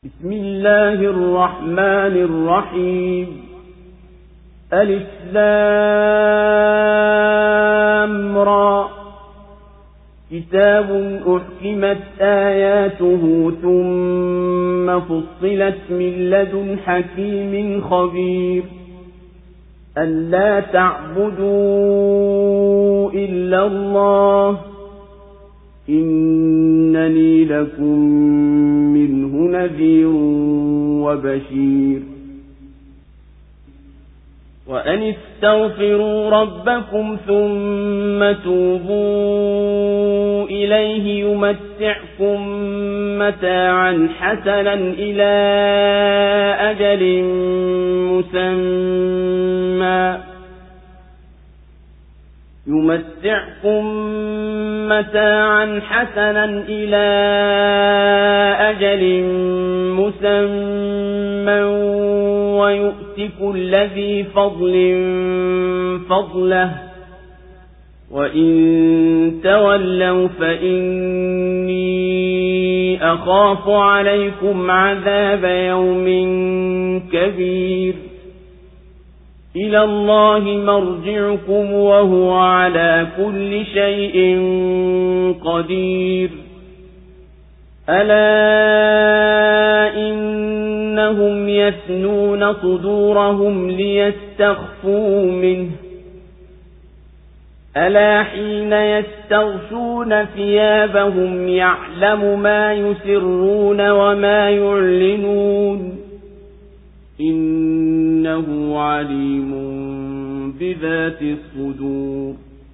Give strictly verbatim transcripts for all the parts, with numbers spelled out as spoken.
بسم الله الرحمن الرحيم. ألف لام را. كتاب أحكمت آياته ثم فصلت من لدن حكيم خبير. ألا تعبدوا إلا الله إنني لكم منه نذير وبشير. وأن استغفروا ربكم ثم توبوا إليه يمتعكم متاعا حسنا إلى أجل مسمى يمتعكم متاعا حسنا إلى أجل مسمى ويؤتك الذي فضل فضله وإن تولوا فإني أخاف عليكم عذاب يوم كبير. إلى الله مرجعكم وهو على كل شيء قدير. ألا إنهم يثنون صدورهم ليستخفوا منه ألا حين يستغشون ثيابهم يعلم ما يسرون وما يعلنون إنه عليم بذات الصدور.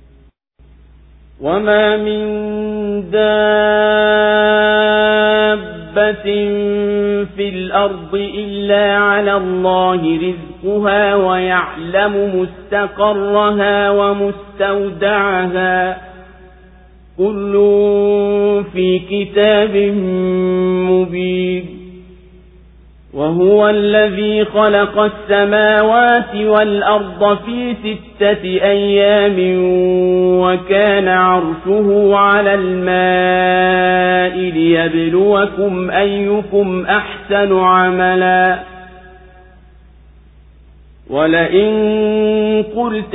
وما من دابة في الأرض إلا على الله رزقها ويعلم مستقرها ومستودعها كل في كتاب مبين. وهو الذي خلق السماوات والأرض في ستة أيام وكان عرشه على الماء ليبلوكم أيكم أحسن عملا. ولئن قلت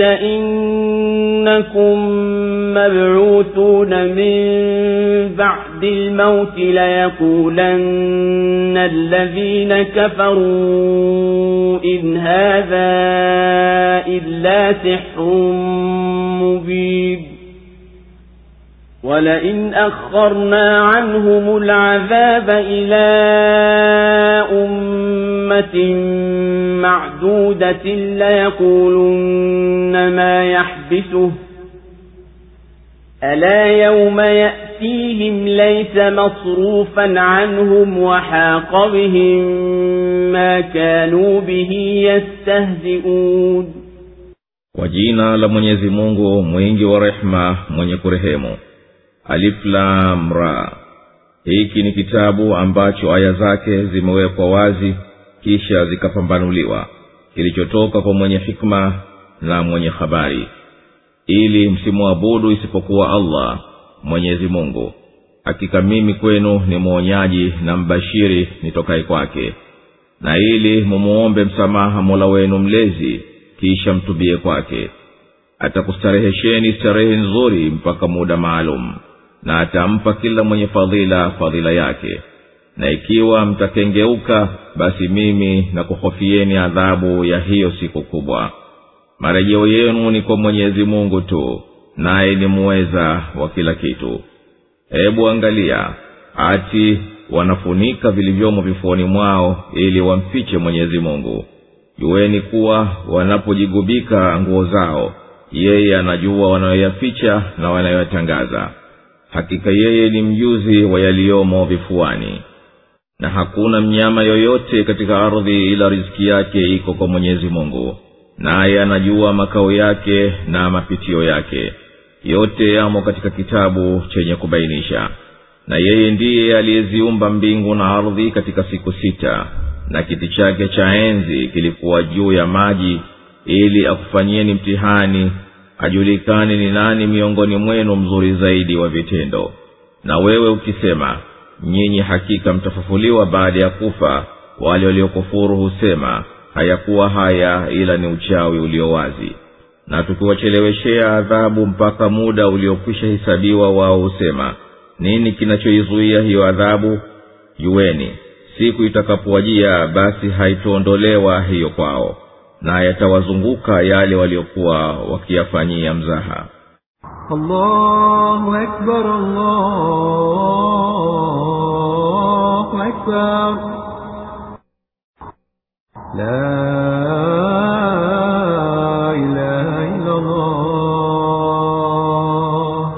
إنكم مبعوثون من بعد الموت ليقولن الذين كفروا إن هذا إلا سحر مبين. ولئن أخرنا عنهم العذاب إلى أمة معدودة ليقولن ما يحبسه ألا يوم يأتيهم ليس مصروفا عنهم وحاق بهم ما كانوا به يستهزئون. وجينا لمwenyezi Mungu mwingi wa rehema mwenye kurehemu. Alif Lam Ra. Hiki ni kitabu ambacho aya zake zimewekwa wazi kisha zikapambanuliwa, kilichotoka kwa mwenye hikma na mwenye habari, ili msimuabudu isipokuwa Allah Mwenyezi Mungu. Hakika mimi kwenu ni mwonyaji na mbashiri nitokaye kwake, na ili mumuombe msamaha Mola wenu mlezi kisha mtubie kwake. Atakustarehesheni starehe nzuri mpaka muda maalum, na atampa kila mwenye fadhila fadhila yake. Na ikiwa mtakengeuka basi mimi na kuhofieni adhabu ya hiyo siku kubwa. Marejeo yenu ni kwa Mwenyezi Mungu tu, naye ni muweza wa kila kitu. Hebu angalia, ati wanafunika vilivyomo vifuani mwao ili wamfiche Mwenyezi Mungu. Jueni kuwa wanapojigubika nguo zao, yeye anajua wanayoyaficha na wanayoyatangaza. Hakika yeye ni mjuzi wa yaliyomo vifuani. Na hakuna mnyama yoyote katika ardhi ila riziki yake iko kwa Mwenyezi Mungu, naye anajua makao yake na mapitio yake. Yote yamo katika kitabu chenye kubainisha. Na yeye ndiye aliyeziumba mbingu na ardhi katika siku sita, na kiti chake cha enzi kilikuwa juu ya maji, ili akufanyieni mtihani ajulikane ni nani miongoni mwenu mzuri zaidi wa vitendo. Na wewe ukisema nyinyi hakika mtafufuliwa baada ya kufa, wale waliokufuru husema hayakuwa haya ila ni uchawi ulio wazi. Na tukiwacheleweshea adhabu mpaka muda uliokwisha hesabiwa, wao husema nini kinachoizuia hiyo adhabu? Jueni siku itakapowajia basi haitoondolewa hiyo kwao, na yatawazunguka yale waliokuwa wakiyafanyia mzaha. Allahu akbar, Allahu akbar. La ilaha illa Allah.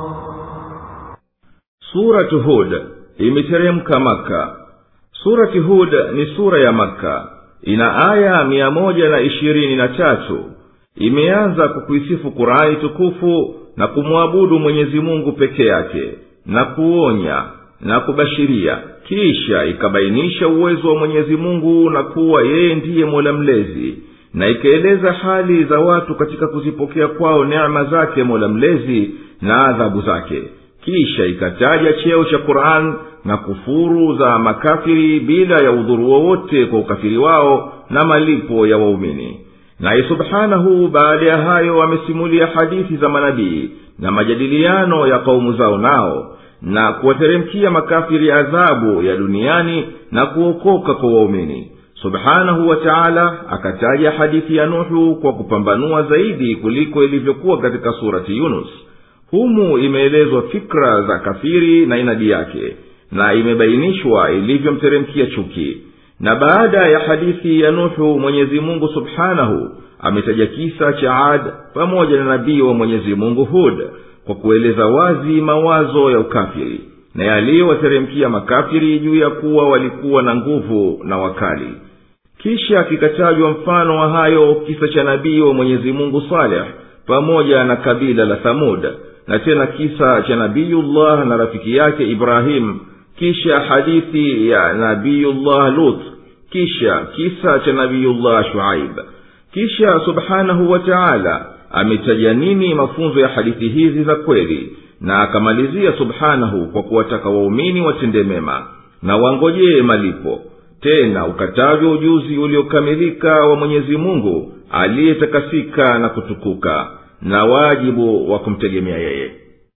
Suratu Hud imeteremka Maka. Surati Hud ni sura ya Maka. Ina aya mia moja na ishirini na tatu. Imeanza kukuisifu Qur'ani tukufu na kumwabudu Mwenyezi Mungu peke yake, na kuonya na kubashiria. Kisha ikabainisha uwezo wa Mwenyezi Mungu na kuwa yeye ndiye Mola mlezi, na ikaeleza hali za watu katika kuzipokea kwao neema zake Mola mlezi na adhabu zake. Kisha ikataja cheo cha Qur'an na kufuru za makafiri bila ya udhuru wowote kwa ukafiri wao na malipo ya waumini. Na subhanahu baada ya hayo amesimulia hadithi za manabii na majadiliano ya kaumu zao nao, na kuwateremkia makafiri adhabu ya duniani na kuokoka kwa waumini. Subhanahu wa ta'ala akataja hadithi ya Nuhu kwa kupambanua zaidi kuliko ilivyokuwa katika surati Yunus. Humu imeelezwa fikra za kafiri na inadi yake, na imebainishwa ilivyomteremkia chuki. Na baada ya hadithi ya Nuhu, Mwenyezi Mungu Subhanahu ametaja kisa cha Ad pamoja na nabii wa Mwenyezi Mungu Hud kwa kueleza wazi mawazo ya ukafiri na yaliyowateremkia makafiri juu ya kuwa walikuwa na nguvu na wakali. Kisha kikatajwa mfano wa hayo kisa cha nabii wa Mwenyezi Mungu Saleh pamoja na kabila la Thamud, na tena kisa cha Nabiyullah na rafiki yake Ibrahim, kisha hadithi ya Nabiyullah Lut, kisha kisa cha Nabiyullah Shuaib. Kisha Subhanahu wa Ta'ala ametaja nini mafunzo ya hadithi hizi za kweli, na akamalizia Subhanahu kwa kuwataka waumini watende mema na wangojee malipo. Tena ukatajwa ujuzi uliokamilika wa Mwenyezi Mungu aliyetakasika na kutukuka, na wajibu wa kumtegemea yeye.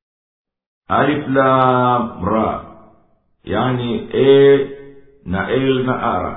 Alif Lam Ra, yani E na L na R.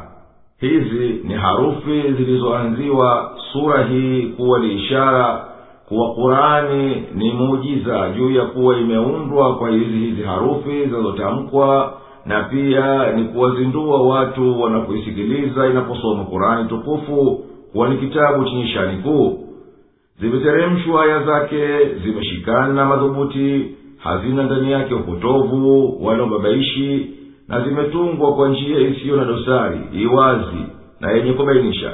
Hizi ni harufi zilizoanziwa sura hii kuwa ni ishara kuwa Qur'ani ni muujiza juu ya kuwa imeundwa kwa hizi hizi harufi zinazotamkwa, na pia ni kuwazindua watu wanapoisikiliza inaposoma Qur'ani tukufu kuwa ni kitabu chenye shani kuu. Zimeteremshwa aya zake, zimeshikana madhubuti, hazina ndani yake upotovu wala babaishi, na zimetungwa kwa njia isiyo na dosari, iwazi na yenye kubainisha.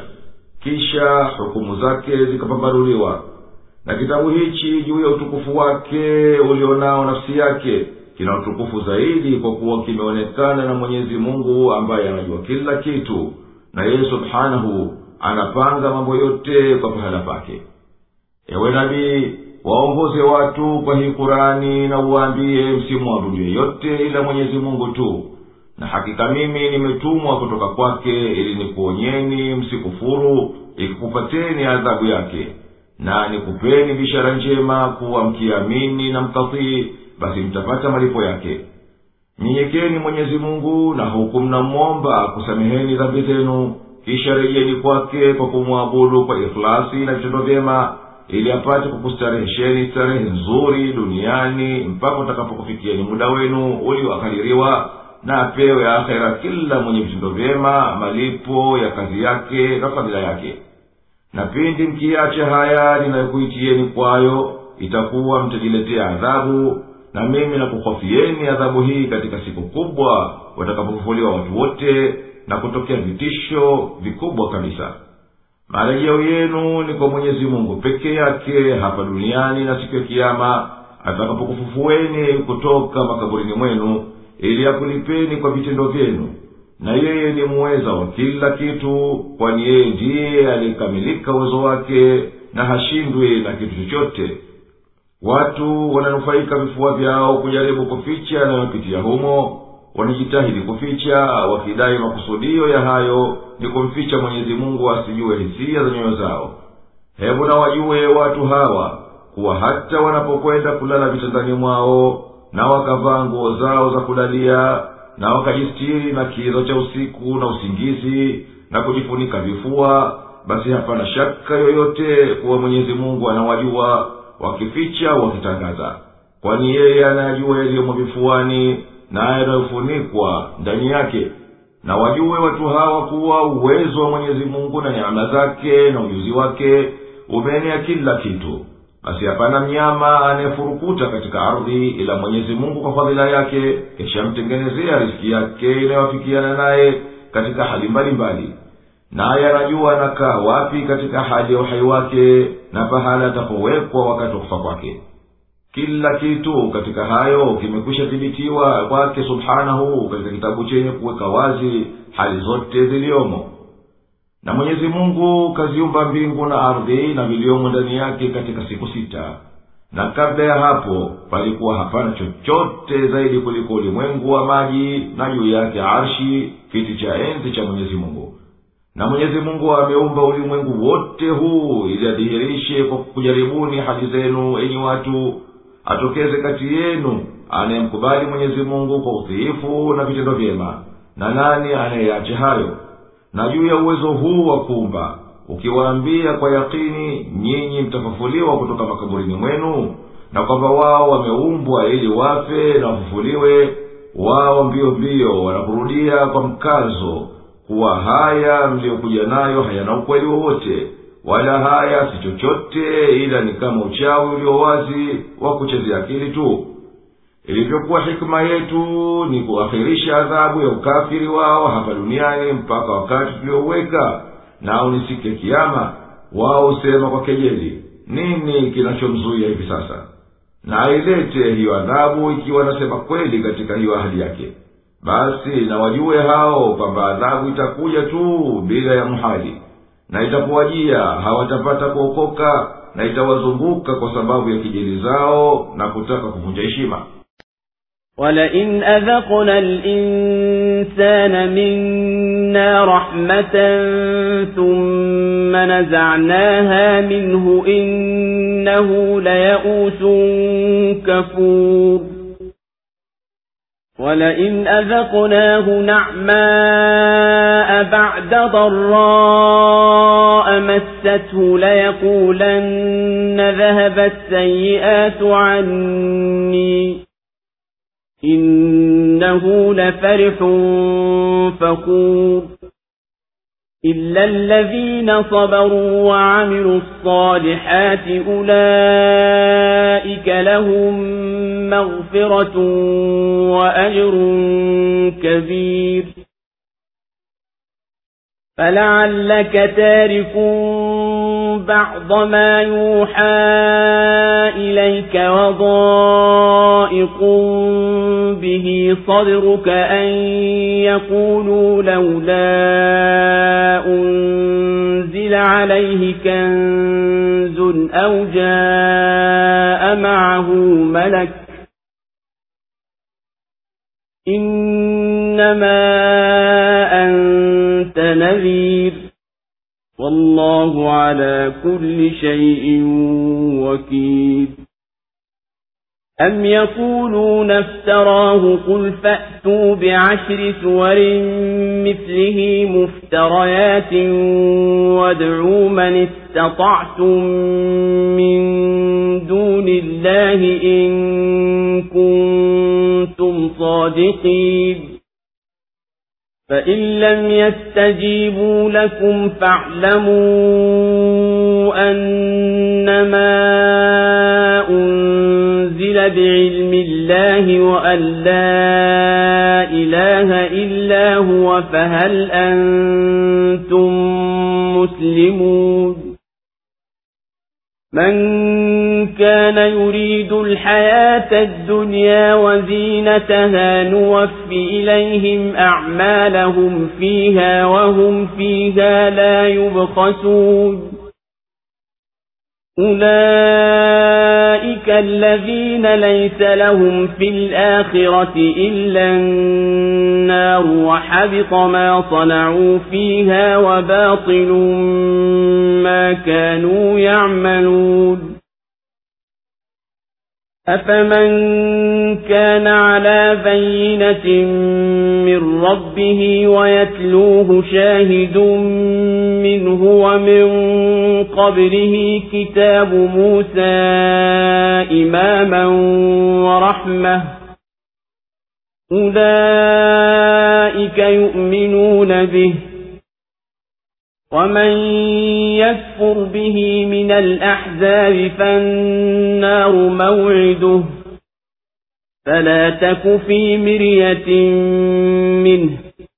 Kisha hukumu zake zikapambanuliwa. Na kitabu hichi juu ya utukufu wake ulionao nafsi yake kina utukufu zaidi kwa kuwa kimeonekana na Mwenyezi Mungu ambaye anajua kila kitu, na yeye Subhanahu anapanga mambo yote kwa pahala pake. Ewe nabii, waongoze watu kwa hii Qur'ani na uwaambie msimwabudu yeyote ila Mwenyezi Mungu tu. Na hakika mimi nimetumwa kutoka kwake ili nikuonyeni msikufuru ikikupateni adhabu yake, na nikupeni bishara njema kuwa mkiamini na mkatii basi mtapata malipo yake. Nyenyekeni Mwenyezi Mungu na hukumu na muomba kusameheni dhambi zenu, kisha rejeni kwake kwa kumwabudu kwa ikhlasi na vitendo vyema, ili apate kukustarehesheni starehe nzuri duniani mpaka utakapokufikieni muda wenu ulioakadiriwa, na apewe akhera kila mwenye vitendo vyema malipo ya kazi yake na fadhila yake. Na pindi mkiacha haya ninayokuitieni kwayo, itakuwa mtajiletea adhabu, na mimi nakuhofieni adhabu hii katika siku kubwa watakapofufuliwa watu wote na kutokea vitisho vikubwa kabisa. Marejeo yenu ni kwa Mwenyezi Mungu peke yake hapa duniani na siku ya Kiyama atakapokufufueni kutoka makaburini mwenu, ili akulipeni kwa vitendo vyenu. Na yeye ni muweza wa kila kitu, kwani yeye ndiye alikamilika uwezo wake na hashindwi na kitu chochote. Watu wananufaika vifua vyao kujaribu kuficha yanayopitia humo, wanajitahidi kuficha, wakidai makusudio ya hayo ni kumficha Mwenyezi Mungu asijue hisia za nyoyo zao. Hebu na wajue watu hawa kuwa hata wanapokwenda kulala vitandani mwao na wakavaa nguo zao za kulalia na wakajistiri na kizo cha usiku na usingizi na kujifunika vifua, basi hapana shaka yoyote kuwa Mwenyezi Mungu anawajua, wakificha wakitangaza, kwani yeye anajua yaliyomo vifuani na yanayofunikwa ndani yake. Na wajue watu hawa kuwa uwezo wa Mwenyezi Mungu na neema zake na ujuzi wake umeenea kila kitu. Basi hapana mnyama anayefurukuta katika ardhi ila Mwenyezi Mungu kwa fadhila yake kisha mtengenezea riziki yake inayofikiana naye katika hali mbalimbali. Naye anajua anakaa wapi katika hali ya uhai wake na pahala atapowekwa wakati wa kufa kwake. Kila kitu katika hayo kimekwisha thibitiwa kwake subhanahu katika kitabu chenye kuweka wazi hali zote ziliomo. Na Mwenyezi Mungu kaziumba mbingu na ardhi na viliomo ndani yake katika siku sita. Na kabla ya hapo palikuwa hapana chochote zaidi kuliko ulimwengu wa maji na juu yake arshi, kiti cha enzi cha Mwenyezi Mungu. Na Mwenyezi Mungu ameumba ulimwengu wote huu ili adhihirishe kwa kujaribuni hali zenu enyi watu, atokeze kati yenu anayemkubali Mwenyezi Mungu kwa utiifu na vitendo vyema, na nani anayeacha hayo. Na juu ya uwezo huu wa kuumba ukiwaambia kwa yakini nyinyi mtafufuliwa kutoka makaburini mwenu, na kwamba wao wameumbwa ili wafe na wafufuliwe, wao mbio mbio wanakurudia kwa mkazo kuwa haya mliokuja nayo hayana ukweli wowote, wala haya si chochote ila ni kama uchawi ulio wazi wa kuchezea akili tu. Ilivyokuwa hikma yetu ni kuakhirisha adhabu ya ukafiri wao hapa duniani mpaka wakati tulioweka, nao ni siku ya kiyama. Wao husema kwa kejeli, nini kinachomzuia hivi sasa? Na ailete hiyo adhabu ikiwa nasema kweli katika hiyo ahadi yake. Basi na wajue hao kwamba adhabu itakuja tu bila ya muhali, na itapowajia hawatapata kuokoka, na itawazunguka kwa sababu ya kejeli zao na kutaka kuvunja heshima. وَلَئِنْ أَذَقْنَا الْإِنسَانَ مِنَّا رَحْمَةً ثُمَّ نَزَعْنَاهَا مِنْهُ إِنَّهُ لَيَئُوسٌ كَفُورٌ وَلَئِنْ أَذَقْنَاهُ نَعْمَاءَ بَعْدَ ضَرَّاءَ مَسَّتْهُ لَيَقُولَنَّ ذَهَبَ السَّيِّئَاتُ عَنِّي إِنَّهُ لَفَرِحٌ فَخُورٌ إِلَّا الَّذِينَ صَبَرُوا وَعَمِلُوا الصَّالِحَاتِ أُولَئِكَ لَهُم مَّغْفِرَةٌ وَأَجْرٌ كَبِيرٌ فَلَعَلَّكَ تَارِكٌ بَعْضَ مَا يُوحَى إِلَيْكَ وَضَائِقٌ بِهِ صَدْرُكَ أَن يَقُولُوا لَوْلَا أُنزِلَ عَلَيْهِ كَنزٌ أَوْ جَاءَ مَعَهُ مَلَكٌ إِنَّمَا أَنْتَ نَذِيرٌ وَاللَّهُ عَلَى كُلِّ شَيْءٍ وَكِيلٌ أَمْ يَقُولُونَ افْتَرَاهُ قُلْ فَأْتُوا بِعَشْرِ سُوَرٍ مِثْلِهِ مُفْتَرَيَاتٍ وَادْعُوا مَنِ اسْتَطَعْتُم مِّن دُونِ اللَّهِ إِن كُنتُمْ صَادِقِينَ فَإِن لَّمْ يَسْتَجِيبُوا لَكُمْ فَاعْلَمُوا أَنَّمَا أُنزِلَ بِعِلْمِ اللَّهِ وَأَن لَّا إِلَٰهَ إِلَّا هُوَ فَهَلْ أَنتُم مُّسْلِمُونَ مَن كَانَ يُرِيدُ الْحَيَاةَ الدُّنْيَا وَزِينَتَهَا نُوَفِّ إِلَيْهِمْ أَعْمَالَهُمْ فِيهَا وَهُمْ فِيهَا لَا يُبْخَسُونَ أولئك الذين ليس لهم في الآخرة إلا النار وحبط ما صنعوا فيها وباطل ما كانوا يعملون أفمن كان على بينة من ربه ويتلوه شاهد منه ومن قبله كتاب موسى إماما ورحمة أولئك يؤمنون به ومن يكفر به من الأحزاب فالنار موعده فلا تك في مرية منه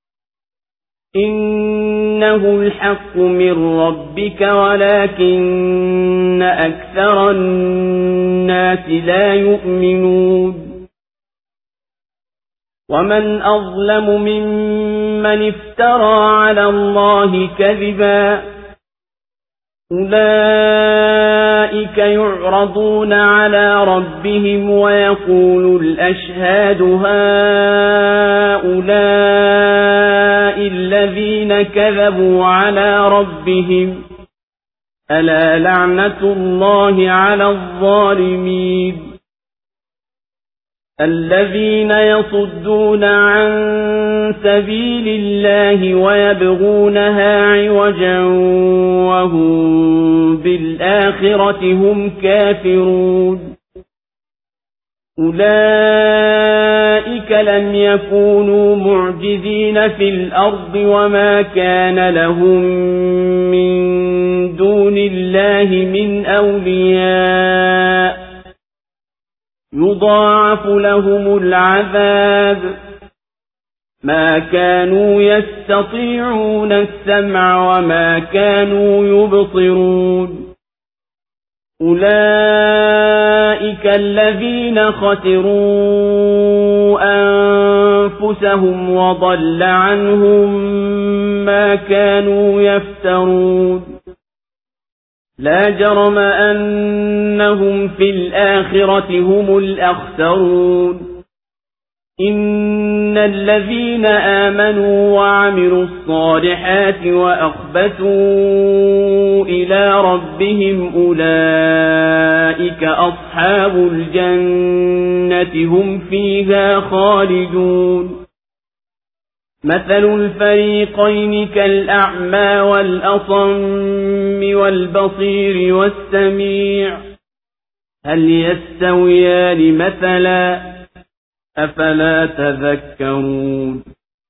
إنه الحق من ربك ولكن أكثر الناس لا يؤمنون ومن أظلم ممن افترى على الله كذبا أولئك يعرضون على ربهم ويقول الأشهاد هؤلاء الذين كذبوا على ربهم ألا لعنة الله على الظالمين الذين يصدون عن سبيل الله ويبغونها عوجا وهم بالآخرة هم كافرون أولئك لم يكونوا معجزين في الأرض وما كان لهم من دون الله من أولياء يضاعف لهم العذاب ما كانوا يستطيعون السمع وما كانوا يبصرون أولئك الذين خسروا أنفسهم وضل عنهم ما كانوا يفترون لا جرم أنهم في الآخرة هم الأخسرون إن الذين آمنوا وعملوا الصالحات وأخبتوا إلى ربهم أولئك أصحاب الجنة هم فيها خالدون مثل الفريقين كالأعمى والأصم والبصير والسميع هل يستويان مثلا أفلا تذكرون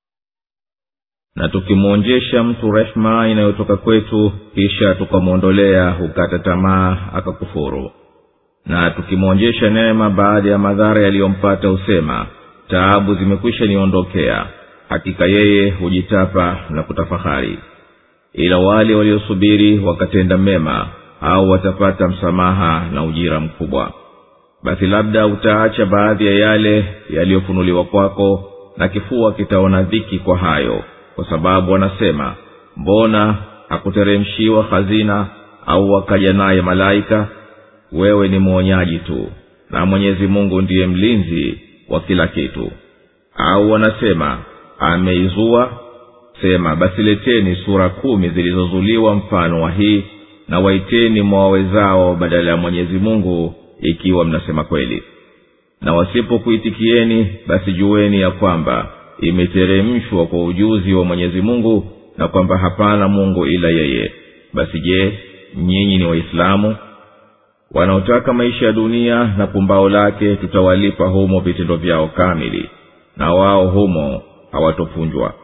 na tukimwonjesha mtu rehema inayotoka kwetu kisha tukamwondolea hukata tamaa akakufuru na tukimwonjesha neema baada ya madhara yaliyompata usema taabu zimekwisha niondokea hakika yeye hujitapa na kutafahari ila wale waliosubiri wakatenda mema au watapata msamaha na ujira mkubwa basi labda utaacha baadhi ya yale yaliyofunuliwa kwako na kifua kitaona dhiki kwa hayo kwa sababu wanasema mbona hakuteremshiwa hazina au wakaja naye malaika wewe ni mwonyaji tu na Mwenyezi Mungu ndiye mlinzi wa kila kitu au wanasema ameizua sema basi leteni sura kumi zilizozuliwa mfano wa hii na waiteni mwawezao badala ya Mwenyezi Mungu ikiwa mnasema kweli na wasipokuitikieni basi jueni ya kwamba imeteremshwa kwa ujuzi wa Mwenyezi Mungu na kwamba hapana Mungu ila yeye basi je nyinyi ni waislamu wanaotaka maisha ya dunia na pumbao lake tutawalipa humo vitendo vyao kamili na wao humo hawatopunjwa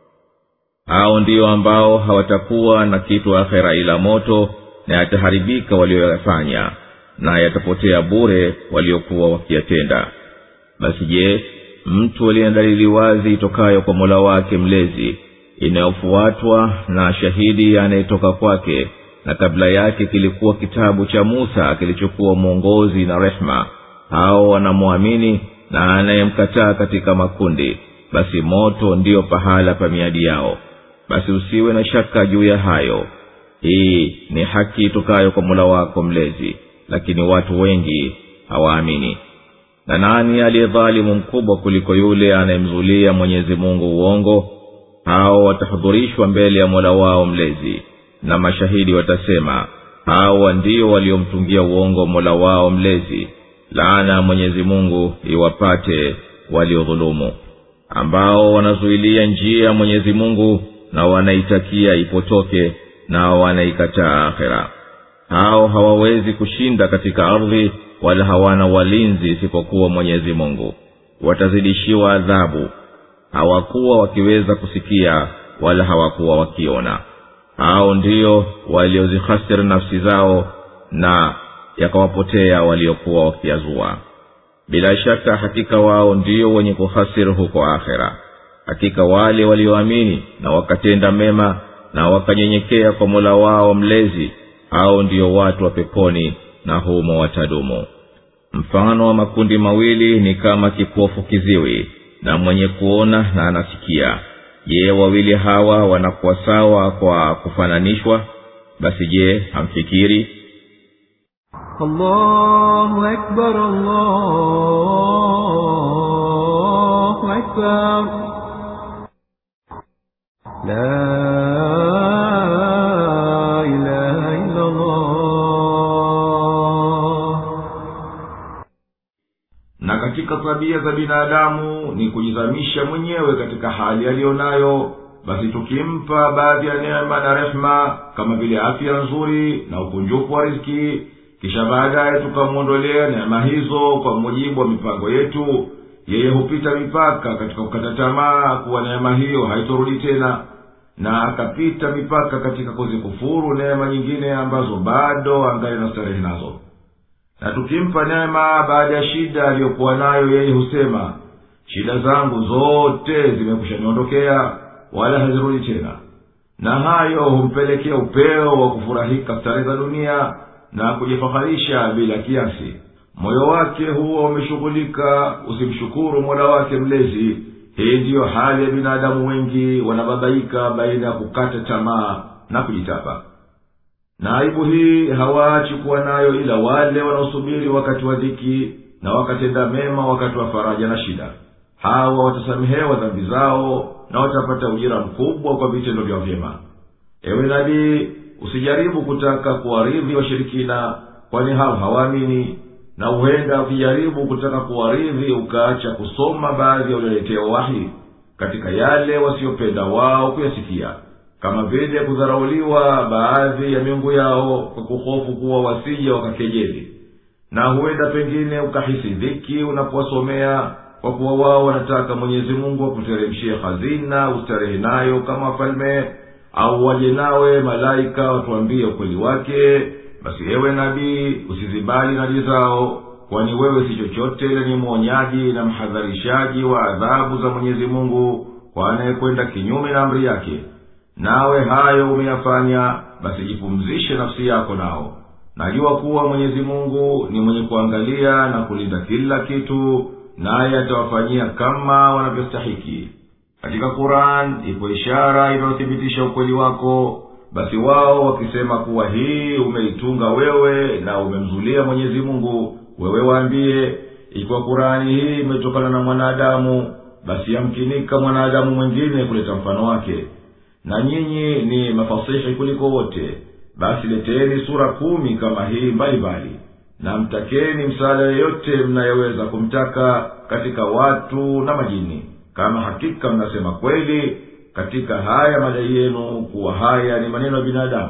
hao ndio ambao hawatakuwa na kitu akhera ila moto na yataharibika walioyafanya na yatapotea bure waliokuwa wakiyatenda basi je mtu aliye dalili wazi itokayo kwa Mola wake mlezi inayofuatwa na shahidi anayetoka kwake na kabla yake kilikuwa kitabu cha Musa kilichokuwa mwongozi na rehma hao wanamwamini na anayemkataa katika makundi basi moto ndiyo pahala pa miadi yao basi usiwe na shaka juu ya hayo hii ni haki itokayo kwa Mola wako mlezi, lakini watu wengi hawaamini. Na nani aliyedhalimu mkubwa kuliko yule anayemzulia Mwenyezi Mungu uongo? Hao watahudhurishwa mbele ya Mola wao mlezi, na mashahidi watasema, hao ndio waliomtungia uongo Mola wao mlezi. Laana Mwenyezi Mungu iwapate waliodhulumu, ambao wanazuilia njia ya Mwenyezi Mungu na wanaitakia ipotoke na wanaikataa akhera. Hao hawawezi kushinda katika ardhi, wala hawana walinzi isipokuwa Mwenyezi Mungu. Watazidishiwa adhabu. Hawakuwa wakiweza kusikia wala hawakuwa wakiona. Hao ndio waliozihasiri nafsi zao na yakawapotea waliokuwa wakiazua. Bila shaka hakika wao ndio wenye kuhasiri huko akhera. Hakika wale walioamini na wakatenda mema na wakanyenyekea kwa Mola wao mlezi, hao ndio watu wa peponi na humo watadumu. Mfano wa makundi mawili ni kama kipofu kiziwi na mwenye kuona na anasikia. Je, wawili hawa wanakuwa sawa kwa kufananishwa? Basi je, hamfikiri? Allahu Akbar, Allahu Akbar. La ilaha illa Allah. Na katika tabia za binadamu ni kujizamisha mwenyewe katika hali aliyonayo. Basi tukimpa baadhi ya neema na rehema kama vile afya nzuri na ukunjufu wa riziki, kisha baadaye tukamwondolea neema hizo kwa mujibu wa mipango yetu, yeye hupita mipaka katika kukata tamaa kuwa neema hiyo haitorudi tena, na akapita mipaka katika kuzikufuru neema nyingine ambazo bado angali na starehe nazo. Na tukimpa neema baada ya shida aliyokuwa nayo, yeye husema, shida zangu zote zimekushaniondokea wala hazirudi tena. Na hayo humpelekea upeo wa kufurahika starehe za dunia na kujifaharisha bila kiasi. Moyo wake huwa umeshughulika usimshukuru Mola wake mlezi. Hii ndiyo hali ya binadamu wengi, wanababaika baina ya kukata tamaa na kujitapa. Na aibu hii hawaachi kuwa nayo ila wale wanaosubiri wakati wa dhiki na wakatenda mema wakati wa faraja na shida. Hawa watasamehewa dhambi zao na watapata ujira mkubwa kwa vitendo vyao vyema. Ewe nabii, usijaribu kutaka kuwaridhi washirikina, kwani hao hawaamini. Na huenda ukijaribu kutaka kuwaridhi ukaacha kusoma baadhi ya ulioletewa wahi katika yale wasiopenda wao kuyasikia, kama vile kudharauliwa baadhi ya miungu yao kwa kuhofu kuwa wasije wakakejeli. Na huenda pengine ukahisi dhiki unapowasomea, kwa kuwa wao wanataka Mwenyezi Mungu akuteremshie hazina ustarehe nayo kama wafalme, au waje nawe malaika watuambie ukweli wake. Basi ewe nabii, usizibali nadi zao, kwani wewe si chochote ila ni mwonyaji na mhadharishaji wa adhabu za Mwenyezi Mungu kwa anayekwenda kinyume na amri yake. Nawe hayo umeyafanya, basi jipumzishe nafsi yako nao. Najua kuwa Mwenyezi Mungu ni mwenye kuangalia na kulinda kila kitu, naye atawafanyia kama wanavyostahiki. Katika Qur'an ipo ishara inayothibitisha ukweli wako. Basi wao wakisema kuwa hii umeitunga wewe na umemzulia Mwenyezi Mungu, wewe waambie, ikiwa Qur'ani hii imetokana na mwanadamu, basi yamkinika mwanadamu mwingine kuleta mfano wake. Na nyinyi ni mafasihi kuliko wote, basi leteni sura kumi kama hii mbalimbali, na mtakeni msaada yoyote mnayoweza kumtaka katika watu na majini, kama hakika mnasema kweli katika haya madai yenu kuwa haya ni maneno ya binadamu.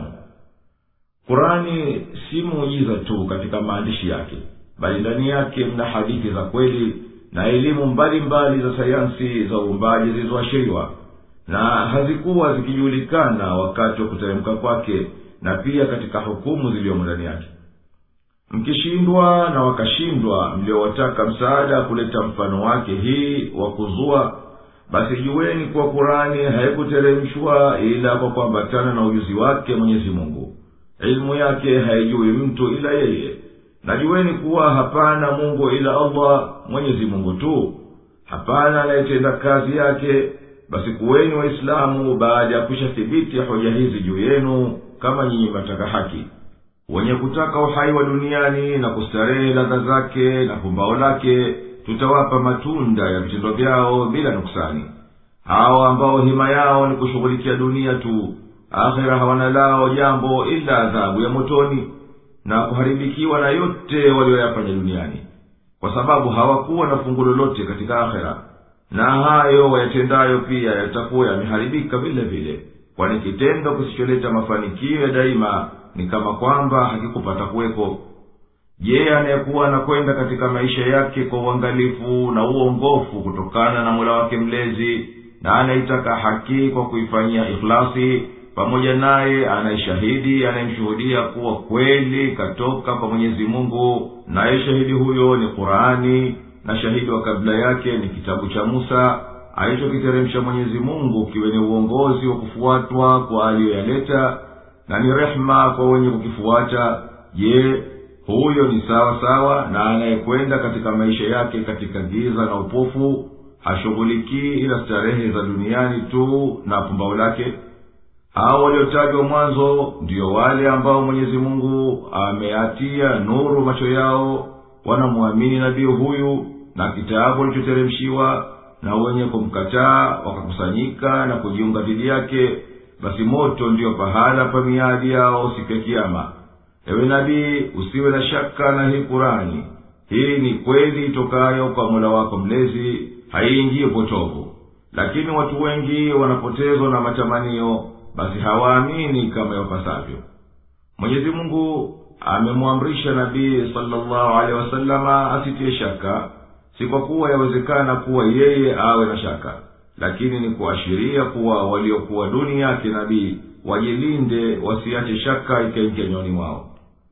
Qur'ani si muujiza tu katika maandishi yake, bali ndani yake mna hadithi za kweli na elimu mbalimbali za sayansi za uumbaji zilizoashiriwa, na hazikuwa zikijulikana wakati wa kuteremka kwake, na pia katika hukumu zilizomo ndani yake. Mkishindwa na wakashindwa mliowataka msaada kuleta mfano wake hii wa kuzua, basi jueni kuwa Qur'ani haikuteremshwa ila kwa kuambatana na ujuzi wake Mwenyezi Mungu. Ilmu yake haijui mtu ila yeye. Na jueni kuwa hapana Mungu ila Allah, Mwenyezi Mungu tu. Hapana anayetenda kazi yake. Basi kuweni Waislamu baada ya kushathibiti hoja hizi juu yenu, kama nyinyi mnataka haki. Wenye kutaka uhai wa duniani na kustarehe ladha zake na pumbao lake, tutawapa matunda ya vitendo vyao bila nuksani. Hao ambao hima yao ni kushughulikia dunia tu, akhera hawana lao jambo ila adhabu ya motoni na kuharibikiwa na yote walioyafanya duniani, kwa sababu hawakuwa na fungu lolote katika akhera. Na hayo wayatendayo pia yatakuwa yameharibika vile vile, kwani kitendo kisicholeta mafanikio ya daima ni kama kwamba hakikupata kuweko. Je, anayekuwa anakwenda katika maisha yake kwa uangalifu na uongofu kutokana na Mola wake mlezi, na anaitaka haki kwa kuifanyia ikhlasi, pamoja naye anaishahidi anayemshuhudia kuwa kweli katoka kwa Mwenyezi Mungu, naye shahidi huyo ni Qur'ani, na shahidi wa kabla yake ni kitabu cha Musa alichokiteremsha Mwenyezi Mungu, kiwe ni uongozi wa kufuatwa kwa aliyoyaleta na ni rehema kwa wenye kukifuata. Je, huyo ni sawa sawa na anayekwenda katika maisha yake katika giza na upofu, hashughulikii ila starehe za duniani tu na pumbao lake? Hao waliotajwa mwanzo ndio wale ambao Mwenyezi Mungu ameatia nuru macho yao, wanamuamini nabii huyu na kitabu alichoteremshiwa, na wenye kumkataa wakakusanyika na kujiunga dhidi yake, basi moto ndio pahala pa miadi yao siku ya kiyama. Ewe nabii, usiwe na shaka na hii Qur'ani. Hii ni kweli itokayo kwa Mola wako mlezi, haiingii upotovu. Lakini watu wengi wanapotezwa na matamanio, basi hawaamini kama yapasavyo. Mwenyezi Mungu amemwamrisha nabii sallallahu alaihi wasallama asitie shaka, si kwa kuwa yawezekana kuwa yeye awe na shaka, lakini ni kuashiria kuwa waliokuwa dunia yake nabii wajilinde wasiache shaka ikaingia nyoni mwao.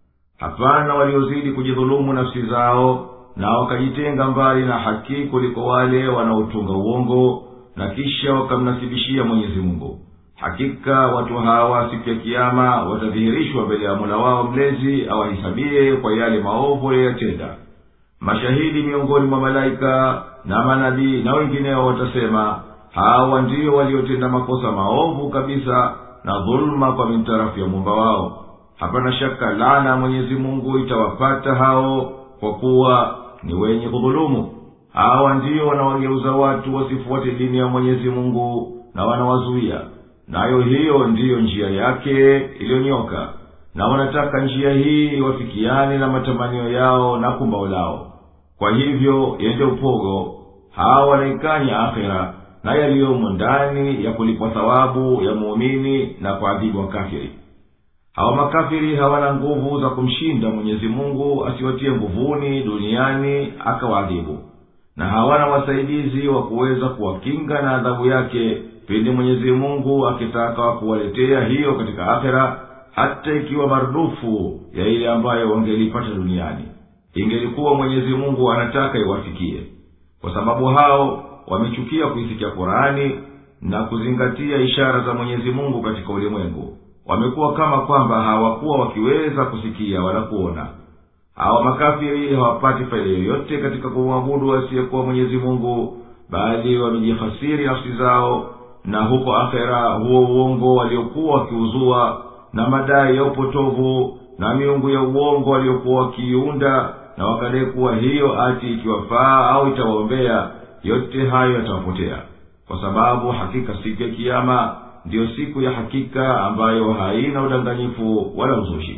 Hapana waliozidi kujidhulumu nafsi zao na wakajitenga mbali na haki kuliko wale wanaotunga uongo na kisha wakamnasibishia Mwenyezi Mungu. Hakika watu hawa siku ya kiyama watadhihirishwa mbele ya Mola wao mlezi awahisabie kwa yale maovu waliyotenda. Mashahidi miongoni mwa malaika na manabii na wengineo watasema, hawa ndio waliotenda makosa maovu kabisa na dhulma kwa mintarafu ya Muumba wao. Hapana shaka laana ya Mwenyezi Mungu itawapata hao, kwa kuwa ni wenye kudhulumu. Hawa ndio wanawageuza watu wasifuate dini ya Mwenyezi Mungu na wanawazuia, nayo hiyo ndiyo njia yake iliyonyoka, na wanataka njia hii wafikiane na matamanio yao na kumbao lao. Kwa hivyo yende upogo, hawa wanaikanya akhera na yaliyomo ndani ya kulipwa thawabu ya muumini na kuadhibu wa kafiri. Hawa makafiri hawana nguvu za kumshinda Mwenyezi Mungu asiwatie nguvuni duniani akawaadhibu, na hawana wasaidizi wa kuweza kuwakinga na adhabu yake pindi Mwenyezi Mungu akitaka kuwaletea hiyo katika akhera, hata ikiwa marudufu ya ile ambayo wangelipata duniani, ingelikuwa Mwenyezi Mungu anataka iwafikie. Kwa sababu hao wamechukia kuisikia Qur'ani na kuzingatia ishara za Mwenyezi Mungu katika ulimwengu, wamekuwa kama kwamba hawakuwa wakiweza kusikia wala kuona. Hawa makafiri hawapati faida yoyote katika kumwabudu asiyekuwa Mwenyezi Mungu, bali wamejihasiri nafsi zao, na huko akhera huo uongo waliokuwa wakiuzua na madai ya upotovu na miungu ya uongo waliokuwa wakiunda, na wakadai kuwa hiyo ati ikiwafaa au itawaombea, yote hayo yatawapotea. Kwa sababu hakika siku ya kiyama ndiyo siku ya hakika ambayo haina udanganyifu wala uzushi.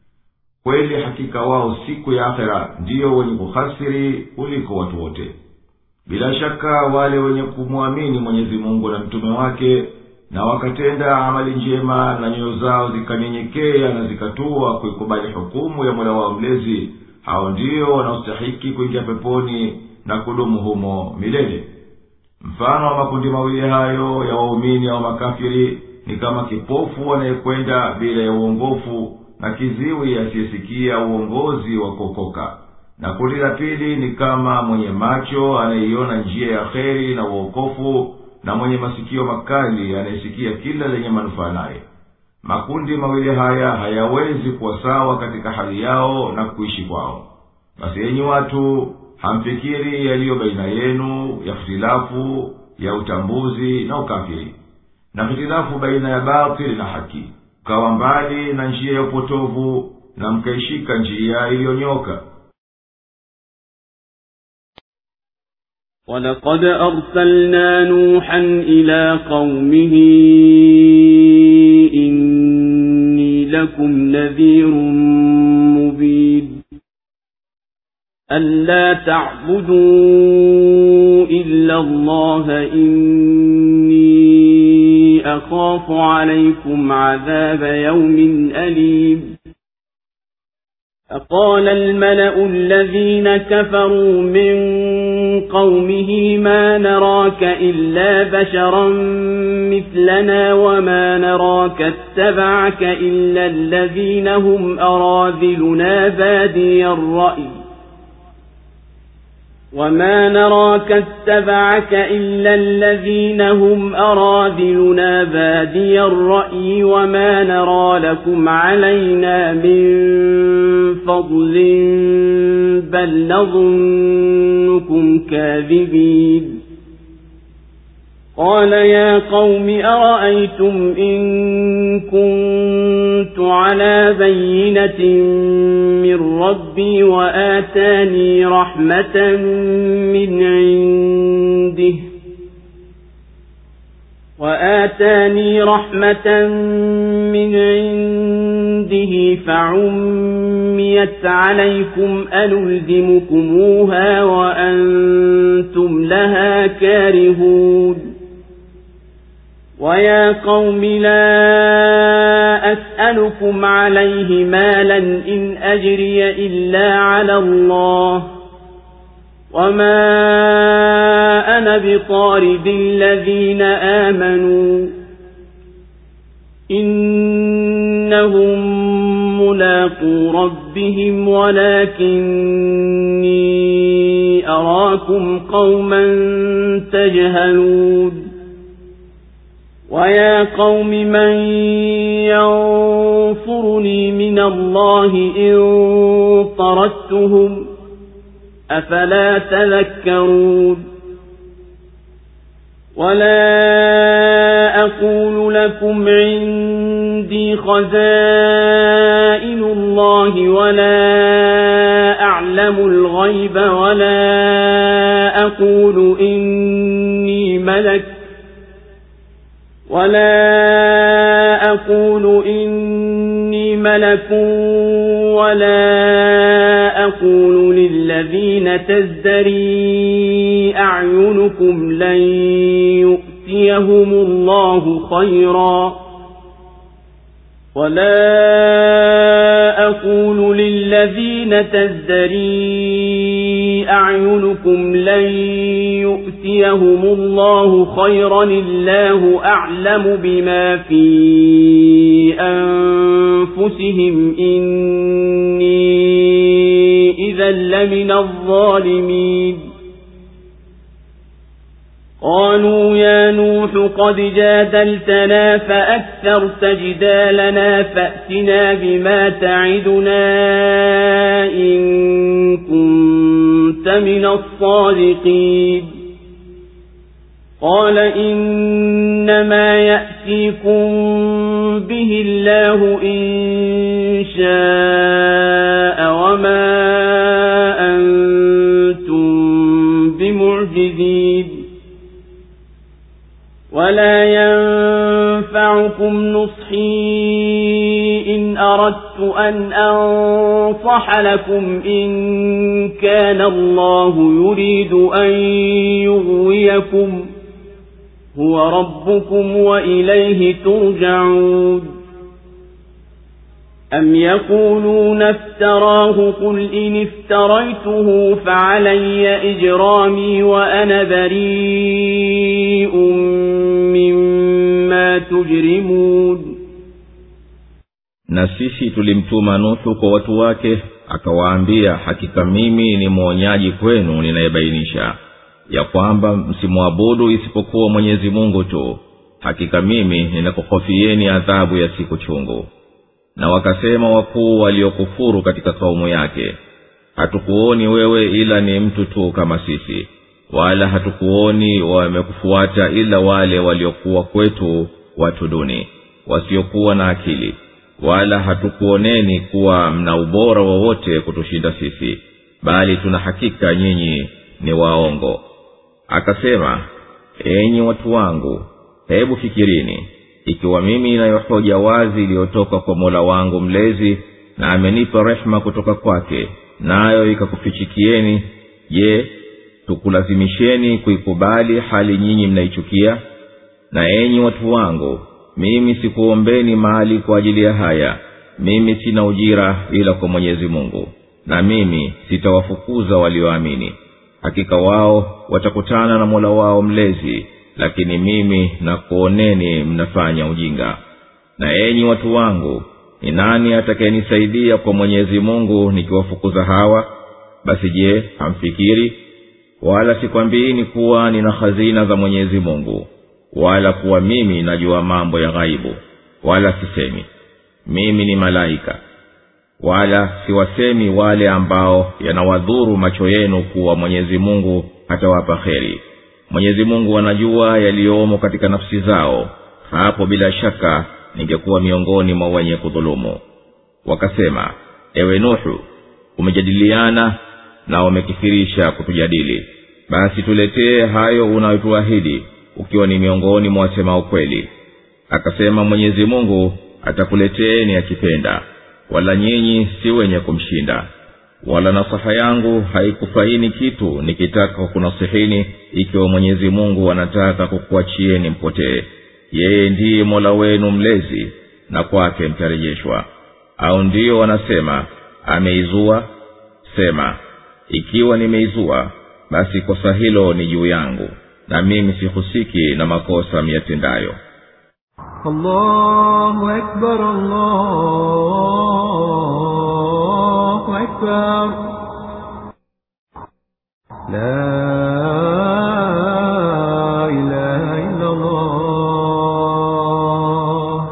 Kweli hakika wao siku ya akhera ndiyo wenye kuhasiri kuliko watu wote. Bila shaka wale wenye kumwamini Mwenyezi Mungu na mtume wake na wakatenda amali njema na nyoyo zao zikanyenyekea na zikatua kuikubali hukumu ya Mola wao mlezi, hao ndio wanaostahiki kuingia peponi na kudumu humo milele. Mfano wa makundi mawili hayo ya waumini au makafiri ni kama kipofu anayekwenda bila ya uongofu na kiziwi asiyesikia uongozi wa kuokoka. Na kundi la pili ni kama mwenye macho anayeiona njia ya kheri na uokofu, na mwenye masikio makali anayesikia kila lenye manufaa naye. Makundi mawili haya hayawezi kuwa sawa katika hali yao na kuishi kwao. Basi enyi watu, hamfikiri yaliyo baina yenu ya ikhtilafu ya utambuzi na ukafiri, na ikhtilafu baina ya batili na haki, mkawa mbali na njia ya upotovu na mkaishika njia iliyonyoka. وَلَقَدْ أَرْسَلْنَا نُوحًا إِلَى قَوْمِهِ إِنِّي لَكُمْ نَذِيرٌ مُبِينٌ أَلَّا تَعْبُدُوا إِلَّا اللَّهَ إِنِّي أَخَافُ عَلَيْكُمْ عَذَابَ يَوْمٍ أَلِيمٍ فقال الملأ الذين كفروا من قومه ما نراك إلا بشرا مثلنا وما نراك اتبعك إلا الذين هم أراذلنا بادي الرأي وما نراك اتبعك إلا الذين هم أراذلنا بادي الرأي وما نرى لكم علينا من فضل بل نظنكم كاذبين قال يا قوم أرأيتم إن كنت على بينة من ربي وآتاني رحمة من عنده وآتاني رحمة من عنده فعميت عليكم أنلزمكموها وأنتم لها كارهون ويا قوم لا أسألكم عليه مالا إن أجري إلا على الله وما أنا بطارد الذين آمنوا إنهم ملاقو ربهم ولكني أراكم قوما تجهلون ويا قوم من ينصرني من الله إن طردتهم أفلا تذكرون ولا أقول لكم عندي خزائن الله ولا أعلم الغيب ولا أقول إني ملك ولا أقول إني ملك ولا أقول للذين تزدري أعينكم لن يؤتيهم الله خيرا ولا أقول للذين تزدري أعينكم لن يؤتيهم الله خيرا الله أعلم بما في أنفسهم إني إذا لمن الظالمين قالوا يا نوح قد جادلتنا فأكثرت جدالنا فأتنا بما تعدنا إن كنت من الصادقين قال إنما يأتيكم به الله إن شاء وما أنتم بمعجزين ولا ينفعكم نصحي إن أردت أن أنصح لكم إن كان الله يريد أن يغويكم هو ربكم وإليه ترجعون أم يقولون افتراه قل إن افتريته فعلي إجرامي وأنا بريء مما تجرمون. Na sisi tulimtuma Nuhu kwa watu wake, akawaambia hakika mimi ni mwonyaji kwenu ninayebainisha ya kwamba msimwabudu isipokuwa Mwenyezi Mungu tu, hakika mimi ninakuhofieni adhabu ya siku chungu. Na wakasema wakuu waliokufuru katika kaumu yake, hatukuoni wewe ila ni mtu tu kama sisi, wala hatukuoni wamekufuata ila wale waliokuwa kwetu watu duni. wasiokuwa na akili, wala hatukuoneni kuwa mna ubora wowote kutushinda sisi, bali tuna hakika nyinyi ni waongo. Akasema, enyi watu wangu, hebu fikirini, ikiwa mimi ninayo hoja wazi iliyotoka kwa Mola wangu mlezi, na amenipa rehema kutoka kwake, nayo ikakufichikieni, je, tukulazimisheni kuikubali hali nyinyi mnaichukia? Na enyi watu wangu, mimi sikuombeni mali kwa ajili ya haya, mimi sina ujira ila kwa Mwenyezi Mungu, na mimi sitawafukuza walioamini. Hakika wao watakutana na Mola wao mlezi, lakini mimi nakuoneni mnafanya ujinga. Na enyi watu wangu, ni nani atakayenisaidia kwa Mwenyezi Mungu nikiwafukuza hawa? Basi je, hamfikiri? Wala sikwambiini kuwa nina hazina za Mwenyezi Mungu, wala kuwa mimi najua mambo ya ghaibu, wala sisemi mimi ni malaika, wala siwasemi wale ambao yanawadhuru macho yenu kuwa Mwenyezi Mungu atawapa kheri. Mwenyezi Mungu anajua yaliyomo katika nafsi zao, hapo bila shaka ningekuwa miongoni mwa wenye kudhulumu. Wakasema, ewe Nuhu, umejadiliana na wamekithirisha kutujadili, basi tuletee hayo unayotuahidi, ukiwa ni miongoni mwa wasema ukweli. Akasema, Mwenyezi Mungu atakuleteeni akipenda, wala nyinyi si wenye kumshinda. Wala nasaha yangu haikufaini kitu nikitaka kunasihini, ikiwa Mwenyezi Mungu anataka kukuachieni mpotee. Yeye ndiye Mola wenu mlezi, na kwake mtarejeshwa. Au ndio wanasema ameizua? Sema, ikiwa nimeizua, basi kosa hilo ni juu yangu, na mimi sihusiki na makosa miyatendayo. Allahu Akbar, Allahu Akbar. La ilaha illa Allah.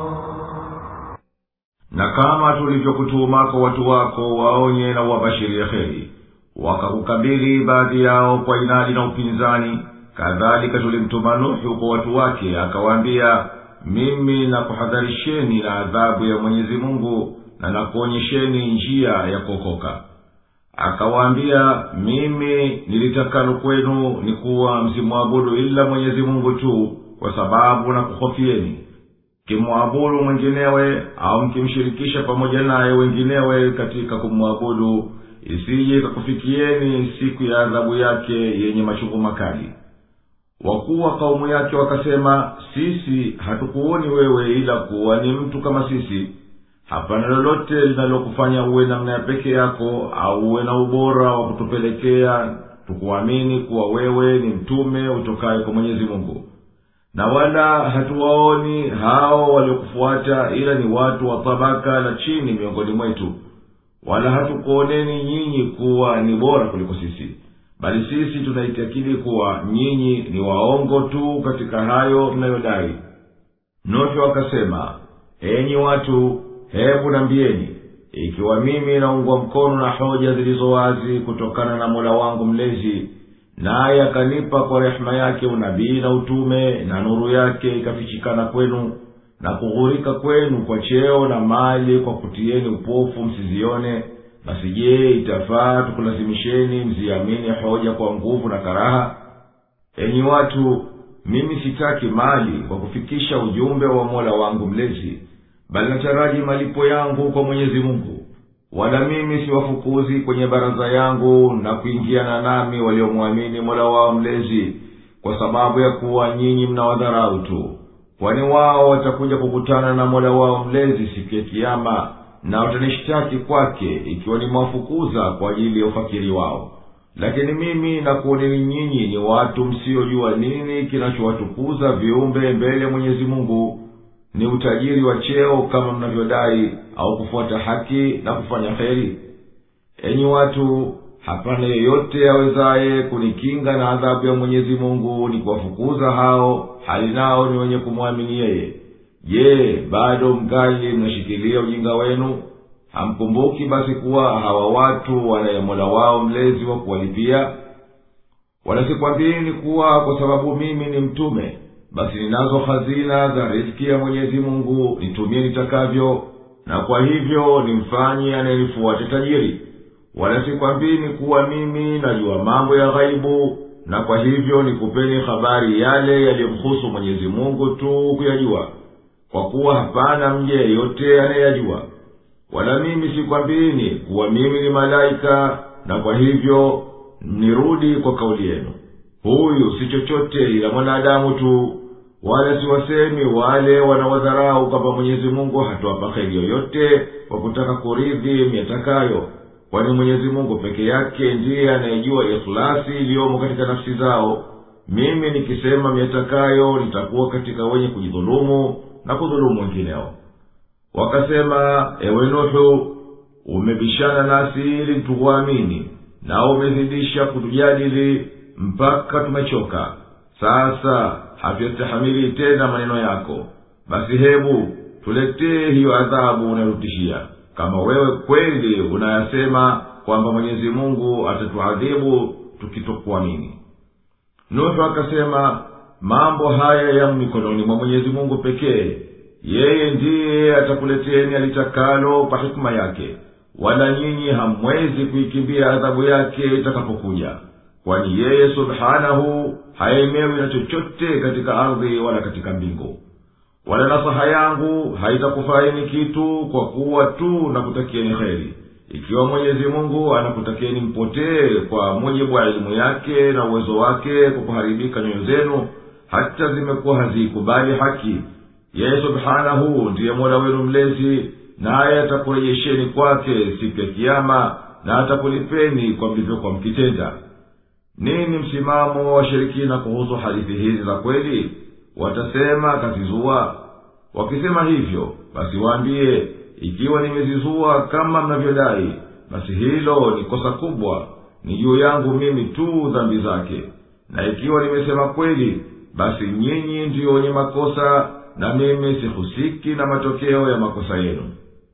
Na kama tulivyokutuma kwa watu wako waonye na wabashirie kheri, wakakukabili baadhi yao kwa inadi na upinzani, kadhalika tulimtuma Nuhu kwa watu wake, akawaambia, mimi nakuhadharisheni na adhabu ya Mwenyezi Mungu, na nakuonyesheni njia ya kuokoka. Akawaambia, mimi nilitakalo kwenu ni kuwa msimwabudu ila Mwenyezi Mungu tu, kwa sababu nakuhofieni. Kimwabudu mwinginewe au mkimshirikisha pamoja naye wenginewe katika kumwabudu, isije ikakufikieni siku ya adhabu yake yenye machungu makali. Wakuwa kaumu yake wakasema, sisi hatukuoni wewe ila kuwa ni mtu kama sisi. Hapana lolote linalokufanya uwe namna ya peke yako au uwe na ubora wa kutupelekea tukuamini kuwa wewe ni mtume utokaye kwa Mwenyezi Mungu. Na wala hatuwaoni hao waliokufuata ila ni watu wa tabaka la chini miongoni mwetu. Wala hatukuoneni nyinyi kuwa ni bora kuliko sisi, bali sisi tunaitakidi kuwa nyinyi ni waongo tu katika hayo mnayodai. Nuhu akasema, enyi watu, hebu nambieni, ikiwa mimi naungwa mkono na hoja zilizo wazi kutokana na Mola wangu mlezi, naye akanipa kwa rehema yake unabii na utume, na nuru yake ikafichikana kwenu, na kughurika kwenu kwa cheo na mali kwa kutieni upofu msizione, basi je, itafaa tukulazimisheni mziamini hoja kwa nguvu na karaha? Enyi watu, mimi sitaki mali kwa kufikisha ujumbe wa Mola wangu mlezi, bali nataraji malipo yangu kwa Mwenyezi Mungu. Wala mimi siwafukuzi kwenye baraza yangu na kuingiana nami waliomwamini Mola wao mlezi, kwa sababu ya kuwa nyinyi mnawadharau tu. Kwani wao watakuja kukutana na Mola wao mlezi siku ya Kiyama, na watanishtaki kwake ikiwa nimewafukuza kwa ajili ya ufakiri wao. Lakini mimi nakuoneni nyinyi ni watu msiojua nini kinachowatukuza viumbe mbele ya Mwenyezi Mungu, ni utajiri wa cheo kama mnavyodai, au kufuata haki na kufanya kheri. Enyi watu, hapana yeyote awezaye kunikinga na adhabu ya Mwenyezi Mungu ni kuwafukuza hao, hali nao ni wenye kumwamini yeye. Je, bado mgali mnashikilia ujinga wenu? Hamkumbuki basi kuwa hawa watu wanaye Mola wao mlezi wa kuwalipia? Wala sikwambieni kuwa kwa sababu mimi ni mtume basi ninazo hazina za riziki ya Mwenyezi Mungu, nitumie nitakavyo, na kwa hivyo nimfanye anayenifuate tajiri. Wala sikwambini kuwa mimi najua mambo ya ghaibu, na kwa hivyo nikupeni habari yale yaliyomhusu Mwenyezi Mungu tu kuyajua, kwa kuwa hapana mje yeyote anayejua. Wala mimi sikwambini kuwa mimi ni malaika, na kwa hivyo nirudi kwa kauli yenu. Huyu si chochote ila mwanadamu tu. Wala siwasemi wale wanawadharau kwamba Mwenyezi Mungu hatuwapa kheri yoyote kwa kutaka kuridhi miatakayo, kwani Mwenyezi Mungu peke yake ndiye anayejua ikhlasi iliyomo katika nafsi zao. Mimi nikisema miatakayo nitakuwa katika wenye kujidhulumu na kudhulumu wengineo. Wakasema, ewe Nuhu, umebishana nasi ili tukuamini, na umezidisha kutujadili mpaka tumechoka. Sasa hatutahamili tena maneno yako. Basi hebu tuletee hiyo adhabu unayotishia, kama wewe kweli unayasema kwamba Mwenyezi Mungu atatuadhibu tukitokuamini. Nuhu akasema, mambo haya ya mikononi mwa Mwenyezi Mungu pekee. Yeye ndiye atakuleteni alitakalo kwa hikma yake, wala nyinyi hamwezi kuikimbia adhabu yake itakapokuja, kwani yeye subhanahu haemewi na chochote katika ardhi wala katika mbingu. Wala nasaha yangu haitakufaini kitu, kwa kuwa tu nakutakieni kheri, ikiwa Mwenyezi Mungu anakutakieni mpotee kwa mujibu wa elimu yake na uwezo wake kwa kuharibika nyoyo zenu hata zimekuwa hazikubali haki. Yeye subhanahu ndiye Mola wenu mlezi, naye atakurejesheni kwake siku ya kiyama, na atakulipeni kwa mlivyokuwa mkitenda. Nini msimamo wa washirikina kuhusu hadithi hizi za kweli? Watasema kazizua. Wakisema hivyo, basi waambie, ikiwa nimezizua kama mnavyodai, basi hilo ni kosa kubwa, ni juu yangu mimi tu dhambi zake. Na ikiwa nimesema kweli, basi nyinyi ndio wenye makosa, na mimi sihusiki na matokeo ya makosa yenu.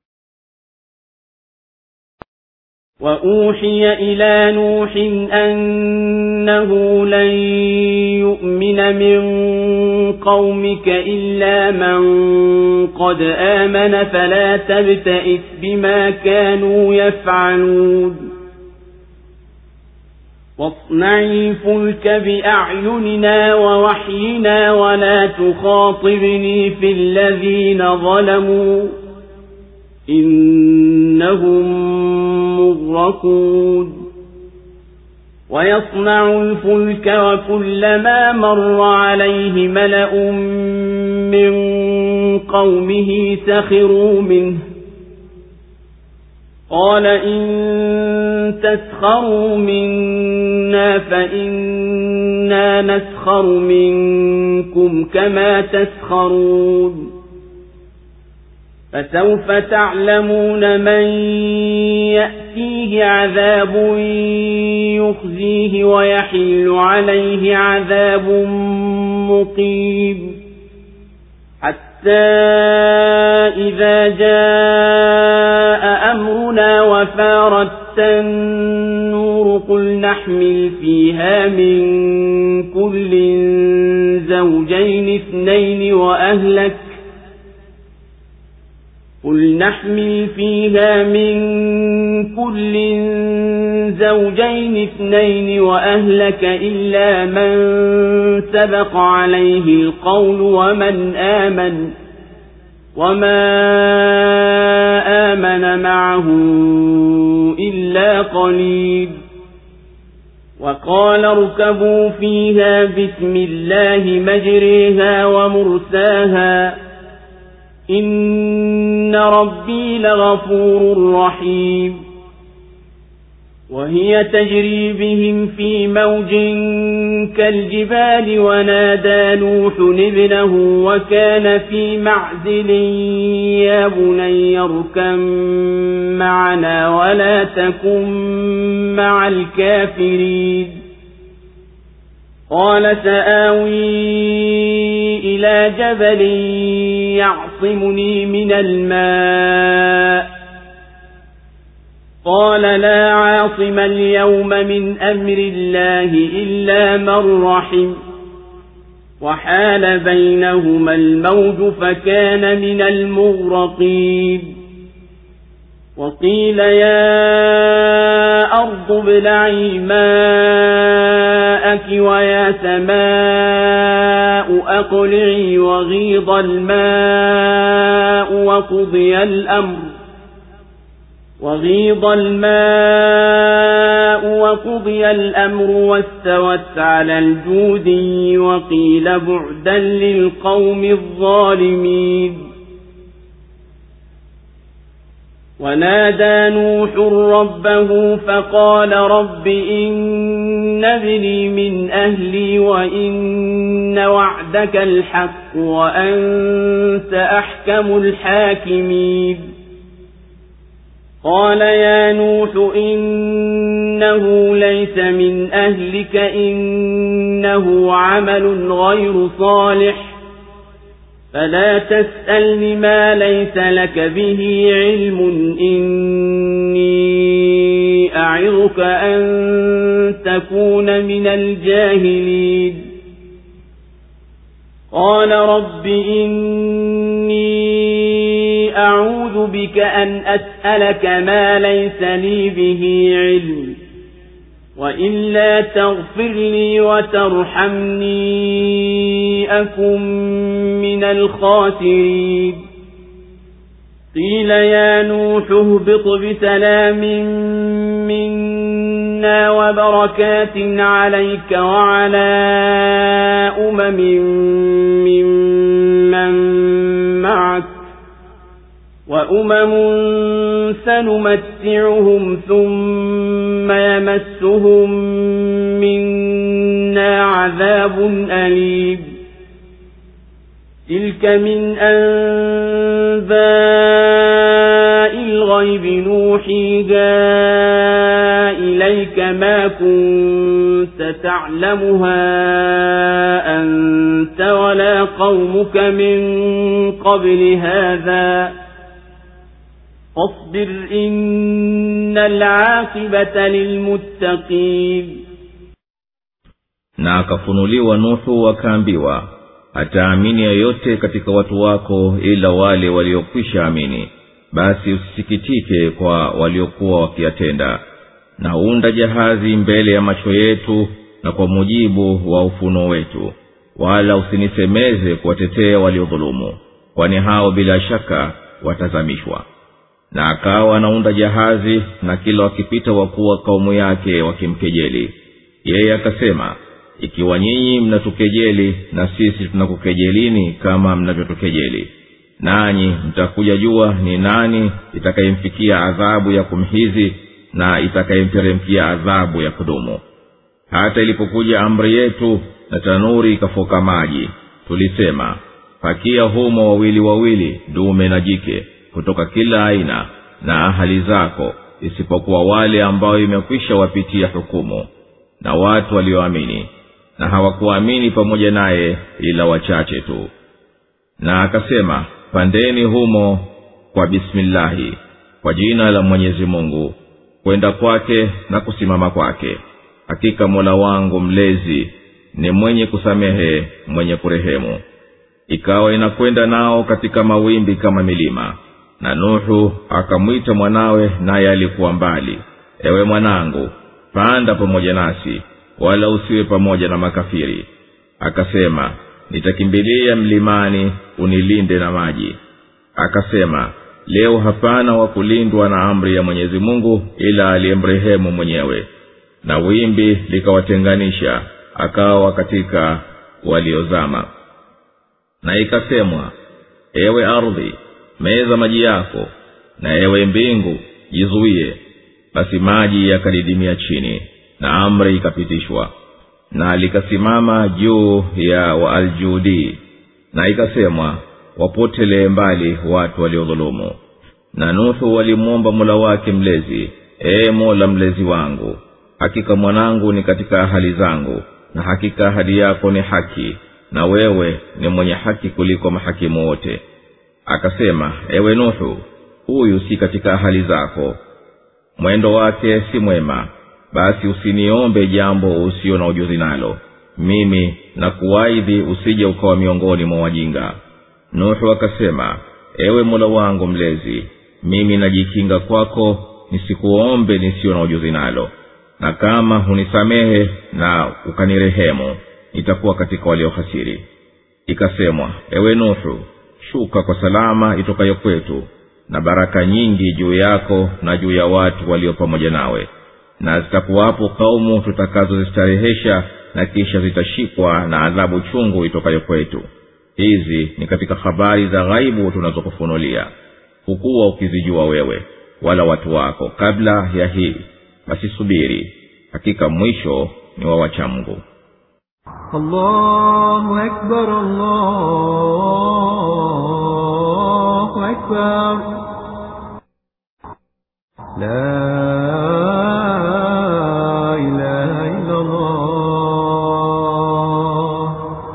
وأوحي إلى نوح أنه لن يؤمن من قومك إلا من قد آمن فلا تبتئس بما كانوا يفعلون واصنع الفلك بأعيننا ووحينا ولا تخاطبني في الذين ظلموا إنهم مغرقون ويصنع الفلك وكلما مر عليه ملأ من قومه سخروا منه قال إن تسخروا منا فإنا نسخر منكم كما تسخرون فسوف تعلمون من يأتيه عذاب يخزيه ويحل عليه عذاب مقيم حتى إذا جاء أمرنا وفارت النور قل نحمل فيها من كل زوجين اثنين وأهلك قل نحمل فيها من كل زوجين اثنين وأهلك إلا من سبق عليه القول ومن آمن وما آمن معه إلا قليل وقال اركبوا فيها بسم الله مجريها ومرساها إن ربي لغفور رحيم وهي تجري بهم في موج كالجبال ونادى نوح ابنه وكان في معزل يا بني اركب معنا ولا تكن مع الكافرين قال سآوي إلى جبل يعصمني من الماء قال لا عاصم اليوم من أمر الله إلا من رحم وحال بينهما الموج فكان من المغرقين وقيل يا أرض ابلعي ماءك ويا سماء أقلعي وغيض الماء وقضي الأمر وغيض الماء وقضي الأمر واستوت على الجودي وقيل بعدا للقوم الظالمين ونادى نوح ربه فقال رب إن ابني من أهلي وإن وعدك الحق وأنت أحكم الحاكمين قال يا نوح إنه ليس من أهلك إنه عمل غير صالح فلا تسألني ما ليس لك به علم إني أعظك أن تكون من الجاهلين قال رب إني أعوذ بك أن أسألك ما ليس لي به علم وإلا تغفر لي وترحمني أكن من الخاسرين قيل يا نوح اهبط بسلام منا وبركات عليك وعلى أمم ممن معك وأمم سنمتعهم ثم يمسهم منا عذاب أليم تلك من أنباء الغيب نوحيها إليك ما كنت تعلمها أنت ولا قومك من قبل هذا فاصبر إن العاقبة للمتقين. Na akafunuliwa Nuhu wakaambiwa, ataamini yeyote katika watu wako ila wale waliokwisha amini, basi usisikitike kwa waliokuwa wakiyatenda. Na unda jahazi mbele ya macho yetu na kwa mujibu wa ufunuo wetu, wala usinisemeze kuwatetea waliodhulumu, kwani hao bila shaka watazamishwa. Na akawa anaunda jahazi na kila wakipita wakuwa kaumu yake wakimkejeli. Yeye akasema, ikiwa nyinyi mnatukejeli na sisi tunakukejelini kama mnavyotukejeli, nanyi mtakuja jua ni nani itakayemfikia adhabu ya kumhizi na itakayemteremkia adhabu ya kudumu. Hata ilipokuja amri yetu na tanuri ikafoka maji, tulisema, pakia humo wawili wawili, dume na jike, kutoka kila aina na ahali zako, isipokuwa wale ambao imekwisha wapitia hukumu na watu walioamini, na hawakuamini pamoja naye ila wachache tu. Na akasema, pandeni humo kwa bismillahi, kwa jina la Mwenyezi Mungu, kwenda kwake na kusimama kwake. Hakika Mola wangu mlezi ni mwenye kusamehe, mwenye kurehemu. Ikawa inakwenda nao katika mawimbi kama milima. Na Nuhu akamwita mwanawe, naye alikuwa mbali, ewe mwanangu, panda pamoja nasi, wala usiwe pamoja na makafiri. Akasema, nitakimbilia mlimani unilinde na maji. Akasema, leo hapana wa kulindwa na amri ya Mwenyezi Mungu ila aliyemrehemu mwenyewe. Na wimbi likawatenganisha, akawa katika waliozama. Na ikasemwa, ewe ardhi, meza maji yako, na ewe mbingu, jizuie. Basi maji yakadidimia chini, na amri ikapitishwa, na likasimama juu ya Waaljudi. Na ikasemwa, wapotele mbali watu waliodhulumu. Na Nuhu walimwomba Mola wake mlezi, ee Mola mlezi wangu, hakika mwanangu ni katika ahali zangu, na hakika ahadi yako ni haki, na wewe ni mwenye haki kuliko mahakimu wote. Akasema, ewe Nuhu, huyu si katika ahali zako, mwendo wake si mwema, basi usiniombe jambo usio na ujuzi nalo, mimi na kuwaidhi usije ukawa miongoni mwa wajinga. Nuhu akasema, ewe Mola wangu mlezi, mimi najikinga kwako nisikuombe nisio na ujuzi nalo, na kama hunisamehe na ukanirehemu nitakuwa katika waliohasiri. Ikasemwa, ewe Nuhu, shuka kwa salama itokayo kwetu, na baraka nyingi juu yako na juu ya watu walio pamoja nawe, na zitakuwapo kaumu tutakazozistarehesha na kisha zitashikwa na adhabu chungu itokayo kwetu. Hizi ni katika habari za ghaibu tunazokufunulia, hukuwa ukizijua wewe wala watu wako kabla ya hii. Basi subiri, hakika mwisho ni wa wacha Mungu. Allahu Akbar, Allahu Akbar. La ilaha illa Allah.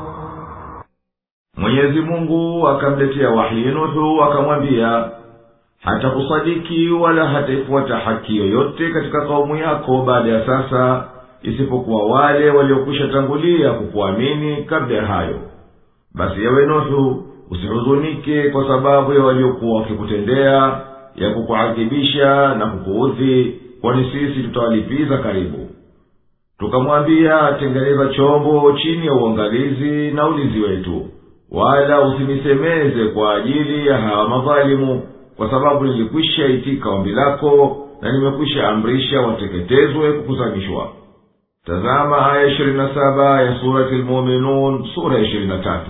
Mwenyezi Mungu akamletea wahi Nuhu akamwambia, hata kusadiki wala hataifuata haki yoyote katika kaumu yako baada ya sasa, isipokuwa wale waliokwisha tangulia kukuamini kabla ya hayo. Basi ewe Nuhu, usihuzunike kwa sababu ya waliokuwa wakikutendea ya kukuadhibisha na kukuudhi, kwani sisi tutawalipiza karibu. Tukamwambia, tengeneza chombo chini ya uangalizi na ulinzi wetu, wala usinisemeze kwa ajili ya hawa madhalimu, kwa sababu nilikwisha itika ombi lako na nimekwisha amrisha wateketezwe kukuzamishwa. Tazama aya ishirini na saba ya surati Al-Mu'minun, sura ishirini na tatu.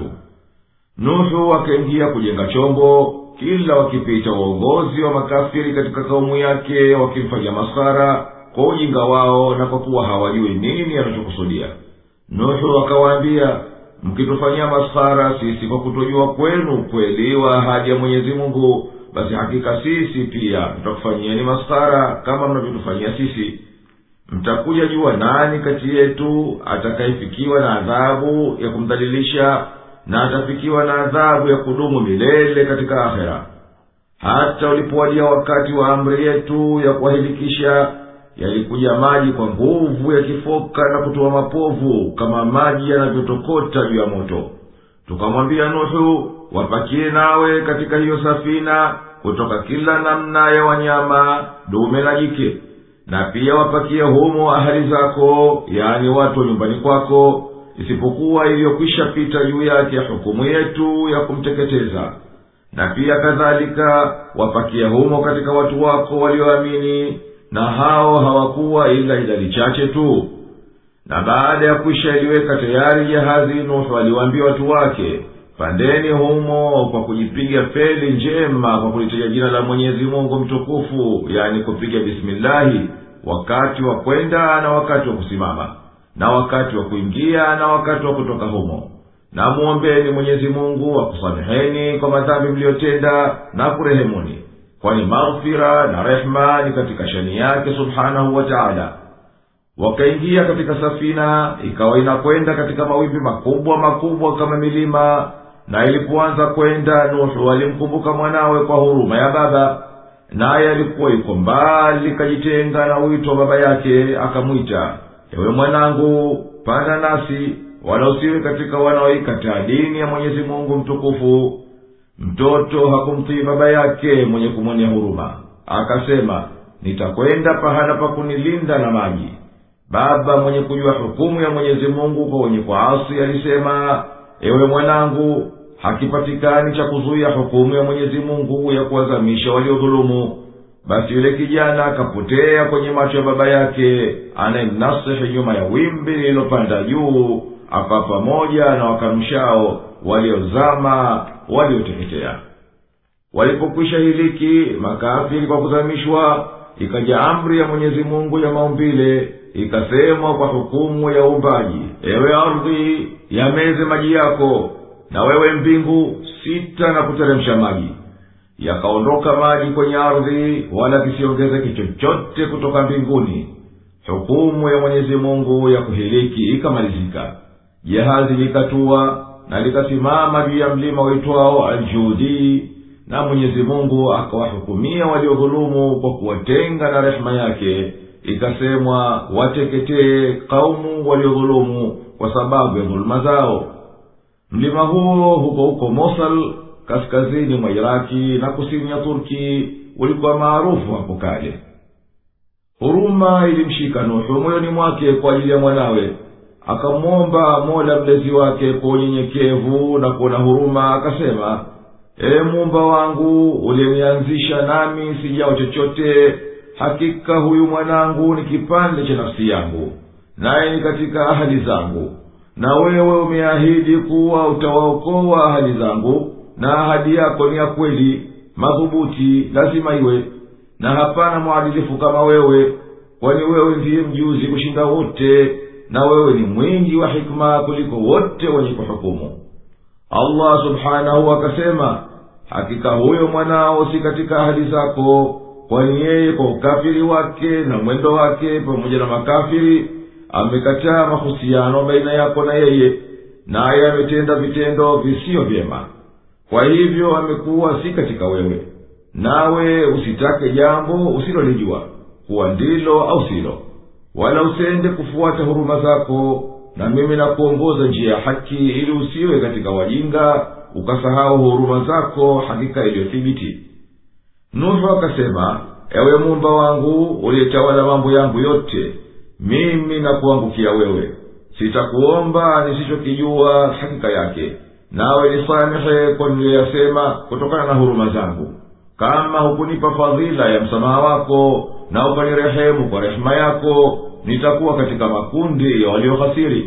Nuhu akaingia kujenga chombo, kila wakipita uongozi wa makafiri katika kaumu yake wakimfanya maskhara kwa ujinga wao na kwa kuwa hawajui nini anachokusudia. Nuhu akawaambia, mkitufanyia maskhara sisi kwa kutojua kwenu kweli wa ahadi ya Mwenyezi Mungu, basi hakika sisi pia tutakufanyieni maskhara kama mnavyotufanyia sisi. Mtakuja jua nani kati yetu atakayefikiwa na adhabu ya kumdhalilisha na atafikiwa na adhabu ya kudumu milele katika akhera. Hata ulipowadia wakati wa amri yetu ya kuwahilikisha, yalikuja maji kwa nguvu yakifoka na kutoa mapovu kama maji yanavyotokota juu ya moto. Tukamwambia Nuhu, wapakie nawe katika hiyo safina kutoka kila namna ya wanyama, dume na jike, na pia wapakie humo ahali zako, yani watu wa nyumbani kwako, isipokuwa iliyokwisha pita juu yake hukumu yetu ya kumteketeza. Na pia kadhalika wapakie humo katika watu wako walioamini, na hao hawakuwa ila idadi chache tu. Na baada ya kwisha iliweka tayari jahazi, Nuhu aliwaambia watu wake, pandeni humo kwa kujipiga feli njema kwa kulitaja jina la Mwenyezi Mungu mtukufu, yani kupiga bismillahi wakati wa kwenda na wakati wa kusimama, na wakati wa kuingia na wakati wa kutoka humo. Na muombeni Mwenyezi Mungu akusameheni kwa madhambi mliyotenda na kurehemuni, kwani maghfira na rehma ni katika shani yake subhanahu wa ta'ala. Wakaingia katika safina, ikawa inakwenda katika mawimbi makubwa makubwa kama milima, na ilipoanza kwenda Nuhu alimkumbuka mwanawe kwa huruma ya baba, naye alikuwa yuko mbali kajitenga na wito wa baba yake. Akamwita, ewe mwanangu, panda nasi, wala usiwe katika wanaoikataa dini ya Mwenyezi Mungu mtukufu. Mtoto hakumtii baba yake mwenye kumwonea huruma, akasema, nitakwenda pahala pa kunilinda na maji. Baba mwenye kujua hukumu ya Mwenyezi Mungu kwa wenye kuasi alisema, ewe mwanangu, hakipatikani cha kuzuia hukumu ya Mwenyezi Mungu ya kuwazamisha waliodhulumu. Basi yule kijana akapotea kwenye macho ya baba yake, anayemnasihi nyuma ya wimbi lililopanda juu, hapa pamoja na wakamshao waliozama walioteketea. Walipokwisha hiliki makafiri kwa kuzamishwa, ikaja amri ya Mwenyezi Mungu ya maumbile, ikasemwa kwa hukumu ya uumbaji, ewe ardhi, yameze maji yako, na wewe mbingu, sita na kuteremsha maji. Yakaondoka maji kwenye ardhi, wala kisiongezeke chochote kutoka mbinguni. Hukumu ya Mwenyezi Mungu ya kuhiliki ikamalizika. Jahazi likatua na likasimama juu ya mlima uitwao Al-Judi, na Mwenyezi Mungu akawahukumia waliodhulumu kwa kuwatenga na rehema yake, ikasemwa wateketee kaumu waliodhulumu kwa sababu ya dhuluma zao. Mlima huo huko huko Mosul kaskazini mwa Iraki na kusini ya Turki ulikuwa maarufu hapo kale. Huruma ilimshika Nuhu moyoni mwake kwa ajili ya mwanawe, akamwomba Mola mlezi wake kwa unyenyekevu na kuona huruma, akasema: Ee Muumba wangu uliyenianzisha nami sijao chochote, hakika huyu mwanangu ni kipande cha nafsi yangu, naye ni katika ahali zangu, na wewe umeahidi kuwa utawaokoa ahali zangu, na ahadi yako ni ya kweli madhubuti, lazima iwe, na hapana mwadilifu kama wewe, kwani wewe ndiye mjuzi kushinda wote, na wewe ni mwingi wa hikma kuliko wote wenye kuhukumu. Allah subhanahu akasema: hakika huyo mwanao si katika ahadi zako, kwani yeye kwa ukafiri wake na mwendo wake pamoja na makafiri amekataa mahusiano baina yako na yeye, naye ametenda vitendo visio vyema. Kwa hivyo amekuwa si katika wewe, nawe usitake jambo usilolijua kuwa ndilo au silo, wala usende kufuata huruma zako, na mimi nakuongoza njia ya haki ili usiwe katika wajinga ukasahau huruma zako hakika iliyothibiti. Nuhu akasema: ewe Muumba wangu uliyetawala mambo yangu yote, mimi nakuangukia wewe, sitakuomba nisichokijua hakika yake, nawe nisamehe kwa niliyosema kutokana na huruma zangu. Kama hukunipa fadhila ya msamaha wako na ukanirehemu kwa rehema yako, nitakuwa katika makundi ya waliohasiri.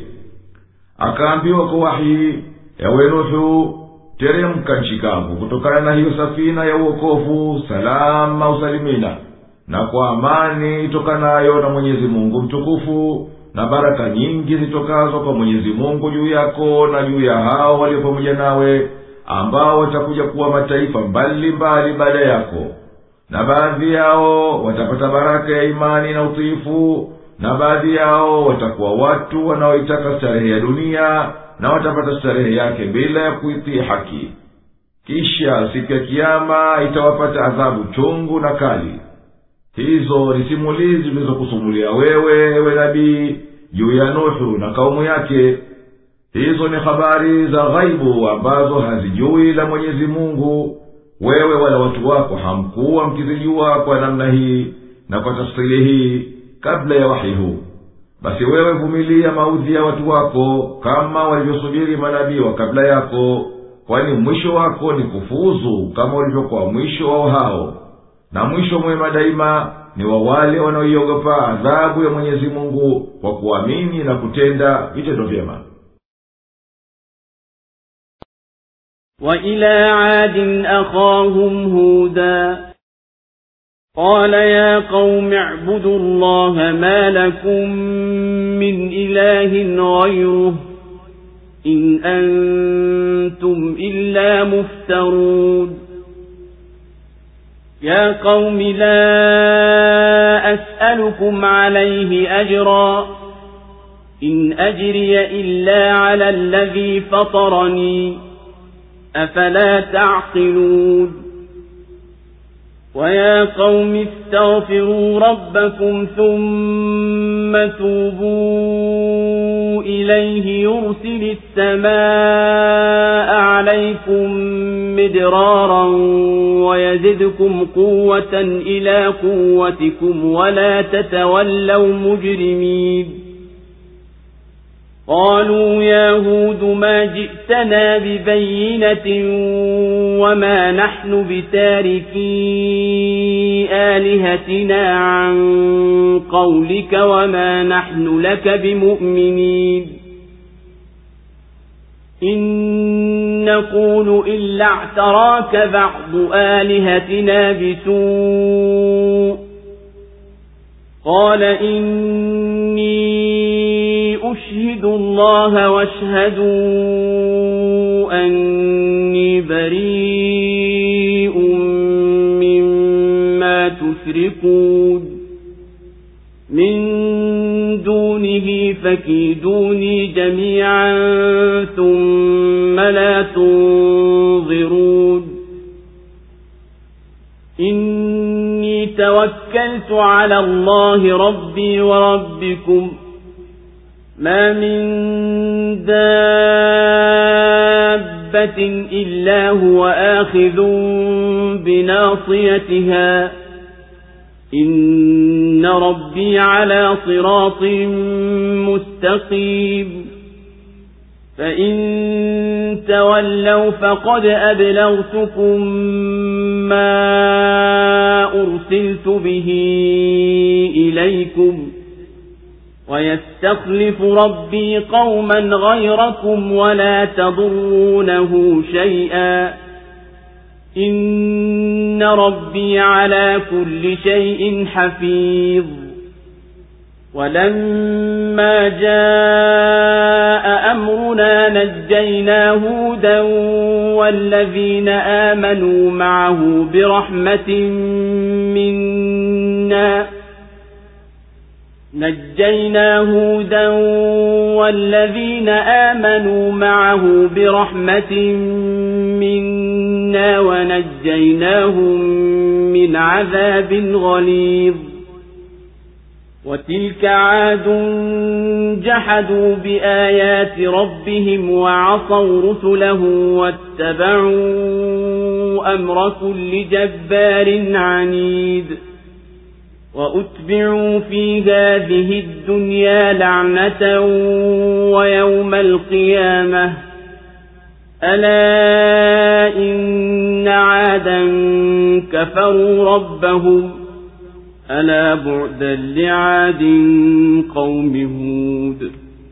Akaambiwa kwa wahi: ewe Nuhu, teremka nchi kavu kutokana na hiyo safina ya uokovu salama usalimina, na kwa amani itokanayo na Mwenyezi Mungu mtukufu, na baraka nyingi zitokazo kwa Mwenyezi Mungu juu yako na juu ya hao walio pamoja nawe, ambao watakuja kuwa mataifa mbali mbali baada yako, na baadhi yao watapata baraka ya imani na utiifu, na baadhi yao watakuwa watu wanaoitaka starehe ya dunia, na watapata starehe yake bila ya kuitii haki. Kisha siku ya kiyama itawapata adhabu chungu na kali. Hizo ni simulizi tulizokusumulia wewe, ewe nabii, juu ya Nuhu na kaumu yake. Hizo ni habari za ghaibu ambazo hazijui la Mwenyezi Mungu, wewe wala watu wako hamkuwa mkizijua kwa namna hii na kwa tafsiri hii kabla ya wahi huu. Basi wewe vumilia maudhi ya watu wako kama walivyosubiri manabii wa kabla yako, kwani mwisho wako ni kufuzu kama ulivyokuwa mwisho wao hao, na mwisho mwema daima ni wa wale wanaoiogopa adhabu ya Mwenyezi Mungu kwa kuamini na kutenda vitendo vyema. وإلى عاد أخاهم هودا قال يا قوم اعبدوا الله ما لكم من إله غيره إن أنتم إلا مفترون يا قوم لا أسألكم عليه أجرا إن أجري إلا على الذي فطرني أفلا تعقلون ويا قوم استغفروا ربكم ثم توبوا إليه يرسل السماء عليكم مدرارا ويزدكم قوة إلى قوتكم ولا تتولوا مجرمين قالوا يا هود ما جئتنا ببينة وما نحن بتاركي آلهتنا عن قولك وما نحن لك بمؤمنين إن نقول إلا اعتراك بعض آلهتنا بسوء قال إني أشهد الله واشهدوا أني بريء مما تشركون من دونه فكيدوني جميعا ثم لا تنظرون إني توكلت على الله ربي وربكم ما من دابة إلا هو آخذ بناصيتها إن ربي على صراط مستقيم فإن تولوا فقد أبلغتكم ما أرسلت به إليكم ويستخلف ربي قوما غيركم ولا تضرونه شيئا إن ربي على كل شيء حفيظ ولما جاء أمرنا نجينا هودا والذين آمنوا معه برحمة منا نجينا هودا والذين آمنوا معه برحمة منا ونجيناهم من عذاب غليظ وتلك عاد جحدوا بآيات ربهم وعصوا رسله واتبعوا أمر كل جبار عنيد وأتبعوا في هذه الدنيا لعنة ويوم القيامة ألا إن عادا كفروا ربهم ألا بعدا لعاد قوم هود.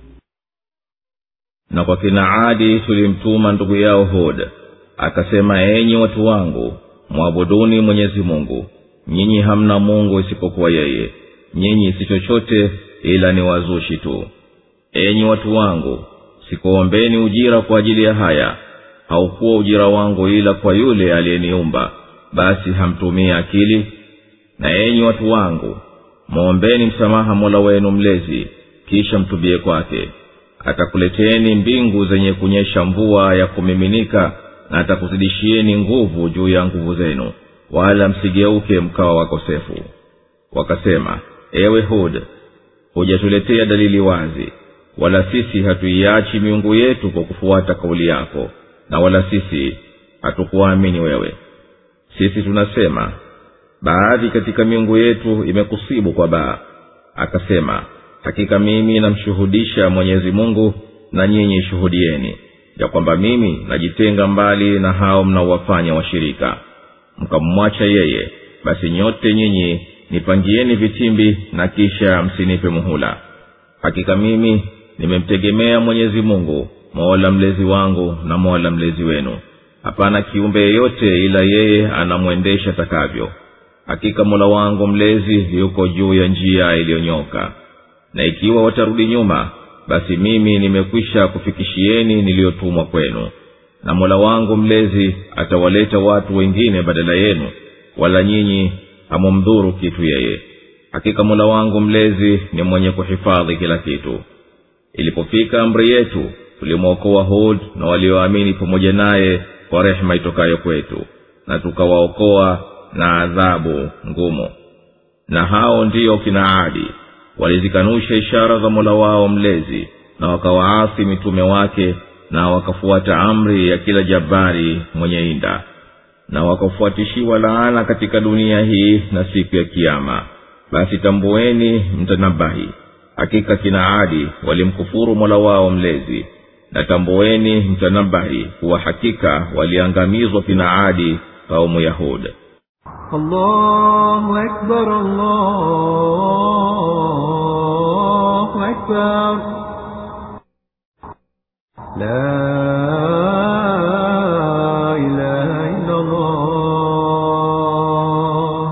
Na kwa kina Adi tulimtuma ndugu yao Hud, akasema enyi watu wangu, muabuduni Mwenyezi Mungu, nyinyi hamna Mungu isipokuwa yeye, nyinyi si chochote ila ni wazushi tu. Enyi watu wangu, sikuombeni ujira kwa ajili ya haya, haukuwa ujira wangu ila kwa yule aliyeniumba, basi hamtumia akili. Na enyi watu wangu, muombeni msamaha Mola wenu mlezi, kisha mtubie kwake. Atakuleteni mbingu zenye kunyesha mvua ya kumiminika, na atakuzidishieni nguvu juu ya nguvu zenu, wala msigeuke mkawa wakosefu. Wakasema, ewe Hud, hujatuletea dalili wazi, wala sisi hatuiachi miungu yetu kwa kufuata kauli yako, na wala sisi hatukuamini wewe. Sisi tunasema, baadhi katika miungu yetu imekusibu kwa baa. Akasema, hakika mimi namshuhudisha Mwenyezi Mungu, na nyinyi shuhudieni ya kwamba mimi najitenga mbali na hao mnaowafanya washirika. Mkamwacha yeye, basi nyote nyinyi nipangieni vitimbi na kisha msinipe muhula. Hakika mimi nimemtegemea Mwenyezi Mungu, Mola mlezi wangu na Mola mlezi wenu. Hapana kiumbe yeyote ila yeye anamwendesha takavyo. Hakika Mola wangu mlezi yuko juu ya njia iliyonyoka. Na ikiwa watarudi nyuma, basi mimi nimekwisha kufikishieni niliyotumwa kwenu. Na Mola wangu mlezi atawaleta watu wengine badala yenu, wala nyinyi hamumdhuru kitu yeye. Hakika Mola wangu mlezi ni mwenye kuhifadhi kila kitu. Ilipofika amri yetu, tulimwokoa Hud na walioamini pamoja naye kwa rehema itokayo kwetu, na tukawaokoa na adhabu ngumu. Na hao ndio kina Adi, walizikanusha ishara za Mola wao mlezi, na wakawaasi mitume wake, na wakafuata amri ya kila jabari mwenye inda, na wakafuatishiwa laana katika dunia hii na siku ya kiyama. Basi tambueni mtanabahi, hakika kina Adi walimkufuru Mola wao mlezi. Na tambueni mtanabahi kuwa hakika waliangamizwa kina Adi kaumu ya Hud. Allahu Akbar, Allahu Akbar. La ilaha illa Allah.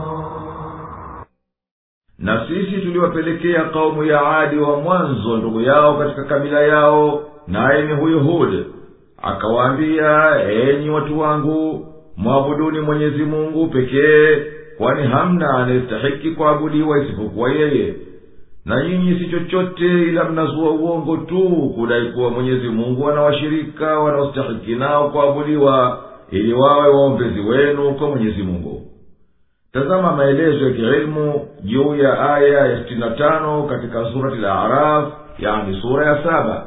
Na sisi tuliwapelekea kaumu ya Adi wa mwanzo ndugu yao katika kabila yao, naye ni huyu Hud. Akawaambia, enyi watu wangu, muabuduni Mwenyezi Mungu pekee, kwani hamna anayestahiki kuabudiwa isipokuwa yeye. Na nyinyi si chochote ila mnazua uongo tu kudai kuwa Mwenyezi Mungu ana washirika wanaostahiki nao kuabudiwa, ili wawe waombezi wenu kwa Mwenyezi Mungu. tazama maelezo ya kiilmu juu ya aya ya sitini na tano katika surati al-A'raf, yani sura ya saba.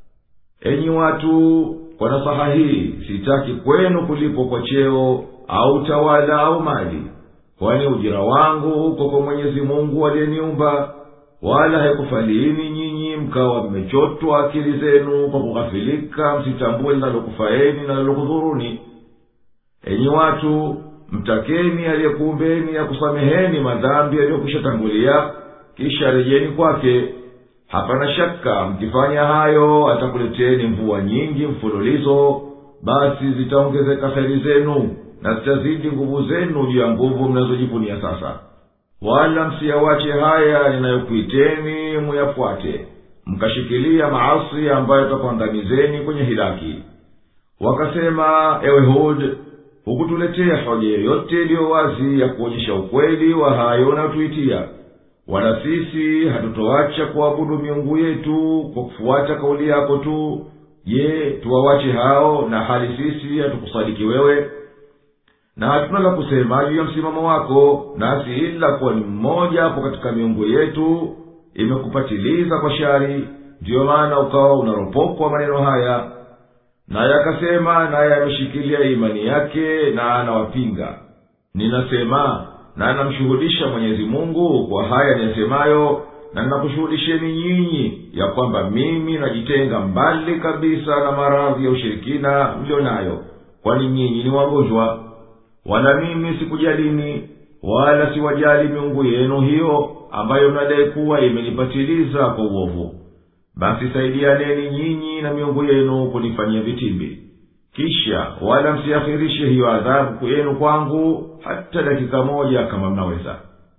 Enyi watu, kwa nasaha hii sitaki kwenu kulipo kwa cheo au tawala au mali, kwani ujira wangu uko kwa Mwenyezi Mungu aliyeniumba, wala haikufaliini nyinyi mkawa mmechotwa akili zenu kwa kughafilika, msitambue linalokufaeni na linalokudhuruni. Enyi watu, mtakeni aliyekuumbeni akusameheni madhambi yaliyokwisha tangulia, kisha rejeni kwake. Hapana shaka mkifanya hayo atakuleteni mvua nyingi mfululizo, basi zitaongezeka kheri zenu na zitazidi nguvu zenu juu ya nguvu mnazojivunia sasa. Wala msiyawache haya ninayokuiteni muyafuate, mkashikilia maasi ambayo yatakuangamizeni kwenye hilaki. Wakasema, ewe Hud, hukutuletea hoja yoyote iliyo wazi ya kuonyesha ukweli wa hayo unayotuitia, wala sisi hatutoacha kuabudu miungu yetu kwa kufuata kauli yako tu. Je, tuwawache hao na hali sisi hatukusadiki wewe? Na hatuna la kusema juu ya msimamo wako, nasi ila kuwa ni mmoja hapo katika miungu yetu imekupatiliza kwa shari, ndiyo maana ukawa unaropokwa maneno haya. Naye akasema, naye ameshikilia imani yake na anawapinga. Ninasema na anamshuhudisha Mwenyezi Mungu kwa haya nisemayo, na ninakushuhudisheni nyinyi ya kwamba mimi najitenga mbali kabisa na maradhi ya ushirikina mlio nayo, kwani nyinyi ni wagonjwa. Wala mimi sikujalini wala siwajali miungu yenu hiyo ambayo mnadai kuwa imenipatiliza kwa uovu. Basi saidianeni nyinyi na miungu yenu kunifanyia vitimbi, kisha wala msiakhirishe hiyo adhabu yenu kwangu hata dakika moja kama mnaweza.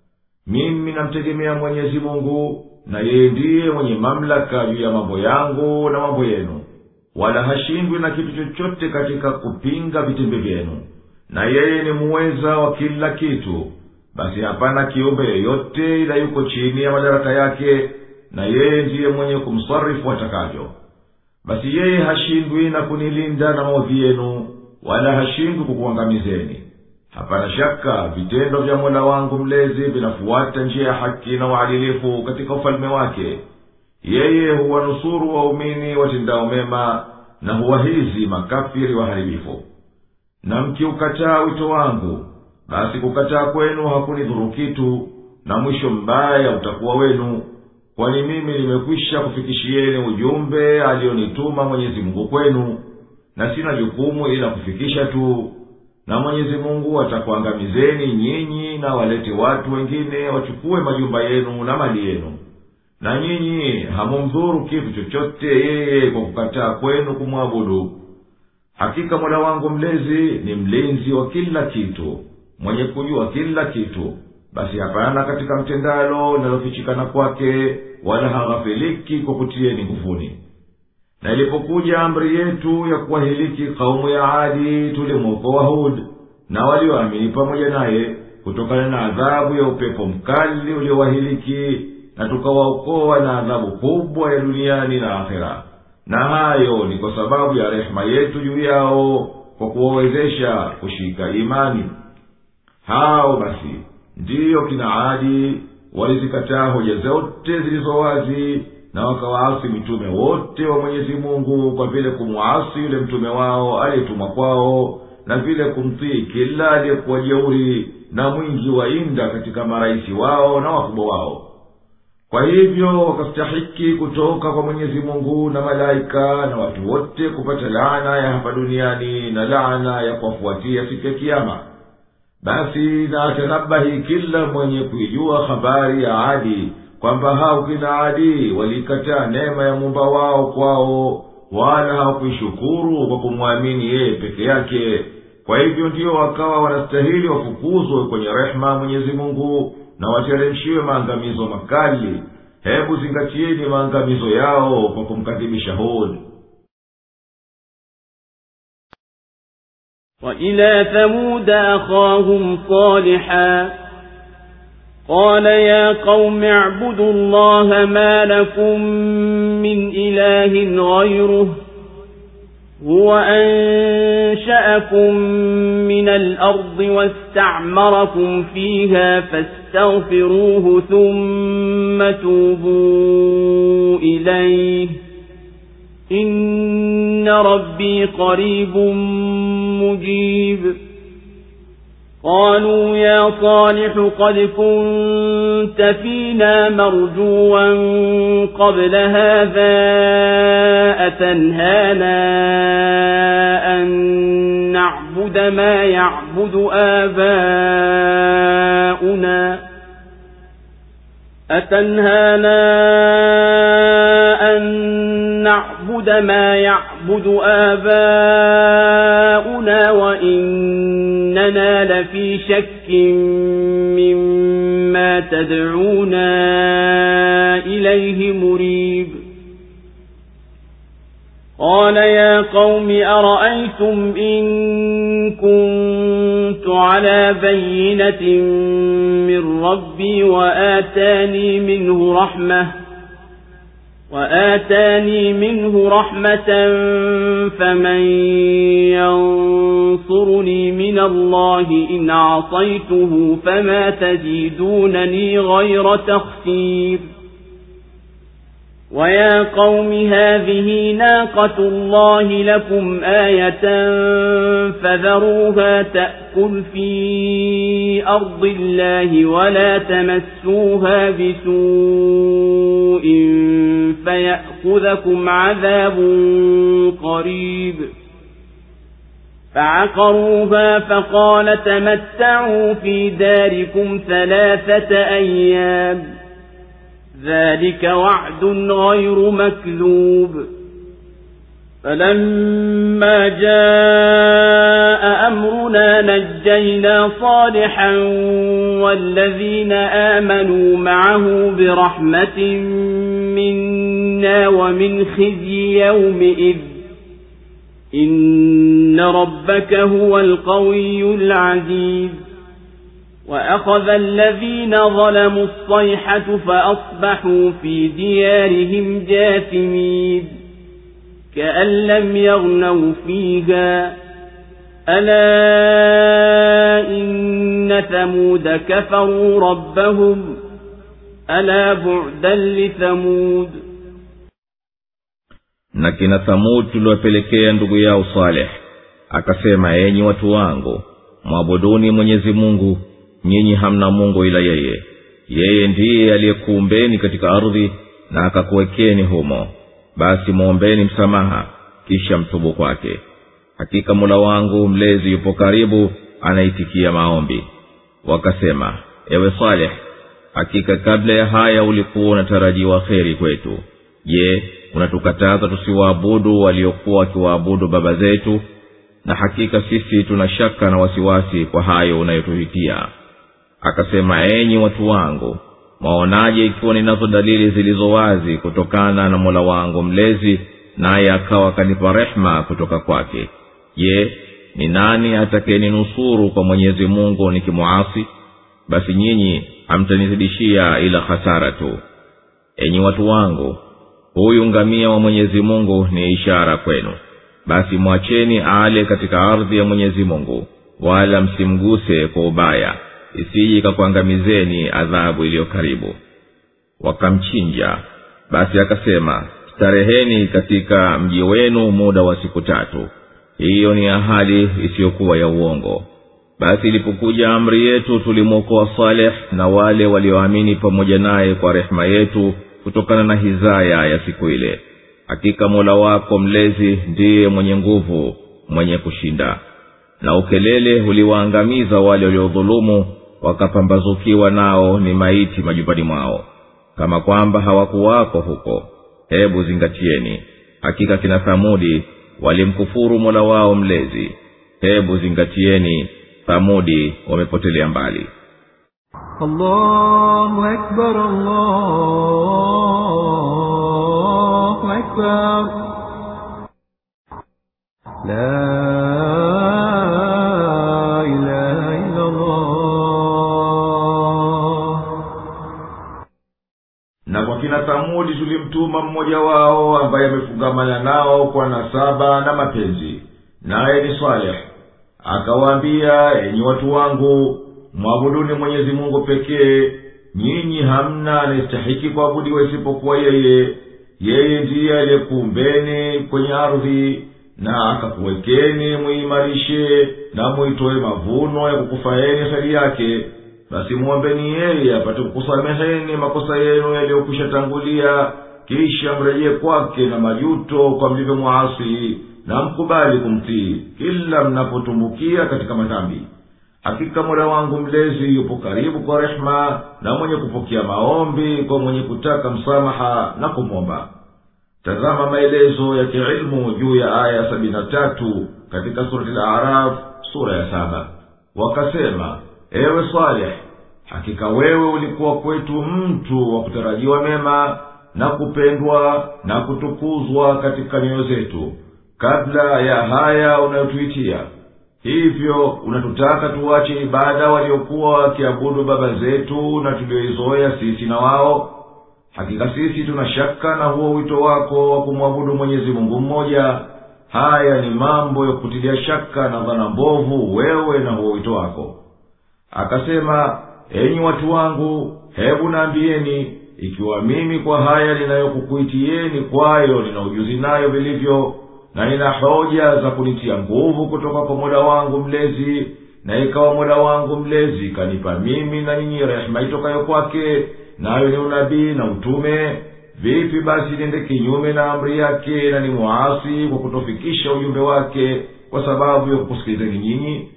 Mimi namtegemea Mwenyezi Mungu, na yeye ndiye mwenye mamlaka juu ya mambo yangu na mambo yenu, wala hashindwi na kitu chochote katika kupinga vitimbi vyenu, na yeye ni muweza wa kila kitu. Basi hapana kiumbe yoyote ila yuko chini ya madaraka yake, na yeye ndiye mwenye kumsarifu atakavyo. Basi yeye hashindwi na kunilinda na maudhi yenu, wala hashindwi kukuangamizeni. Hapana shaka vitendo vya Mola wangu mlezi vinafuata njia ya haki na uadilifu katika ufalme wake. Yeye huwanusuru waumini watendao mema, na huwahizi makafiri waharibifu. Na mkiukataa wito wangu, basi kukataa kwenu hakunidhuru kitu, na mwisho mbaya utakuwa wenu, kwani mimi nimekwisha kufikishieni ujumbe alionituma Mwenyezi Mungu kwenu, na sina jukumu ila kufikisha tu. Na Mwenyezi Mungu atakuangamizeni nyinyi na walete watu wengine wachukue majumba yenu na mali yenu, na nyinyi hamumdhuru kitu chochote yeye kwa kukataa kwenu kumwabudu. Hakika Mola wangu mlezi ni mlinzi wa kila kitu, mwenye kujua kila kitu. Basi hapana katika mtendalo nalofichikana kwake, wala haghafiliki kwa kutieni nguvuni. Na ilipokuja amri yetu ya kuwahiliki kaumu ya Adi, tulimwokoa Hud na walioamini pamoja naye kutokana na adhabu ya upepo mkali uliowahiliki, na tukawaokoa na adhabu kubwa ya duniani na akhera. Na hayo ni kwa sababu ya rehema yetu juu yao kwa kuwawezesha kushika imani. Hao basi ndiyo kina Adi, walizikataa hoja zote zilizo wazi, na wakawaasi mitume wote wa Mwenyezi Mungu kwa vile kumuasi yule mtume wao aliyetumwa kwao, na vile kumtii kila aliyekuwa jeuri na mwingi wa inda katika maraisi wao na wakubwa wao. Kwa hivyo wakastahiki kutoka kwa Mwenyezi Mungu na malaika na watu wote kupata laana ya hapa duniani na laana ya kuwafuatia siku ya kiyama. Basi na atanabahi kila mwenye kuijua habari ya Adi kwamba hao kina Adi walikataa neema ya Muumba wao kwao, wala hawakuishukuru kwa kumwamini yeye peke yake. Kwa hivyo ndio wakawa wanastahili wafukuzwe kwenye rehema Mwenyezi Mungu na wateremshiwe maangamizo makali. Hebu zingatieni maangamizo yao kwa kumkadhibisha Hud. وإلى ثمود أخاهم صالحا قال يا قوم اعبدوا الله ما لكم من إله غيره هو أنشأكم من الأرض واستعمركم فيها فاستغفروه ثم توبوا إليه إن ربي قريب مجيب قالوا يا صالح قد كنت فينا مرجوا قبل هذا أتنهانا أن نعبد ما يعبد آباؤنا أتنهانا أن نعبد ما يعبد آباؤنا وإننا لفي شك مما تدعونا إليه مريب قال يا قوم أرأيتم إن كنت على بينة من ربي وآتاني منه رحمة وآتاني منه رحمة فمن ينصرني من الله إن عصيته فما تزيدونني غير تخسير ويا قوم هذه ناقة الله لكم آية فذروها تأكل في أرض الله ولا تمسوها بسوء فيأخذكم عذاب قريب فعقروها فقال تمتعوا في داركم ثلاثة أيام ذلك وعد غير مكذوب فلما جاء أمرنا نجينا صالحا والذين آمنوا معه برحمة منا ومن خزي يومئذ إن ربك هو القوي العزيز وأخذ الذين ظلموا الصيحة فأصبحوا في ديارهم جاثمين كأن لم يغنوا فيها ألا إن ثمود كفروا ربهم ألا بعدا لثمود. Na kina Thamud tuliwapelekea ndugu yao Saleh, akasema enyi watu wangu, mwabuduni Mwenyezi Mungu, nyinyi hamna Mungu ila yeye. Yeye ndiye aliyekuumbeni katika ardhi na akakuwekeni humo. Basi muombeni msamaha kisha mtubu kwake. Hakika Mola wangu mlezi yupo karibu, anaitikia maombi. Wakasema, ewe Saleh, hakika kabla ya haya ulikuwa unatarajiwa kheri kwetu. Je, unatukataza tusiwaabudu waliokuwa wakiwaabudu baba zetu? Na hakika sisi tunashaka na wasiwasi kwa hayo unayotuhitia. Akasema, enyi watu wangu, maonaje ikiwa ninazo dalili zilizo wazi kutokana na Mola wangu mlezi, naye akawa kanipa rehema kutoka kwake? Je, ni nani atakayeninusuru kwa Mwenyezi Mungu nikimuasi? Basi nyinyi hamtanizidishia ila hasara tu. Enyi watu wangu, huyu ngamia wa Mwenyezi Mungu ni ishara kwenu. Basi mwacheni ale katika ardhi ya Mwenyezi Mungu, wala msimguse kwa ubaya, isije ikakuangamizeni adhabu iliyo karibu. Wakamchinja. Basi akasema, stareheni katika mji wenu muda wa siku tatu. Hiyo ni ahadi isiyokuwa ya uongo. Basi ilipokuja amri yetu tulimwokoa Saleh na wale walioamini pamoja naye kwa rehema yetu kutokana na hizaya ya siku ile. Hakika Mola wako mlezi ndiye mwenye nguvu, mwenye kushinda. Na ukelele uliwaangamiza wale waliodhulumu, wakapambazukiwa nao ni maiti majumbani mwao, kama kwamba hawakuwako huko. Hebu zingatieni, hakika kina Thamudi walimkufuru Mola wao mlezi. Hebu zingatieni, Thamudi wamepotelea mbali. Allahu Akbar, Allahu Akbar. La ilaha illa Allah. Na kwa akina Thamudi tulimtuma mmoja wao ambaye amefungamana nao kwa nasaba na mapenzi, naye ni Saleh. Akawaambia, enyi watu wangu, mwabuduni Mwenyezi Mungu pekee. Nyinyi hamna anayestahiki kuabudiwa isipokuwa yeye. Yeye ndiye aliyekuumbeni kwenye ardhi na akakuwekeni muimarishe na muitoe mavuno ya kukufaeni kheri yake. Basi muombeni yeye apate kukusameheni makosa yenu yaliyokwisha tangulia, kisha mrejee kwake na majuto kwa mlivyo muasi, na mkubali kumtii kila mnapotumbukia katika madhambi. Hakika Mola wangu mlezi yupo karibu kwa rehema na mwenye kupokea maombi kwa mwenye kutaka msamaha na kumwomba. Tazama maelezo ya kiilmu juu ya aya sabini na tatu katika surati al-A'raf, sura ya saba. Wakasema, ewe Saleh, hakika wewe ulikuwa kwetu mtu wa kutarajiwa mema na kupendwa na kutukuzwa katika nyoyo zetu kabla ya haya unayotuitia. Hivyo unatutaka tuache ibada waliokuwa wakiabudu baba zetu na tulioizoea sisi na wao? Hakika sisi tunashaka na huo wito wako wa kumwabudu Mwenyezi Mungu mmoja. Haya ni mambo ya kutilia shaka na dhana mbovu wewe na huo wito wako. Akasema, enyi watu wangu, hebu naambieni, ikiwa mimi kwa haya ninayokukuitieni kwayo nina ujuzi nayo vilivyo, na nina hoja za kunitia nguvu kutoka kwa Mola wangu mlezi, na ikawa Mola wangu mlezi kanipa mimi na nyinyi rehema itokayo kwake, nayo ni unabii na utume, vipi basi niende kinyume na amri yake na ni muasi kwa kutofikisha ujumbe wake kwa sababu ya kukusikilizeni nyinyi?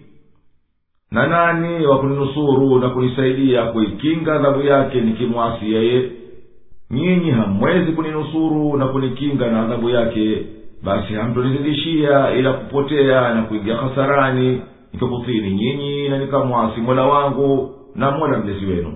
Na nani wa kuninusuru na kunisaidia kuikinga adhabu yake nikimuasi yeye? Nyinyi hamwezi kuninusuru na kunikinga na adhabu yake, basi hamtonizidishia ila kupotea na kuingia hasarani nikikufini nyinyi na nikamuasi Mola wangu na Mola mlezi wenu.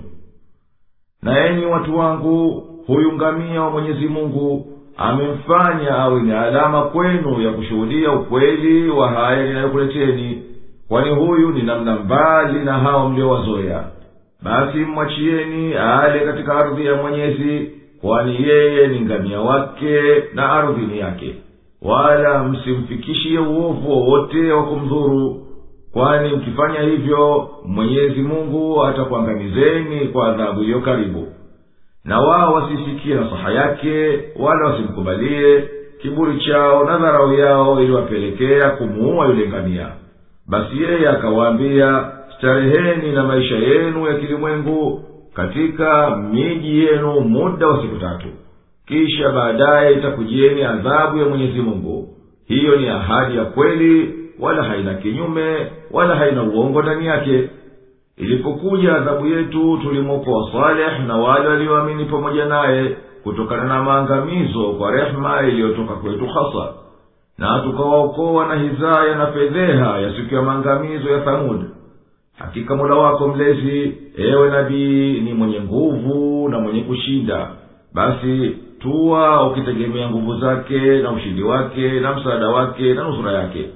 Na enyi watu wangu, huyu ngamia wa Mwenyezi Mungu amemfanya awe ni alama kwenu ya kushuhudia ukweli wa haya ninayokuleteni, kwani huyu ni namna mbali na hao mliowazoea. Basi mwachieni ale katika ardhi ya Mwenyezi, kwani yeye ni ngamia wake na ardhi ni yake, wala msimfikishie uovu wowote wa kumdhuru, kwani mkifanya hivyo Mwenyezi Mungu atakuangamizeni kwa adhabu iliyo karibu. Na wao wasisikie nasaha yake wala wasimkubalie, kiburi chao na dharau yao iliwapelekea kumuua yule ngamia. Basi yeye akawaambia, stareheni na maisha yenu ya kilimwengu katika miji yenu muda wa siku tatu, kisha baadaye itakujieni adhabu ya Mwenyezi Mungu. Hiyo ni ahadi ya kweli, wala haina kinyume wala haina uongo ndani yake. Ilipokuja adhabu yetu tulimwokoa Saleh na wale walioamini pamoja naye kutokana na maangamizo kwa rehema iliyotoka kwetu hasa, na tukawaokoa na hizaya na fedheha ya siku ya maangamizo ya Thamud. Hakika Mola wako mlezi, ewe nabii, ni mwenye nguvu na mwenye kushinda. Basi tuwa ukitegemea nguvu zake na ushindi wake na msaada wake na nusura yake.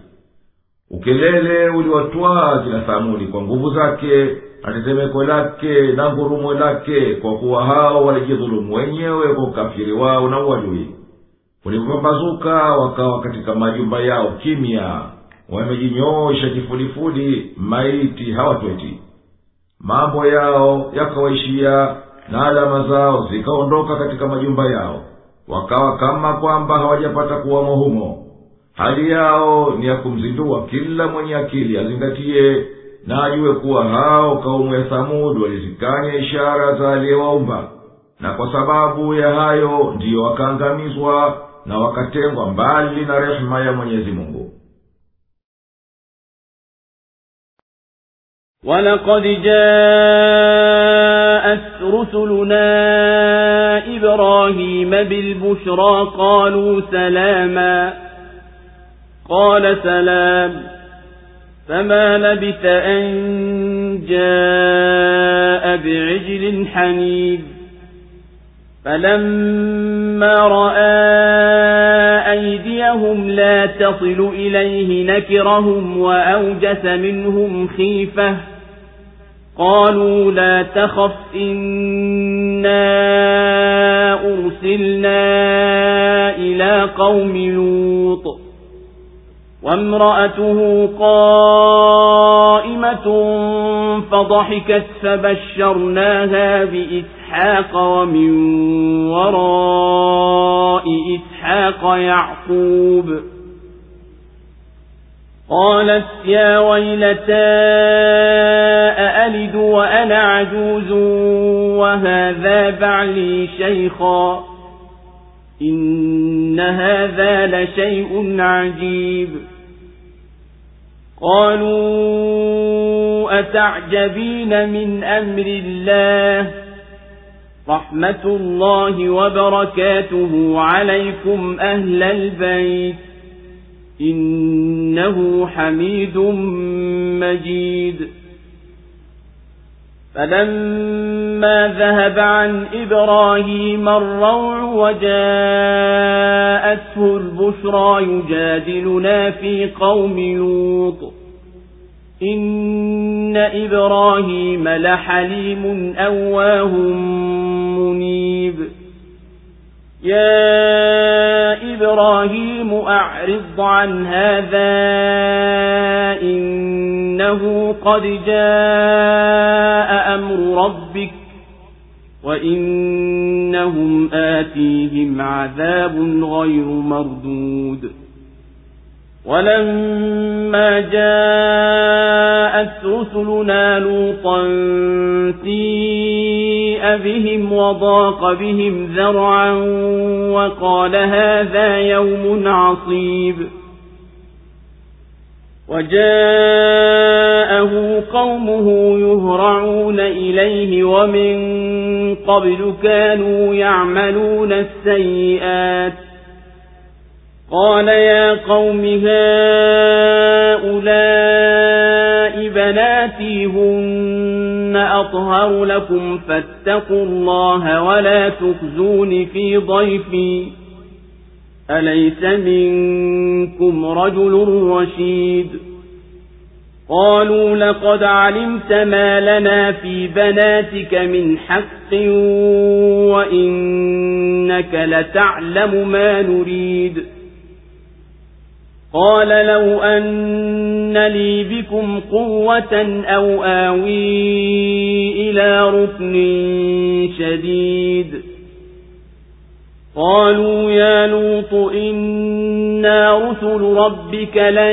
Ukelele uliwatwaa kina Thamudi kwa nguvu zake, na tetemeko lake na ngurumo lake, kwa kuwa hao walijidhulumu wenyewe kwa ukafiri wao na uadui. Ulipopambazuka wakawa katika majumba yao kimya, wamejinyoosha kifudifudi, maiti hawatweti. Mambo yao yakawaishia na alama zao zikaondoka katika majumba yao, wakawa kama kwamba hawajapata kuwamo humo. Hali yao ni ya kumzindua kila mwenye akili azingatie na ajue kuwa hao kaumu ya Thamud walizikanya ishara za aliyewaumba, na kwa sababu ya hayo ndiyo wakaangamizwa na wakatengwa mbali na rehema ya Mwenyezi Mungu. وَلَقَدْ جَاءَتْ رُسُلُنَا إِبْرَاهِيمَ بِالْبُشْرَى قَالُوا سَلَامًا قَالَ سَلَامٌ فَمَا لَبِثَ أَن جَاءَ بِعِجْلٍ حَنِيذٍ فَلَمَّا رَأَى أَيْدِيَهُمْ لَا تَصِلُ إِلَيْهِ نَكِرَهُمْ وَأَوْجَسَ مِنْهُمْ خِيفَةً قَالُوا لَا تَخَفْ إِنَّ إنا أرسلنا إلى قوم لوط وامرأته قائمة فضحكت فبشرناها بإسحاق ومن وراء إسحاق يعقوب قالت يا ويلتى أألد وأنا عجوز وهذا بعلي شيخا إن هذا لشيء عجيب قالوا أتعجبين من أمر الله رحمة الله وبركاته عليكم أهل البيت إنه حميد مجيد فلما ذهب عن إبراهيم الروع وجاءته البشرى يجادلنا في قوم لوط إن إبراهيم لحليم أواه منيب يا إبراهيم أعرض عن هذا إنه قد جاء أمر ربك وإنهم آتيهم عذاب غير مردود ولما جاءت رسلنا لوطا سيء بهم وضاق بهم ذرعا وقال هذا يوم عصيب وجاءه قومه يهرعون إليه ومن قبل كانوا يعملون السيئات قال يا قوم هؤلاء بناتي هن أطهر لكم فاتقوا الله ولا تخزون في ضيفي أليس منكم رجل رشيد قالوا لقد علمت ما لنا في بناتك من حق وإنك لتعلم ما نريد قال لو أن لي بكم قوة أو آوي إلى ركن شديد قالوا يا لوط إنا رسل ربك لن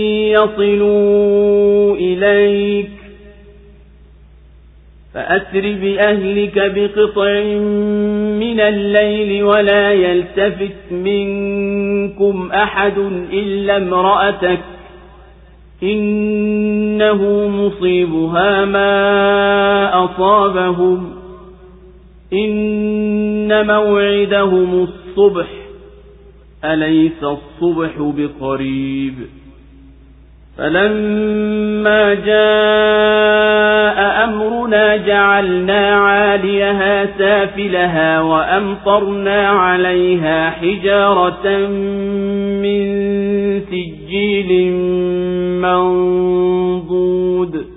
يصلوا إليك فأسر بأهلك بقطع من الليل ولا يلتفت منكم أحد إلا امرأتك إنه مصيبها ما أصابهم إن موعدهم الصبح أليس الصبح بقريب فلما جاء أمرنا جعلنا عاليها سافلها وأمطرنا عليها حجارة من سجيل منضود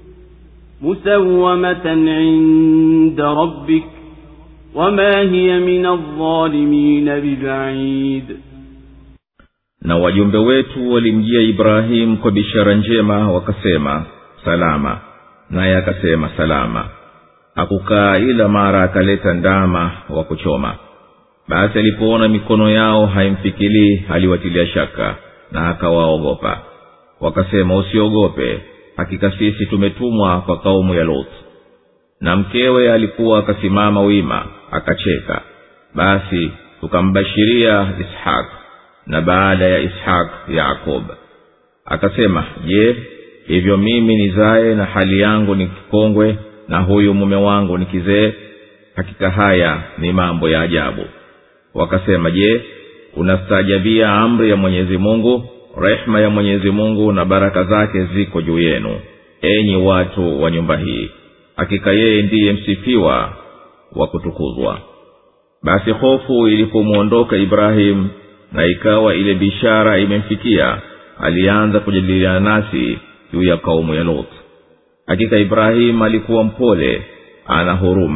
مسومة عند ربك وما هي من الظالمين ببعيد. Na wajumbe wetu walimjia Ibrahim kwa bishara njema wakasema salama, naye akasema salama. Hakukaa ila mara akaleta ndama wa kuchoma. Basi alipoona mikono yao haimfikili aliwatilia shaka na akawaogopa. Wakasema usiogope, hakika sisi tumetumwa kwa kaumu ya Lot. Na mkewe alikuwa akasimama wima akacheka. Basi tukambashiria Ishaq na baada ya Ishaq Yakob. Akasema, je, hivyo mimi nizae na hali yangu ni kikongwe na huyu mume wangu ni kizee? Hakika haya ni mambo ya ajabu. Wakasema, je, unastaajabia amri ya Mwenyezi Mungu? Rehema ya Mwenyezi Mungu na baraka zake ziko juu yenu, enyi watu wa nyumba hii. Hakika yeye ndiye msifiwa wa kutukuzwa. Basi hofu ilipomuondoka Ibrahim na ikawa ile bishara imemfikia, alianza kujadiliana nasi juu ya kaumu ya Lot. Hakika Ibrahim alikuwa mpole, ana huruma,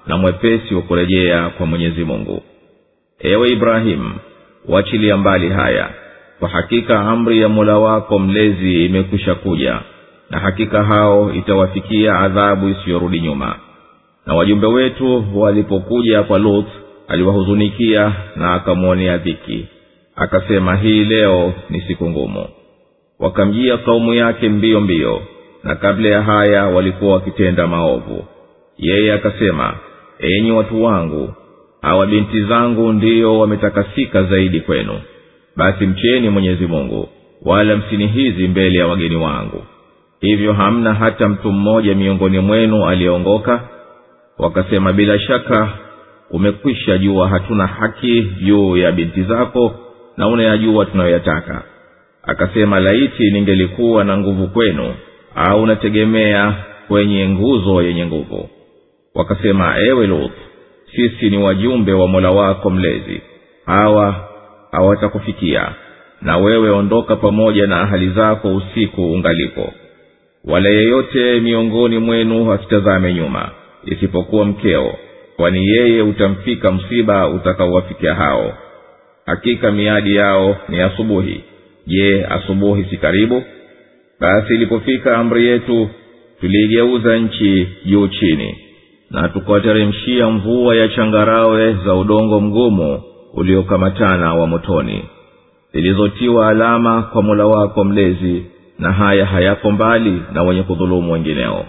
na mwepesi wa kurejea kwa Mwenyezi Mungu. Ewe Ibrahim, wachilia mbali haya, kwa hakika amri ya Mola wako mlezi imekwisha kuja, na hakika hao itawafikia adhabu isiyorudi nyuma. Na wajumbe wetu walipokuja kwa Lut, aliwahuzunikia na akamwonea dhiki, akasema hii leo ni siku ngumu. Wakamjia kaumu yake mbio mbio, na kabla ya haya walikuwa wakitenda maovu. Yeye akasema, enyi watu wangu, hawa binti zangu ndio wametakasika zaidi kwenu, basi mcheni Mwenyezi Mungu, wala msinihizi mbele ya wageni wangu. Hivyo hamna hata mtu mmoja miongoni mwenu aliongoka? Wakasema, bila shaka umekwisha jua hatuna haki juu ya binti zako, na unayajua tunayoyataka. Akasema, laiti ningelikuwa na nguvu kwenu, au nategemea kwenye nguzo yenye nguvu. Wakasema, ewe Lut, sisi ni wajumbe wa Mola wako mlezi, hawa hawatakufikia, na wewe ondoka pamoja na ahali zako usiku ungalipo. Wala yeyote miongoni mwenu asitazame nyuma, isipokuwa mkeo, kwani yeye utamfika msiba utakaowafikia hao. Hakika miadi yao ni asubuhi. Je, asubuhi si karibu? Basi ilipofika amri yetu, tuligeuza nchi juu chini, na tukawateremshia mvua ya changarawe za udongo mgumu uliokamatana wa motoni, zilizotiwa alama kwa Mola wako mlezi, na haya hayako mbali na wenye kudhulumu wengineo.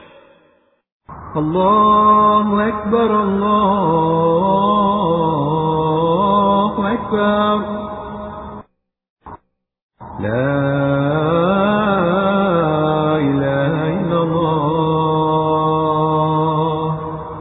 Allahu Akbar, Allahu Akbar. La ilaha illa Allah.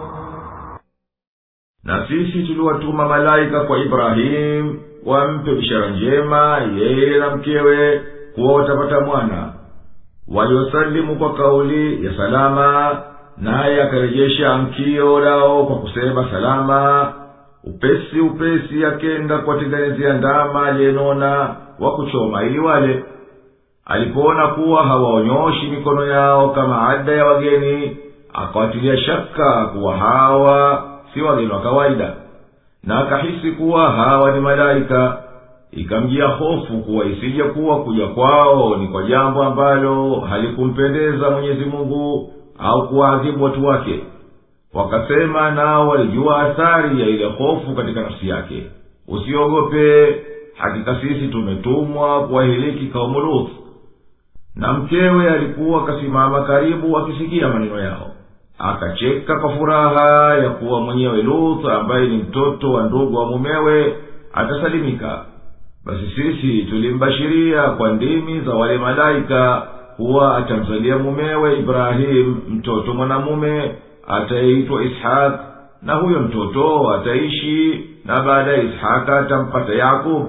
Na sisi tuliwatuma malaika kwa Ibrahim wampe bishara njema yeye na mkewe kuwa watapata mwana. Waliosalimu kwa kauli ya salama, naye akarejesha amkio lao kwa kusema salama. Upesi upesi akenda kuwatengenezea ndama aliyenona wa kuchoma ili wale. Alipoona kuwa hawaonyoshi mikono yao kama ada ya wageni, akawatilia shaka kuwa hawa si wageni wa kawaida, na akahisi kuwa hawa ni malaika. Ikamjia hofu kuwa isije kuwa kuja kwao ni kwa jambo ambalo halikumpendeza Mwenyezi Mungu au kuadhibu watu wake. Wakasema nao walijua athari ya ile hofu katika nafsi yake, usiogope, hakika sisi tumetumwa kuwahiliki kaumu Lut. Na mkewe alikuwa kasimama karibu akisikia maneno yao, akacheka kwa furaha ya kuwa mwenyewe Lut ambaye ni mtoto wa ndugu wa mumewe atasalimika. Basi sisi tulimbashiria kwa ndimi za wale malaika kuwa atamzalia mumewe Ibrahim mtoto mwanamume ataitwa Ishaq, na huyo mtoto ataishi, na baada ya Ishaq atampata Yakub.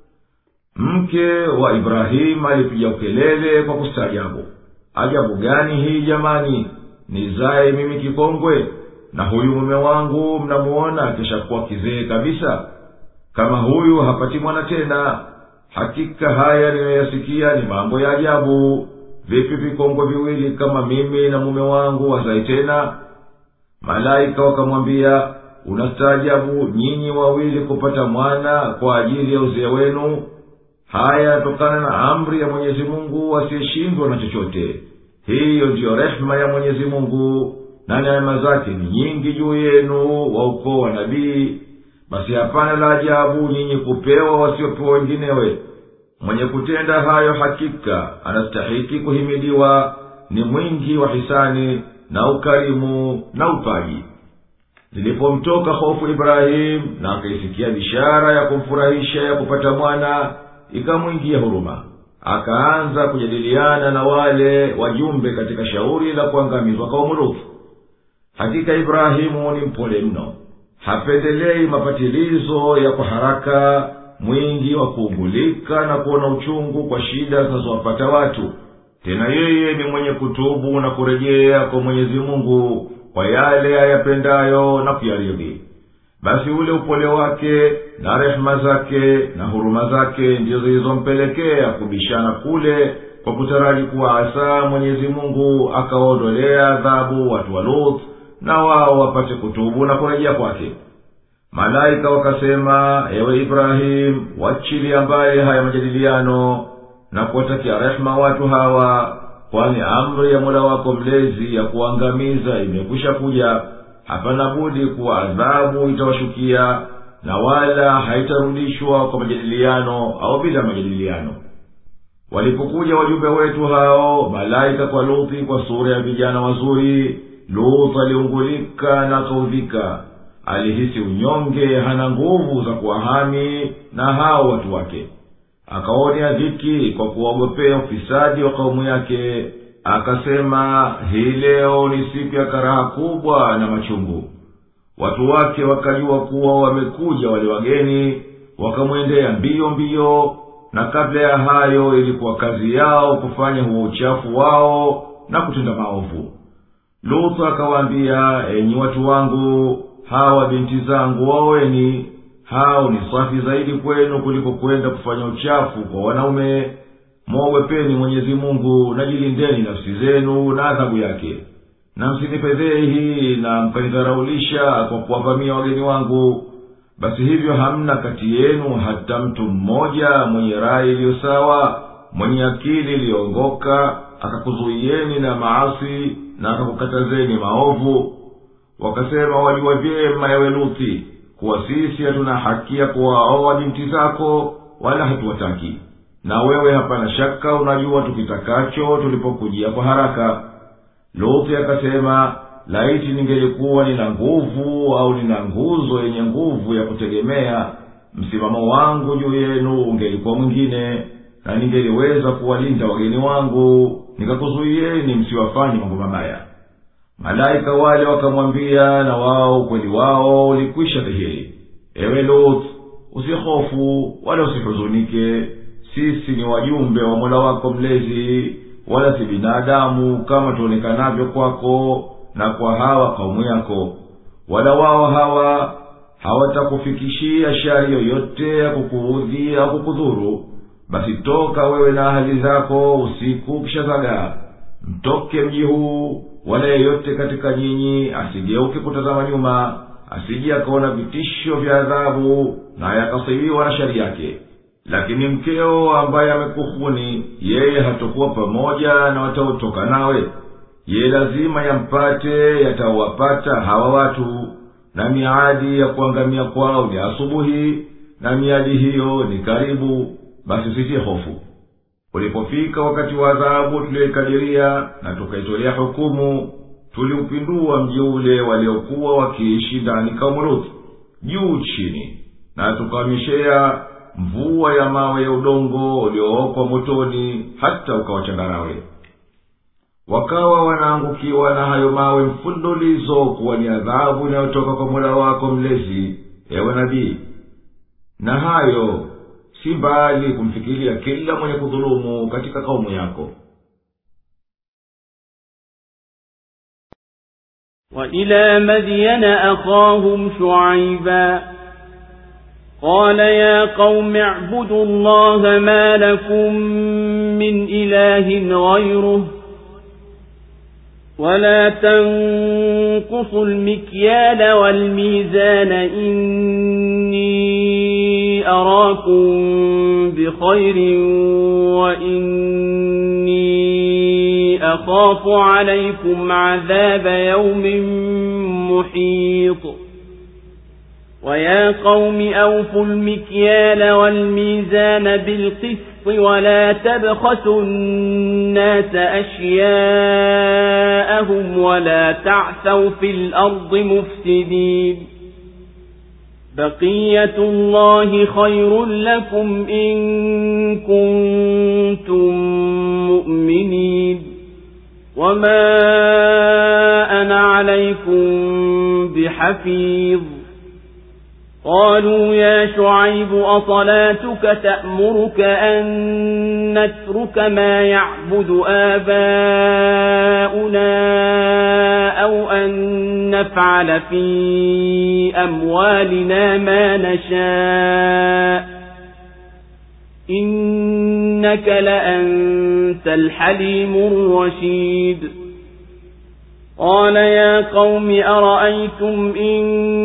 Mke wa Ibrahim alipiga ukelele kwa kustajabu, ajabu gani hii jamani, nizae mimi kikongwe, na huyu mume wangu mnamuona akishakuwa kizee kabisa? Kama huyu hapati mwana tena. Hakika haya ninayoyasikia ni mambo ya ajabu. Vipi vikongwe viwili kama mimi na mume wangu wazae tena? Malaika wakamwambia, unastaajabu nyinyi wawili kupata mwana kwa ajili ya uzee wenu? Haya yatokana na amri ya Mwenyezi Mungu asiyeshindwa na chochote. Hiyo ndiyo rehema ya Mwenyezi Mungu, na neema zake ni nyingi juu yenu wa ukoo wa nabii. Basi hapana la ajabu nyinyi kupewa wasiopewa wenginewe. Mwenye kutenda hayo hakika anastahiki kuhimidiwa, ni mwingi wa hisani na ukarimu na upaji. Zilipomtoka hofu Ibrahim na akaisikia bishara ya kumfurahisha ya kupata mwana, ikamwingia huruma. Akaanza kujadiliana na wale wajumbe katika shauri la kuangamizwa kaumu Lut. Hakika Ibrahimu ni mpole mno, hapendelei mapatilizo ya kwa haraka, mwingi wa kuugulika na kuona uchungu kwa shida zinazowapata watu. Tena yeye ni mwenye kutubu na kurejea kwa Mwenyezi Mungu kwa yale ayapendayo na kuyaridhi. Basi ule upole wake na rehema zake na huruma zake ndizo zilizompelekea kubishana kule, kwa kutaraji kuwa asa Mwenyezi Mungu akawaondolea adhabu watu wa Lut na wao wapate kutubu na kurejea kwake. Malaika wakasema, ewe Ibrahim, wachilie ambaye haya majadiliano na kuwatakia rehema watu hawa, kwani amri ya Mola wako mlezi ya kuangamiza imekwisha kuja. Hapana budi kuwa adhabu itawashukia, na wala haitarudishwa kwa majadiliano au bila majadiliano. Walipokuja wajumbe wetu hao malaika kwa Luthi kwa sura ya vijana wazuri, Luthi aliungulika na kaudhika. Alihisi unyonge, hana nguvu za kuwahami na hao watu wake. Akaonea dhiki kwa kuogopea ufisadi wa kaumu yake. Akasema, hii leo ni siku ya karaha kubwa na machungu. Watu wake wakajua kuwa wamekuja wale wageni, wakamwendea mbio mbio, na kabla ya hayo ilikuwa kazi yao kufanya huo uchafu wao na kutenda maovu. Luthi akawaambia, enyi watu wangu, hawa binti zangu waoweni, hao ni safi zaidi kwenu kuliko kwenda kufanya uchafu kwa wanaume. Mwogopeni Mwenyezi Mungu na jilindeni nafsi zenu na adhabu yake, na msinipedhehi na mkanidharaulisha kwa kuwavamia wageni wangu. Basi hivyo hamna kati yenu hata mtu mmoja mwenye rai iliyo sawa, mwenye akili iliyoongoka, akakuzuieni na maasi na akakukatazeni maovu. Wakasema, wajua vyema ewe Luthi kuwa sisi hatuna haki ya kuwaoa binti zako, wala hatuwataki, na wewe hapana shaka unajua tukitakacho tulipokujia kwa haraka. Luthi akasema, laiti ningelikuwa nina nguvu au nina nguzo yenye nguvu ya kutegemea, msimamo wangu juu yenu ungelikuwa mwingine, na ningeliweza kuwalinda wageni wangu, nikakuzuieni msiwafanye mambo mabaya. Malaika wale wakamwambia, na wao kweli wao ulikwisha dhihiri. Ewe Luthi, usihofu wala usihuzunike, sisi ni wajumbe wa Mola wako mlezi, wala si binadamu kama tuonekanavyo kwako na kwa hawa kaumu yako. Wala wao hawa hawatakufikishia shari yoyote ya kukuudhi au kukudhuru. Basi toka wewe na ahali zako usiku kishazagaa, mtoke mji huu, wala yeyote katika nyinyi asigeuke kutazama nyuma, asije akaona vitisho vya adhabu na yakasibiwa na shari yake. Lakini mkeo ambaye amekufuni, yeye hatakuwa pamoja na wataotoka nawe. Ye lazima yampate yatawapata hawa watu, na miadi ya kuangamia kwao ni asubuhi, na miadi hiyo ni karibu. Basi usitie hofu. Ulipofika wakati wa adhabu tuliyokadiria na tukaitolea hukumu, tuliupindua mji ule waliokuwa wakiishi ndani kaumu Luthi juu chini, na tukamishea mvua ya mawe ya udongo uliookwa motoni hata ukawachangarawe. Wakawa wanaangukiwa na hayo mawe mfululizo, kuwa ni adhabu inayotoka kwa Mola wako mlezi, ewe nabii. Na hayo si mbali kumfikiria kila mwenye kudhulumu katika kaumu yako. وإلى مدين أخاهم شعيبا قال يا قوم اعبدوا الله ما لكم من إله غيره ولا تنقصوا المكيال والميزان إني أراكم بخير وإني أخاف عليكم عذاب يوم محيط ويا قوم أوفوا المكيال والميزان بالقسط ولا تبخسوا الناس أشياءهم ولا تعثوا في الأرض مفسدين بقية الله خير لكم إن كنتم مؤمنين وما أنا عليكم بحفيظ قالوا يا شعيب أصلاتك تأمرك أن نترك ما يعبد آباؤنا أو أن نفعل في أموالنا ما نشاء إنك لأنت الحليم الرشيد قال يا قوم أرأيتم إن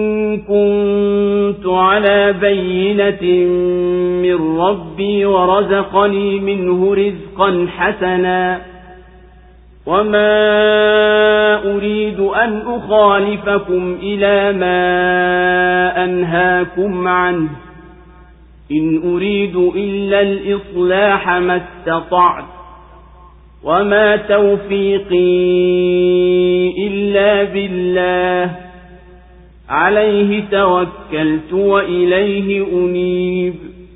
كنت على بينة من ربي ورزقني منه رزقا حسنا وما أريد أن أخالفكم إلى ما أنهاكم عنه إن أريد إلا الإصلاح ما استطعت وما توفيقي إلا بالله عليه توكلت وإليه أنيب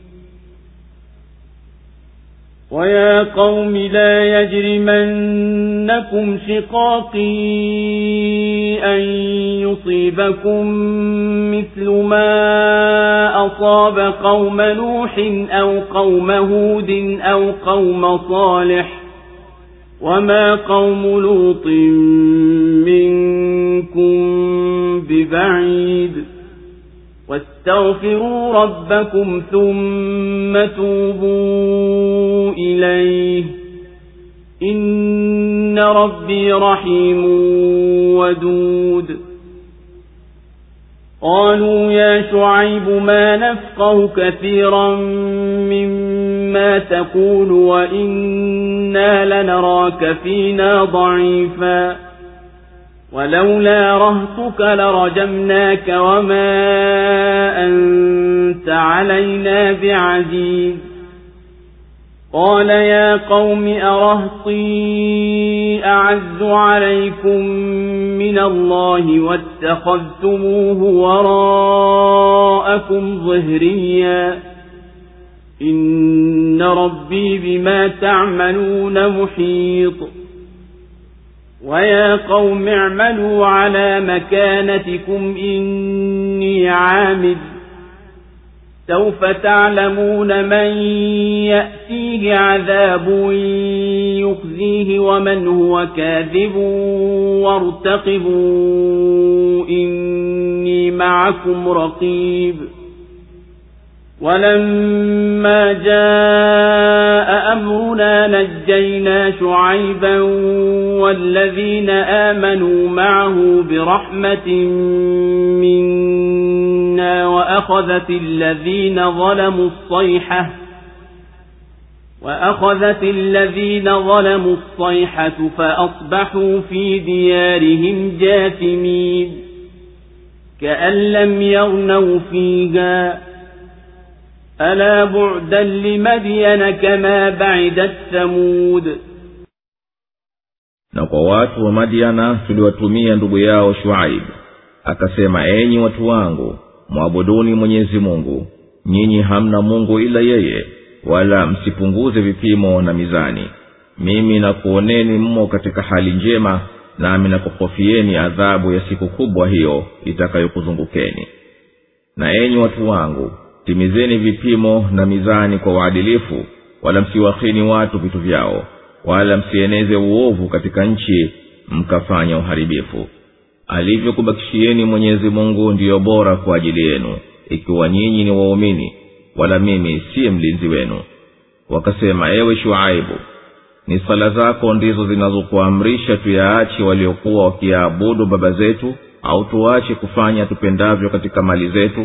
ويا قوم لا يجرمنكم شقاقي أن يصيبكم مثل ما أصاب قوم نوح أو قوم هود أو قوم صالح وما قوم لوط منكم ببعيد واستغفروا ربكم ثم توبوا إليه إن ربي رحيم ودود قالوا يا شعيب ما نفقه كثيرا مما تقول وإنا لنراك فينا ضعيفا ولولا رهتك لرجمناك وما أنت علينا بعزيز قال يا قوم أرهطي أعز عليكم من الله واتخذتموه وراءكم ظهريا إن ربي بما تعملون محيط ويا قوم اعملوا على مكانتكم إني عامل سوف تعلمون من يأتيه عذاب يخزيه ومن هو كاذب وارتقبوا إني معكم رقيب ولما جاء أمرنا نجينا شعيبا والذين آمنوا معه برحمة منا وأخذت الذين ظلموا الصيحة وأخذت الذين ظلموا الصيحة فأصبحوا في ديارهم جاثمين كأن لم يغنوا فيها ألا بعدا لمدين كما بعدت ثمود. Na kwa watu wa Madiana tuliwatumia ndugu yao Shuaib, akasema enyi watu wangu, muabuduni Mwenyezi Mungu, nyinyi hamna Mungu ila yeye, wala msipunguze vipimo na mizani. Mimi nakuoneni mmo katika hali njema, nami nakuhofieni adhabu ya siku kubwa hiyo itakayokuzungukeni. Na enyi watu wangu, timizeni vipimo na mizani kwa uadilifu, wala msiwakhini watu vitu vyao, wala msieneze uovu katika nchi mkafanya uharibifu. Alivyokubakishieni Mwenyezi Mungu ndiyo bora kwa ajili yenu, ikiwa nyinyi ni waumini, wala mimi si mlinzi wenu. Wakasema ewe Shuaibu, ni sala zako ndizo zinazokuamrisha tuyaache waliokuwa wakiabudu baba zetu, au tuache kufanya tupendavyo katika mali zetu?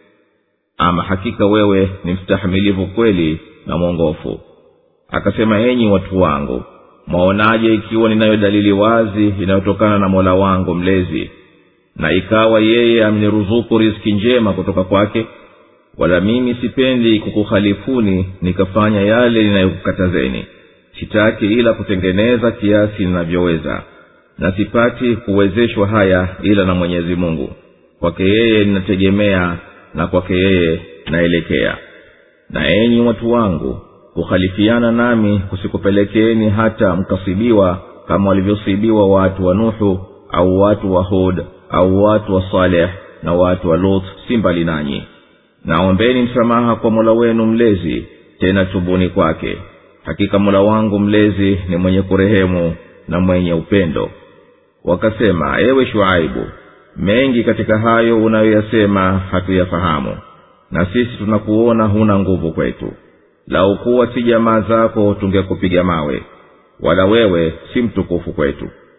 Ama hakika wewe ni mstahimilivu kweli na mwongofu. Akasema enyi watu wangu, mwaonaje ikiwa ninayo dalili wazi inayotokana na Mola wangu mlezi, na ikawa yeye amniruzuku riziki njema kutoka kwake? Wala mimi sipendi kukukhalifuni nikafanya yale ninayokukatazeni. Sitaki ila kutengeneza kiasi ninavyoweza, na sipati kuwezeshwa haya ila na Mwenyezi Mungu. Kwake yeye ninategemea na kwake yeye naelekea. Na enyi watu wangu, kukhalifiana nami kusikupelekeni hata mkasibiwa kama walivyosibiwa watu wa Nuhu au watu wa Hud au watu wa Saleh na watu wa Lut, si mbali nanyi. Naombeni msamaha kwa Mola wenu mlezi, tena tubuni kwake. Hakika Mola wangu mlezi ni mwenye kurehemu na mwenye upendo. Wakasema ewe Shuaibu, mengi katika hayo unayoyasema hatuyafahamu, na sisi tunakuona huna nguvu kwetu. Lau kuwa si jamaa zako tungekupiga mawe, wala wewe si mtukufu kwetu.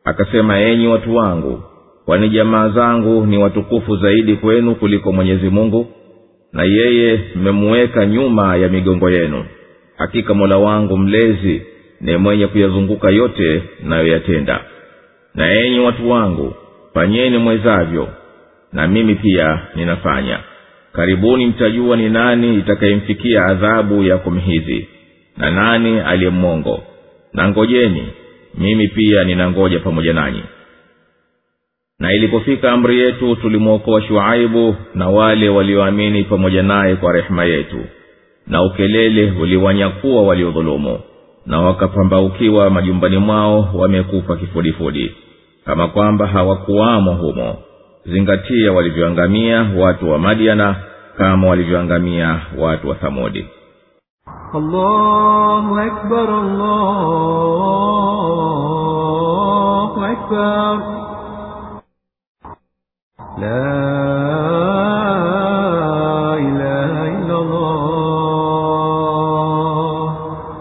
akasema, enyi watu wangu, kwani jamaa zangu ni watukufu zaidi kwenu kuliko Mwenyezi Mungu, na yeye mmemuweka nyuma ya migongo yenu. Hakika Mola wangu mlezi ni mwenye kuyazunguka yote nayoyatenda. Na enyi watu wangu, fanyeni mwezavyo, na mimi pia ninafanya. Karibuni mtajua ni nani itakayemfikia adhabu ya kumhizi, na nani aliyemongo. Na ngojeni, mimi pia ninangoja pamoja nanyi. Na ilipofika amri yetu, tulimwokoa Shuaibu na wale walioamini pamoja naye kwa rehema yetu, na ukelele uliwanyakuwa waliodhulumu, na wakapambaukiwa majumbani mwao wamekufa kifudifudi, kama kwamba hawakuwamo humo. Zingatia walivyoangamia watu wa Madiana, kama walivyoangamia watu wa Thamudi. Allahu Akbar, Allahu Akbar. La ilaha illa Allah.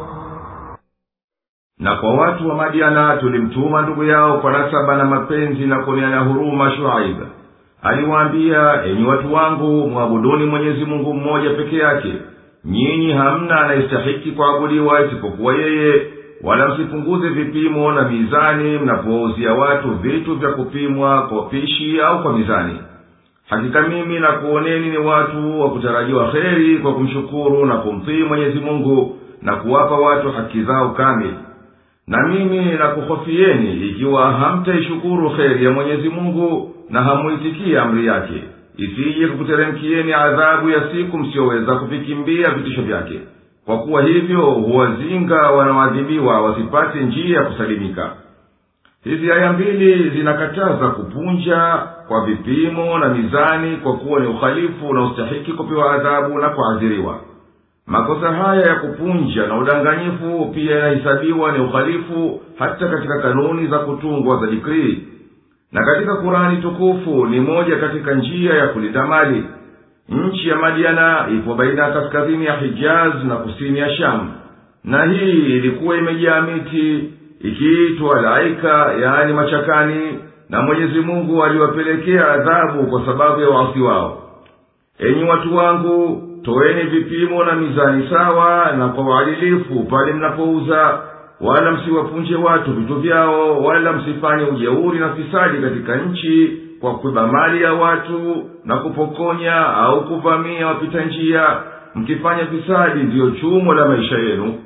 Na kwa watu wa Madiana tulimtuma ndugu yao kwa nasaba na mapenzi na kuoneana huruma Shuaib. Aliwaambia, enyi watu wangu, muabuduni Mwenyezi Mungu mmoja peke yake. Nyinyi hamna anayestahiki kuabudiwa isipokuwa yeye, wala msipunguze vipimo na mizani mnapowauzia watu vitu vya kupimwa kwa pishi au kwa mizani. Hakika mimi na kuoneni ni watu wa kutarajiwa kheri kwa kumshukuru na kumtii Mwenyezi Mungu na kuwapa watu haki zao kamili. Na mimi na kuhofieni ikiwa hamtaishukuru kheri ya Mwenyezi Mungu na hamuitikia amri yake, isije kukuteremkieni adhabu ya siku msioweza kuvikimbia vitisho vyake. Kwa kuwa hivyo huwazinga wanaoadhibiwa wasipate njia ya kusalimika. Hizi aya mbili zinakataza kupunja kwa vipimo na mizani, kwa kuwa ni ukhalifu na ustahiki kupewa adhabu na kuadhiriwa. Makosa haya ya kupunja na udanganyifu pia yanahesabiwa ni ukhalifu hata katika kanuni za kutungwa za dikrii. Na katika Kurani tukufu ni moja katika njia ya kulinda mali. Nchi ya Madiana ipo baina kaskazini ya Hijaz na kusini ya Sham, na hii ilikuwa imejaa miti ikiitwa Laika, yaani machakani, na Mwenyezi Mungu aliwapelekea adhabu kwa sababu ya waasi wao. Enyi watu wangu, toeni vipimo na mizani sawa na kwa uadilifu pale mnapouza, wala msiwapunje watu vitu vyao, wala msifanye ujeuri na fisadi katika nchi kwa kuiba mali ya watu na kupokonya au kuvamia wapita njia. Mkifanya fisadi ndiyo chumo la maisha yenu.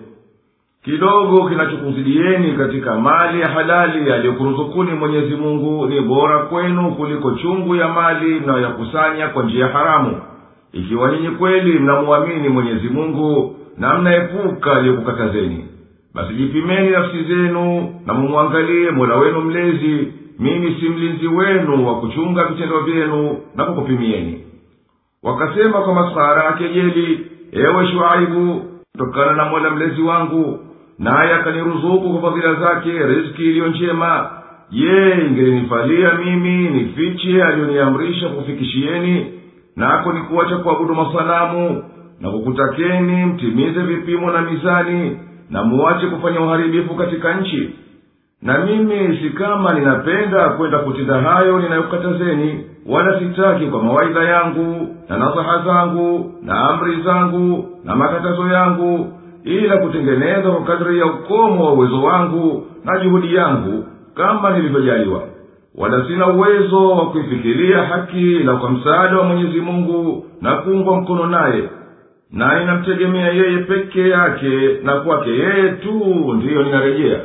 Kidogo kinachokuzidieni katika mali ya halali aliyokuruzukuni Mwenyezi Mungu ni bora kwenu kuliko chungu ya mali mnayoyakusanya kwa njia haramu, ikiwa nyinyi kweli mnamuamini Mwenyezi Mungu na mnaepuka aliyokukatazeni. Basi jipimeni nafsi zenu na mumwangalie Mola wenu mlezi. Mimi si mlinzi wenu wa kuchunga vitendo vyenu na kukupimieni. Wakasema kwa maskhara kejeli, ewe Shuaibu, tokana na Mola mlezi wangu, naye akaniruzuku kwa fadhila zake riziki iliyo njema, je, ingenifalia mimi nifiche aliyoniamrisha kufikishieni, nako ni kuacha kuabudu masanamu, na kukutakeni mtimize vipimo na mizani, na muache kufanya uharibifu katika nchi? Na mimi si kama ninapenda kwenda kutenda hayo ninayokatazeni, wala sitaki kwa mawaidha yangu na nasaha zangu na amri zangu na makatazo yangu, ila kutengeneza kwa kadri ya ukomo wa uwezo wangu na juhudi yangu kama nilivyojaliwa. Wala sina uwezo wa kuifikiria haki ila kwa msaada wa Mwenyezi Mungu na kuungwa mkono naye, na ninamtegemea yeye peke yake, na kwake yeye tu ndiyo ninarejea.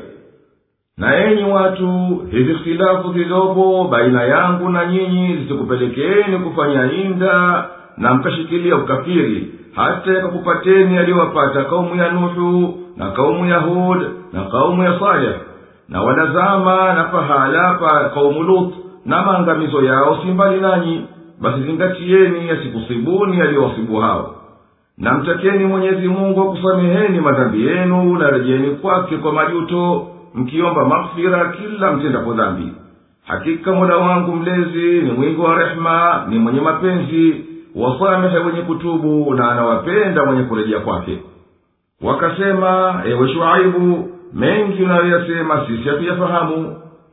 Na enyi watu, hizi khilafu zilizopo baina yangu na nyinyi zisikupelekeeni kufanya inda na mkashikilia ukafiri, hata yakakupateni aliyowapata kaumu ya Nuhu na kaumu ya Hud na kaumu ya Saleh, na wanazama na pahala pa kaumu Lut, na maangamizo yao si mbali nanyi. Basi zingatieni yasikusibuni aliyowasibu hao, na mtakeni Mwenyezi Mungu akusameheni madhambi yenu, na rejeni kwake kwa majuto, mkiomba maghfira kila mtendapo dhambi. Hakika Mola wangu mlezi ni mwingi wa rehema, ni mwenye mapenzi, wasamehe wenye kutubu, na anawapenda mwenye kurejea kwake. Wakasema, ewe Shuaibu, mengi unayoyasema sisi hatuyafahamu,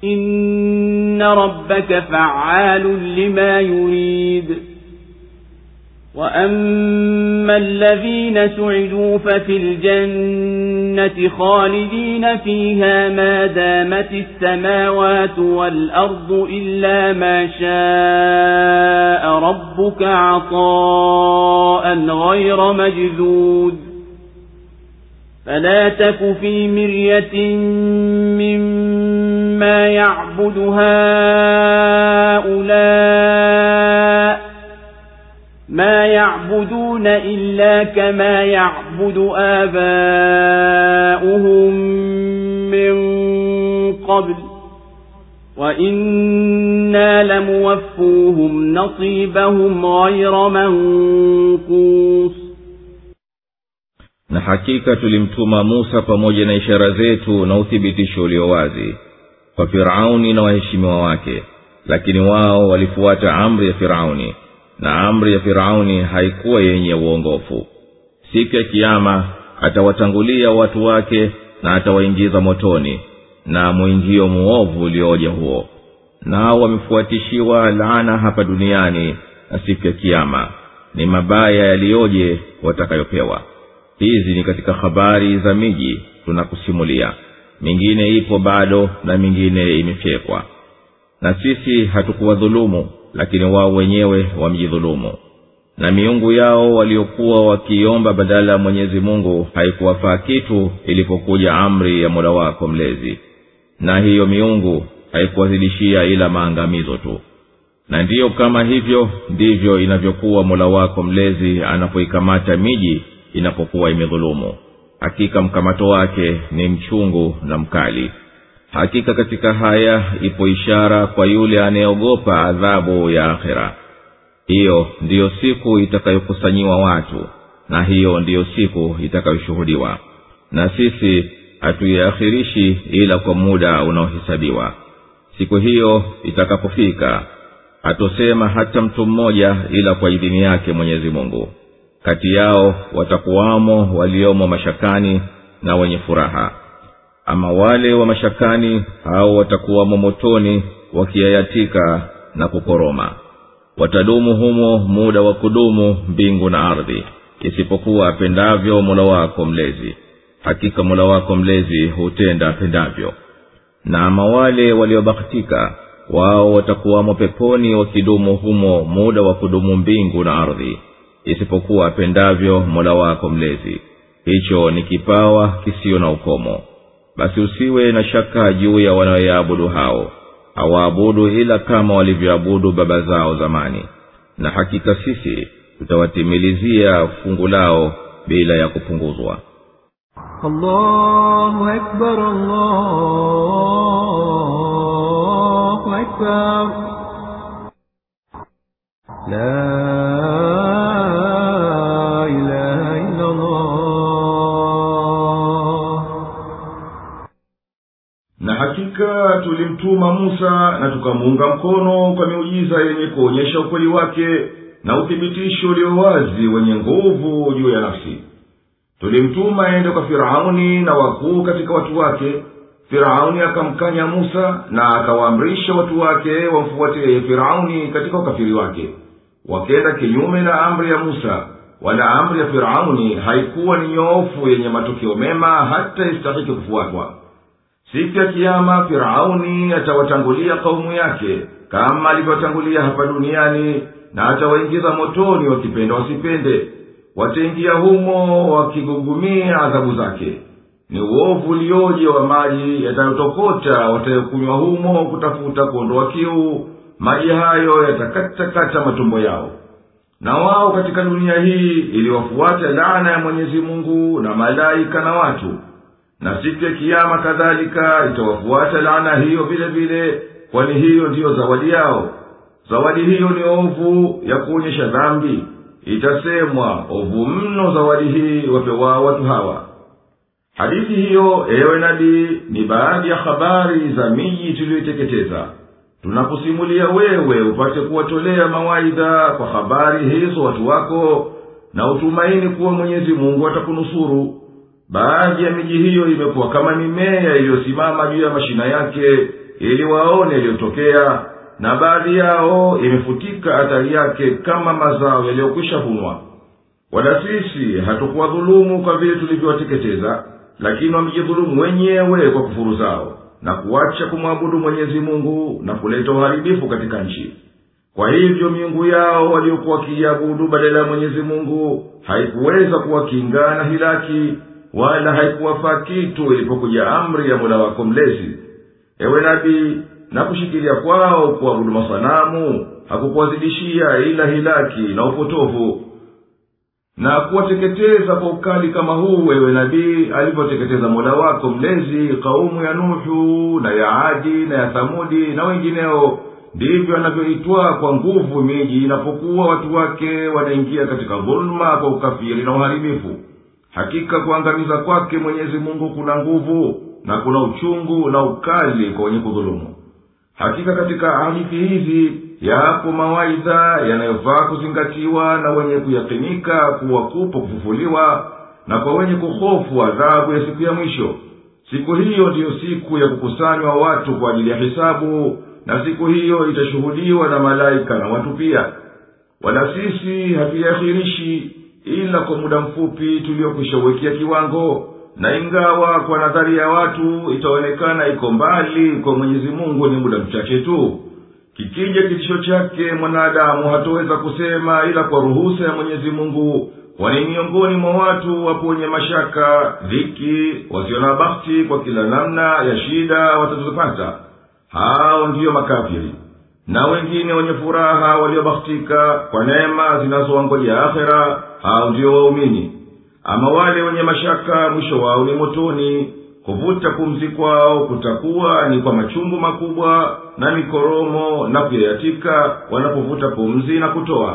إن ربك فعال لما يريد وأما الذين سعدوا ففي الجنة خالدين فيها ما دامت السماوات والأرض إلا ما شاء ربك عطاء غير مجذوذ فلا تك في مرية مما يعبد هؤلاء ما يعبدون إلا كما يعبد آباؤهم من قبل وإنا لموفوهم نصيبهم غير منقوص. Na hakika tulimtuma Musa pamoja na ishara zetu na uthibitisho ulio wazi kwa Firauni na waheshimiwa wake, lakini wao walifuata amri ya Firauni, na amri ya Firauni haikuwa yenye uongofu. Siku ya kiyama atawatangulia watu wake na atawaingiza motoni, na mwingio muovu ulioje huo. Nao wamefuatishiwa laana hapa duniani, na siku ya kiyama ni mabaya yalioje watakayopewa. Hizi ni katika habari za miji tunakusimulia, mingine ipo bado na mingine imefyekwa. Na sisi hatukuwadhulumu, lakini wao wenyewe wamjidhulumu. Na miungu yao waliokuwa wakiomba badala ya Mwenyezi Mungu haikuwafaa kitu ilipokuja amri ya Mola wako mlezi, na hiyo miungu haikuwazidishia ila maangamizo tu. Na ndiyo kama hivyo ndivyo inavyokuwa Mola wako mlezi anapoikamata miji inapokuwa imedhulumu. Hakika mkamato wake ni mchungu na mkali. Hakika katika haya ipo ishara kwa yule anayeogopa adhabu ya akhera. Hiyo ndiyo siku itakayokusanyiwa watu, na hiyo ndiyo siku itakayoshuhudiwa. Na sisi hatuiakhirishi ila kwa muda unaohesabiwa. Siku hiyo itakapofika, hatosema hata mtu mmoja ila kwa idhini yake Mwenyezi Mungu. Kati yao watakuwamo waliomo mashakani na wenye furaha. Ama wale wa mashakani hao watakuwamo motoni wakiayatika na kukoroma. Watadumu humo muda wa kudumu mbingu na ardhi, isipokuwa apendavyo Mola wako mlezi. Hakika Mola wako mlezi hutenda apendavyo. Na ama wale waliobahatika, wao watakuwamo peponi wakidumu humo muda wa kudumu mbingu na ardhi, isipokuwa apendavyo Mola wako mlezi. Hicho ni kipawa kisio na ukomo. Basi usiwe na shaka juu ya wanaoabudu hao. Hawaabudu ila kama walivyoabudu baba zao zamani, na hakika sisi tutawatimilizia fungu lao bila ya kupunguzwa. Allahu Akbar, Allahu Akbar. La ilaha illa Allah. Na hakika tulimtuma Musa na tukamuunga mkono kwa miujiza yenye kuonyesha ukweli wake na uthibitisho ulio wazi wenye nguvu juu ya nafsi. Tulimtuma aende kwa Firauni na wakuu katika watu wake. Firauni akamkanya Musa na akawaamrisha watu wake wamfuatie Firauni katika ukafiri wake. Wakenda kinyume na amri ya Musa, wala amri ya Firauni haikuwa ni nyoofu yenye matokeo mema hata istahiki kufuatwa. Siku ya kiyama Firauni atawatangulia kaumu yake kama alivyotangulia hapa duniani, na atawaingiza motoni wakipenda wasipende. Wataingia humo wakigugumia adhabu zake. Ni uovu ulioje wa maji yatayotokota watayokunywa humo kutafuta kuondoa kiu. Maji hayo yatakatakata matumbo yao. Na wao katika dunia hii iliwafuata laana ya Mwenyezi Mungu na malaika na watu. Na siku ya kiyama kadhalika itawafuata laana hiyo vile vile, kwani hiyo ndiyo zawadi yao. Zawadi hiyo ni ovu ya kuonyesha dhambi. Itasemwa, ovu mno zawadi hii wapewa watu hawa. Hadithi hiyo, ewe nabii, ni baadhi ya habari za miji tuliyoiteketeza. Tunakusimulia wewe upate kuwatolea mawaidha kwa habari hizo watu wako, na utumaini kuwa Mwenyezi Mungu atakunusuru. Baadhi ya miji hiyo imekuwa kama mimea iliyosimama juu ya mashina yake, ili waone yaliyotokea, na baadhi yao imefutika athari yake kama mazao yaliyokwisha vunwa. Wala sisi hatukuwa dhulumu kwa vile tulivyowateketeza, lakini wamejidhulumu wenyewe kwa kufuru zao na kuacha kumwabudu Mwenyezi Mungu na kuleta uharibifu katika nchi. Kwa hivyo miungu yao waliokuwa wakiabudu badala ya Mwenyezi Mungu haikuweza kuwakinga na hilaki, wala haikuwafaa kitu ilipokuja amri ya Mola wako mlezi. Ewe nabii, na kushikilia kwao kuabudu masanamu hakukuwazidishia ila hilaki na upotovu. Na kuwateketeza kwa ukali kama huu, ewe nabii, alivyoteketeza Mola wako mlezi kaumu ya Nuhu na ya Adi na ya Thamudi na wengineo, ndivyo anavyoitwa kwa nguvu miji inapokuwa watu wake wanaingia katika dhulma kwa ukafiri na uharibifu. Hakika kuangamiza kwake Mwenyezi Mungu kuna nguvu na kuna uchungu na ukali kwa wenye kudhulumu. Hakika katika hadithi hizi yapo mawaidha yanayofaa kuzingatiwa na wenye kuyakinika kuwa kupo kufufuliwa, na kwa wenye kuhofu adhabu ya siku ya mwisho. Siku hiyo ndiyo siku ya kukusanywa watu kwa ajili ya hisabu, na siku hiyo itashuhudiwa na malaika na watu pia. Wala sisi hatuyakhirishi ila kwa muda mfupi tuliokushawekea kiwango, na ingawa kwa nadhari ya watu itaonekana iko mbali, kwa Mwenyezi Mungu ni muda mchache tu. Kikija kitisho chake mwanadamu hatoweza kusema ila kwa ruhusa ya Mwenyezi Mungu, kwani miongoni mwa watu wapo wenye mashaka, dhiki, wasio na bahati kwa kila namna ya shida watazopata. Hao ndiyo makafiri. Na wengine wenye furaha waliobahatika kwa neema zinazowangojea akhera, hao ndiyo waumini. Ama wale wenye mashaka mwisho wao ni motoni, kuvuta pumzi kwao kutakuwa ni kwa machungu makubwa na mikoromo na kuyayatika wanapovuta pumzi na kutoa.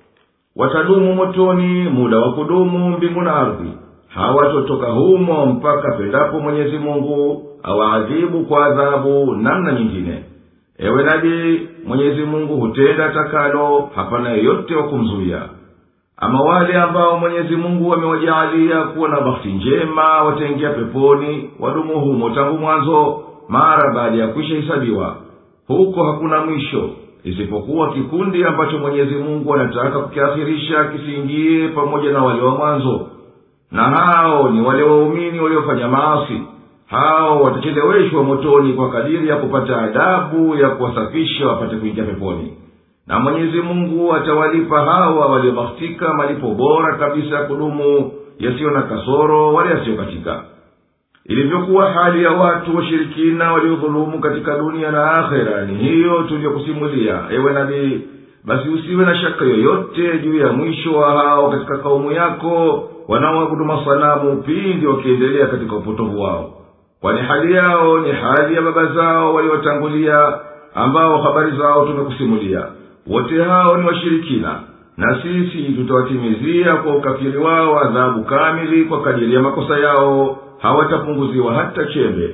Watadumu motoni muda wa kudumu mbingu na ardhi, hawatotoka humo mpaka pendapo Mwenyezi Mungu awaadhibu kwa adhabu namna nyingine. Ewe nabii, Mwenyezi Mungu hutenda takalo, hapana yeyote wa kumzuia. Ama wale ambao Mwenyezi Mungu amewajaalia kuwa na bahati njema wataingia peponi, wadumu humo tangu mwanzo, mara baada ya kwisha hisabiwa. Huko hakuna mwisho, isipokuwa kikundi ambacho Mwenyezi Mungu anataka kukiakhirisha kisiingie pamoja na wale wa mwanzo. Na hao ni wale waumini waliofanya maasi. Hao watacheleweshwa motoni kwa kadiri ya kupata adabu ya kuwasafisha wapate kuingia peponi. Na Mwenyezi Mungu atawalipa hawa waliobahatika malipo bora kabisa kudumu, yasiyo na kasoro wala yasiyo katika. Ilivyokuwa hali ya watu washirikina waliodhulumu katika dunia na akhera ni hiyo tuliyokusimulia, ewe nabii. Basi usiwe na shaka yoyote juu ya mwisho wa hao katika kaumu yako wanaoabudu masanamu pindi wakiendelea katika upotovu wao. Kwani hali yao ni hali ya baba zao waliotangulia, ambao habari zao tumekusimulia. Wote hao ni washirikina, na sisi tutawatimizia kwa ukafiri wao adhabu kamili kwa kadiri ya makosa yao, hawatapunguziwa hata chembe.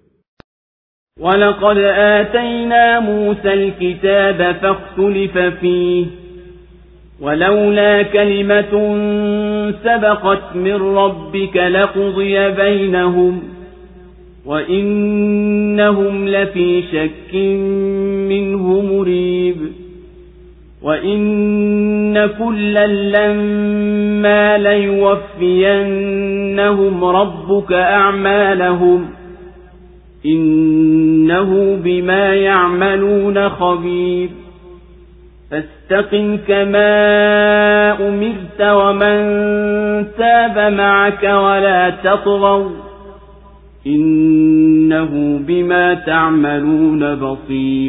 وَلَقَدْ آتَيْنَا مُوسَى الْكِتَابَ فَاخْتُلِفَ فِيهِ وَلَوْلَا كَلِمَةٌ سَبَقَتْ مِنْ رَبِّكَ لَقُضِيَ بَيْنَهُمْ وَإِنَّهُمْ لَفِي شَكٍّ مِّنْهُ مُرِيبٍ وَإِنَّ كُلًّا لَّمَّا لَيُوَفِّيَنَّهُمْ رَبُّكَ أَعْمَالَهُمْ إِنَّهُ بِمَا يَعْمَلُونَ خَبِيرٌ فَاسْتَقِمْ كَمَا أُمِرْتَ وَمَنْ تَابَ مَعَكَ وَلَا تَطْغَوْا إِنَّهُ بِمَا تَعْمَلُونَ بَصِيرٌ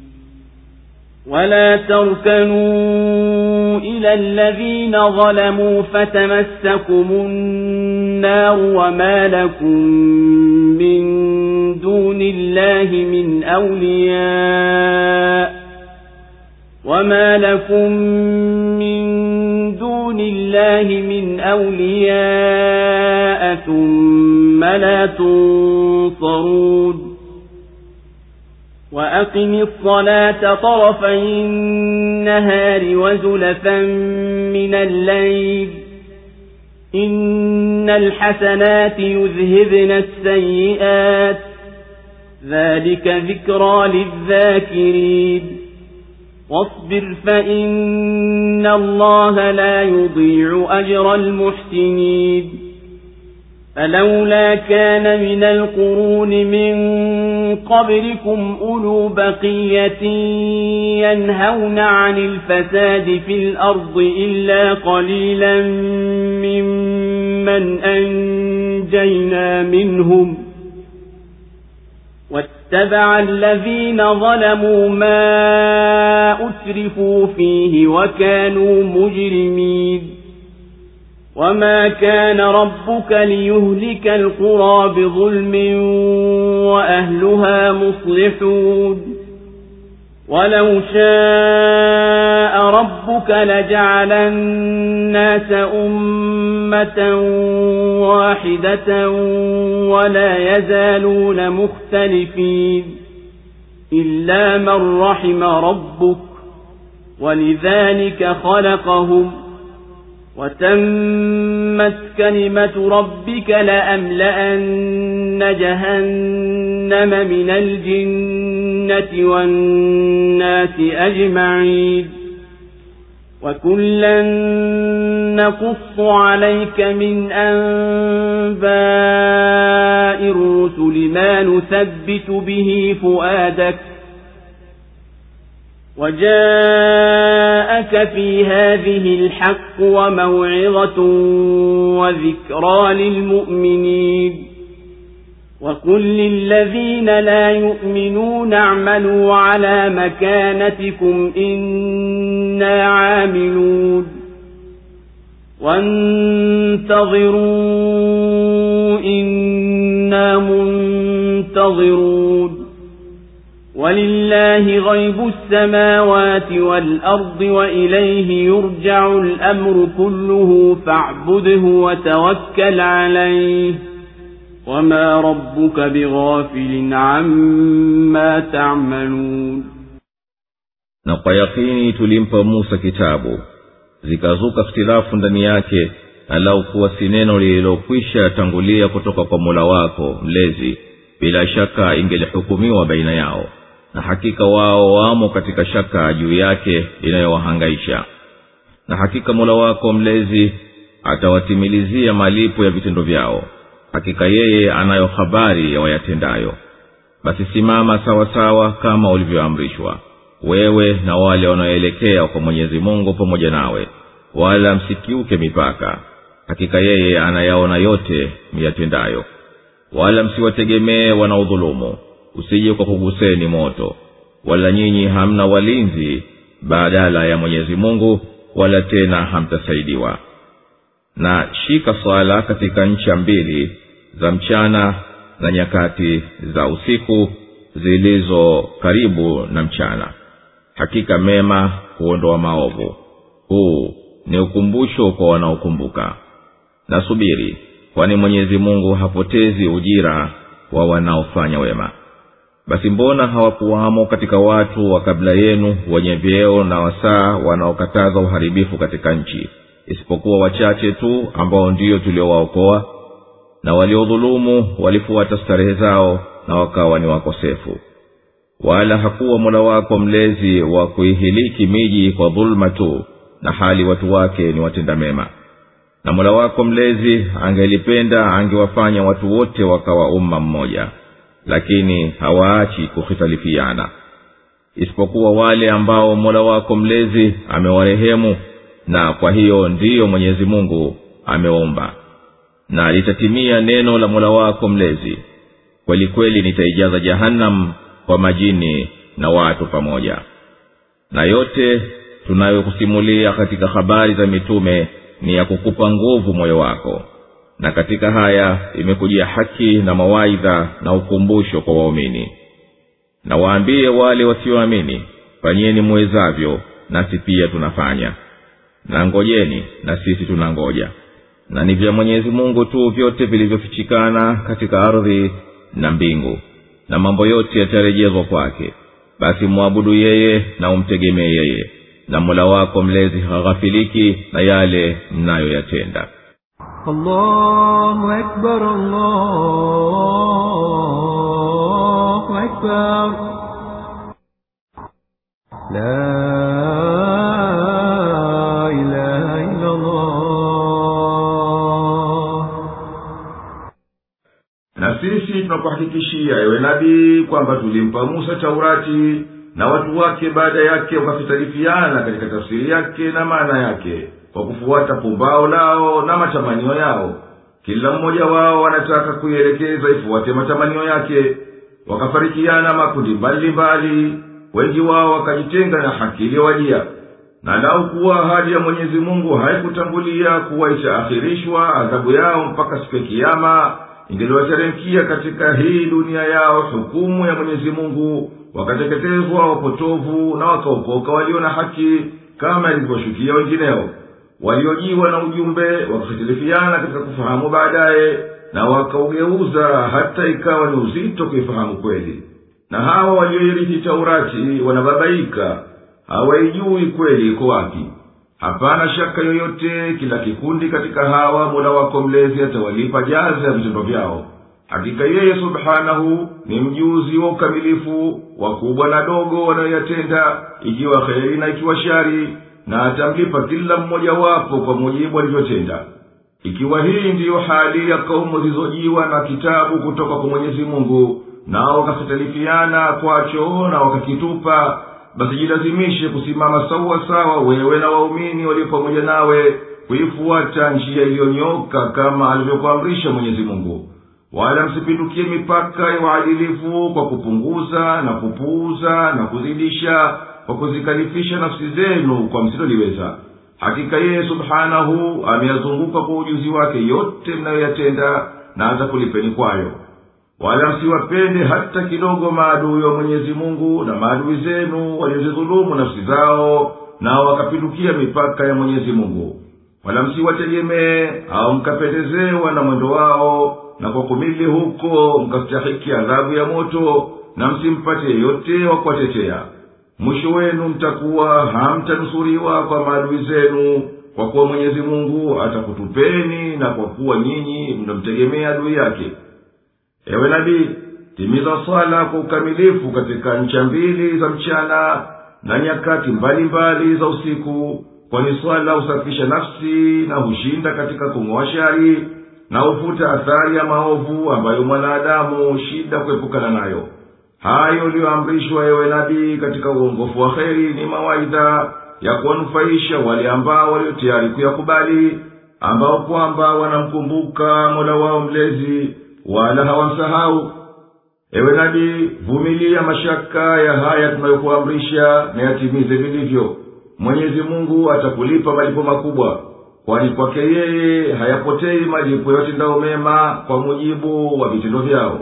وَلَا تَرْكَنُوا إِلَى الَّذِينَ ظَلَمُوا فَتَمَسَّكُمُ النَّارُ وَمَا لَكُمْ مِنْ دُونِ اللَّهِ مِنْ أَوْلِيَاءَ وَمَا لَكُمْ مِنْ دُونِ اللَّهِ مِنْ أَوْلِيَاءَ ثُمَّ لَا تُنصَرُونَ وَأَقِمِ الصَّلَاةَ طَرَفَيِ النَّهَارِ وَزُلَفًا مِنَ اللَّيْلِ إِنَّ الْحَسَنَاتِ يُذْهِبْنَ السَّيِّئَاتِ ذلك ذكرى للذاكرين واصبر فإن الله لا يضيع أجر المحسنين فلولا كان من القرون من قبلكم أولو بقية ينهون عن الفساد في الأرض إلا قليلا ممن أنجينا منهم واتبع الذين ظلموا ما أترفوا فيه وكانوا مجرمين وما كان ربك ليهلك القرى بظلم وأهلها مصلحون ولو شاء ربك لجعل الناس أمة واحدة ولا يزالون مختلفين إلا من رحم ربك ولذلك خلقهم وتمت كلمة ربك لأملأن جهنم من الجنة والناس أجمعين وكلا نقص عليك من أنباء الرسل ما نثبت به فؤادك وجاءك في هذه الحق وموعظة وذكرى للمؤمنين وقل للذين لا يؤمنون اعملوا على مكانتكم إنا عاملون وانتظروا إنا منتظرون ولله غيب السماوات والأرض وإليه يرجع الأمر كله فاعبده وتوكل عليه وما ربك بغافل عما تعملون. Na kwa yakini tulimpa Musa kitabu, zikazuka ikhtilafu ndani yake, alau kuwa si neno lililokwisha tangulia kutoka kwa Mola wako mlezi, bila shaka ingelihukumiwa baina yao, na hakika wao wamo katika shaka juu yake inayowahangaisha. Na hakika Mola wako mlezi atawatimilizia malipo ya vitendo vyao, hakika yeye anayo habari ya wayatendayo. Basi simama sawa sawa kama ulivyoamrishwa, wewe na wale wanaoelekea kwa Mwenyezi Mungu pamoja nawe, wala msikiuke mipaka, hakika yeye anayaona yote miyatendayo. Wala msiwategemee wanaodhulumu, usije kwa kuguseni moto, wala nyinyi hamna walinzi badala ya Mwenyezi Mungu, wala tena hamtasaidiwa. Na shika swala katika ncha mbili za mchana na nyakati za usiku zilizo karibu na mchana, hakika mema huondoa maovu. Huu ni ukumbusho kwa wanaokumbuka. Na subiri, kwani Mwenyezi Mungu hapotezi ujira wa wanaofanya wema. Basi mbona hawakuwamo katika watu wa kabla yenu wenye vyeo na wasaa wanaokataza uharibifu katika nchi, isipokuwa wachache tu ambao ndio tuliowaokoa? Na waliodhulumu walifuata starehe zao na wakawa ni wakosefu. Wala hakuwa Mola wako mlezi wa kuihiliki miji kwa dhulma tu, na hali watu wake ni watenda mema. Na Mola wako mlezi angelipenda angewafanya watu wote wakawa umma mmoja, lakini hawaachi kukhitalifiana, isipokuwa wale ambao Mola wako mlezi amewarehemu, na kwa hiyo ndiyo Mwenyezi Mungu ameomba. Na litatimia neno la Mola wako mlezi, kweli kweli nitaijaza Jahannam kwa majini na watu pamoja. Na yote tunayokusimulia katika habari za mitume ni ya kukupa nguvu moyo wako, na katika haya imekujia haki na mawaidha na ukumbusho kwa waumini. Na waambie wale wasioamini, fanyeni muwezavyo, nasi pia tunafanya, na ngojeni na sisi tunangoja. Na ni vya Mwenyezi Mungu tu vyote vilivyofichikana katika ardhi na mbingu, na mambo yote yatarejezwa kwake. Basi muabudu yeye na umtegemee yeye, na Mola wako mlezi haghafiliki na yale mnayoyatenda. الله أكبر الله أكبر لا إله إلا الله. Na sisi tunakuhakikishia ewe nabii kwamba tulimpa Musa Taurati, na watu wake baada yake wakafitalifiana katika tafsiri yake na maana yake kwa kufuata pumbao lao na matamanio yao. Kila mmoja wao wanataka kuielekeza ifuate matamanio yake. Wakafarikiana makundi mbalimbali, wengi wao wakajitenga na haki iliyowajia. Na lau kuwa ahadi ya Mwenyezi Mungu haikutangulia kuwa itaakhirishwa adhabu yao mpaka siku ya Kiyama, ingeliwateremkia katika hii dunia yao hukumu ya Mwenyezi Mungu, wakateketezwa wapotovu na wakaokoka walio na haki, kama ilivyoshukia wengineo. Waliojiwa na ujumbe wakafitilifiana katika kufahamu baadaye, na wakaugeuza hata ikawa ni uzito kuifahamu kweli. Na hawa walioirithi Taurati wanababaika, hawaijui kweli iko wapi. Hapana shaka yoyote, kila kikundi katika hawa Mola wako mlezi atawalipa jaza ya vitendo vyao. Hakika yeye subhanahu ni mjuzi wa ukamilifu, wakubwa na dogo wanayoyatenda, ikiwa kheri na ikiwa shari, na atamlipa kila mmoja wapo kwa mujibu alivyotenda. Ikiwa hii ndiyo hali ya kaumu zilizojiwa na kitabu kutoka kwa Mwenyezi Mungu, nao wakasitalifiana kwacho na wakakitupa, basi jilazimishe kusimama sawa sawa wewe na waumini walio pamoja nawe, kuifuata njia iliyonyoka kama alivyokuamrisha Mwenyezi Mungu. Wala msipindukie mipaka ya uadilifu kwa kupunguza na kupuuza na kuzidisha, kwa kuzikalifisha nafsi zenu kwa msiloliweza. Hakika yeye subhanahu ameyazunguka kwa ujuzi wake yote mnayoyatenda, na atakulipeni kwayo. Wala msiwapende hata kidogo maadui wa Mwenyezi Mungu na maadui zenu waliozidhulumu nafsi zao na wakapindukia mipaka ya Mwenyezi Mungu. Wala msiwategemee au mkapendezewa na mwendo wao, na kwa kumili huko mkastahiki adhabu ya moto, na msimpate yeyote wa kuwatetea. Mwisho wenu mtakuwa hamtanusuriwa kwa maadui zenu, kwa kuwa Mwenyezi Mungu atakutupeni, na kwa kuwa nyinyi mnamtegemea adui yake. Ewe nabii, timiza swala kwa ukamilifu katika ncha mbili za mchana na nyakati mbalimbali za usiku, kwani swala husafisha nafsi na hushinda katika kung'oa shari, na hufuta athari ya maovu ambayo mwanadamu shida kuepukana nayo. Hayo uliyoamrishwa ewe nabii katika uongofu wa kheri ni mawaidha ya kuwanufaisha wale ambao walio tayari kuyakubali, ambao kwamba wanamkumbuka Mola wao mlezi wala hawamsahau. Ewe nabii, vumilia mashaka ya haya tunayokuamrisha na yatimize vilivyo. Mwenyezi Mungu atakulipa malipo makubwa, kwani kwake yeye hayapotei malipo ya watendao mema kwa mujibu wa vitendo vyao.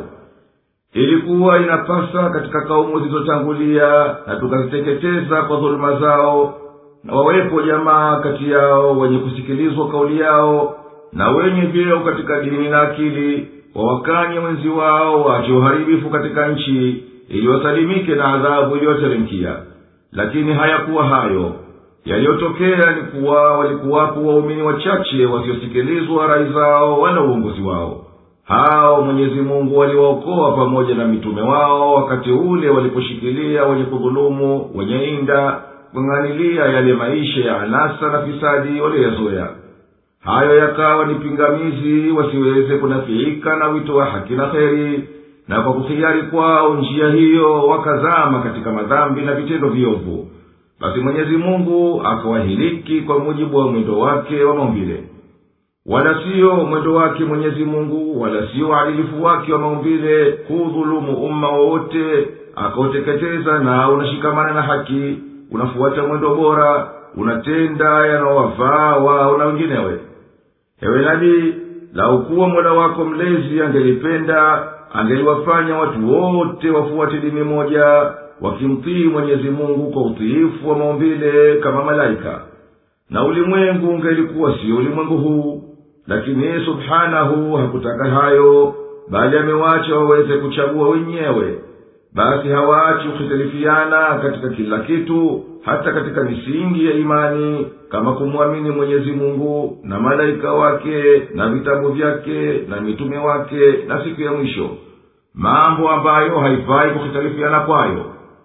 Ilikuwa inapasa katika kaumu zilizotangulia, na tukaziteketeza kwa dhuluma zao, na wawepo jamaa kati yao wenye kusikilizwa kauli yao, na wenye vyeo katika dini na akili, wawakanye wenzi wao waache uharibifu katika nchi, ili wasalimike na adhabu iliyoteremkia. Lakini hayakuwa hayo. Yaliyotokea ni kuwa walikuwapo waumini wachache wasiosikilizwa rai zao wala uongozi wao. Hao Mwenyezi Mungu waliwaokoa pamoja na mitume wao wakati ule waliposhikilia wenye kudhulumu, wenye inda, kung'anilia yale maisha ya anasa na fisadi waliyoyazoea. Hayo yakawa ni pingamizi wasiweze kunafiika na wito wa haki na kheri, na kwa kuhiari kwao njia hiyo wakazama katika madhambi na vitendo viovu. Basi Mwenyezi Mungu akawahiliki kwa mujibu wa mwendo wake wa maumbile. Wala siyo mwendo wake Mwenyezi Mungu, wala siyo uadilifu wake wa maumbile kudhulumu umma wote akauteketeza, na unashikamana na haki, unafuata mwendo bora, unatenda yanayowafaa wao na wenginewe. Ewe nabii, lau kuwa Mola wako mlezi angelipenda, angeliwafanya watu wote wafuate dini moja, wakimtii Mwenyezi Mungu kwa utiifu wa maumbile kama malaika. Na ulimwengu ungelikuwa si ulimwengu huu, lakini yeye subhanahu hakutaka hayo, bali amewacha waweze kuchagua wenyewe. basi hawaachi kukhitalifiana katika kila kitu, hata katika misingi ya imani, kama kumwamini Mwenyezi Mungu na malaika wake na vitabu vyake na mitume wake na siku ya mwisho, mambo ambayo haifai kukhitalifiana kwayo.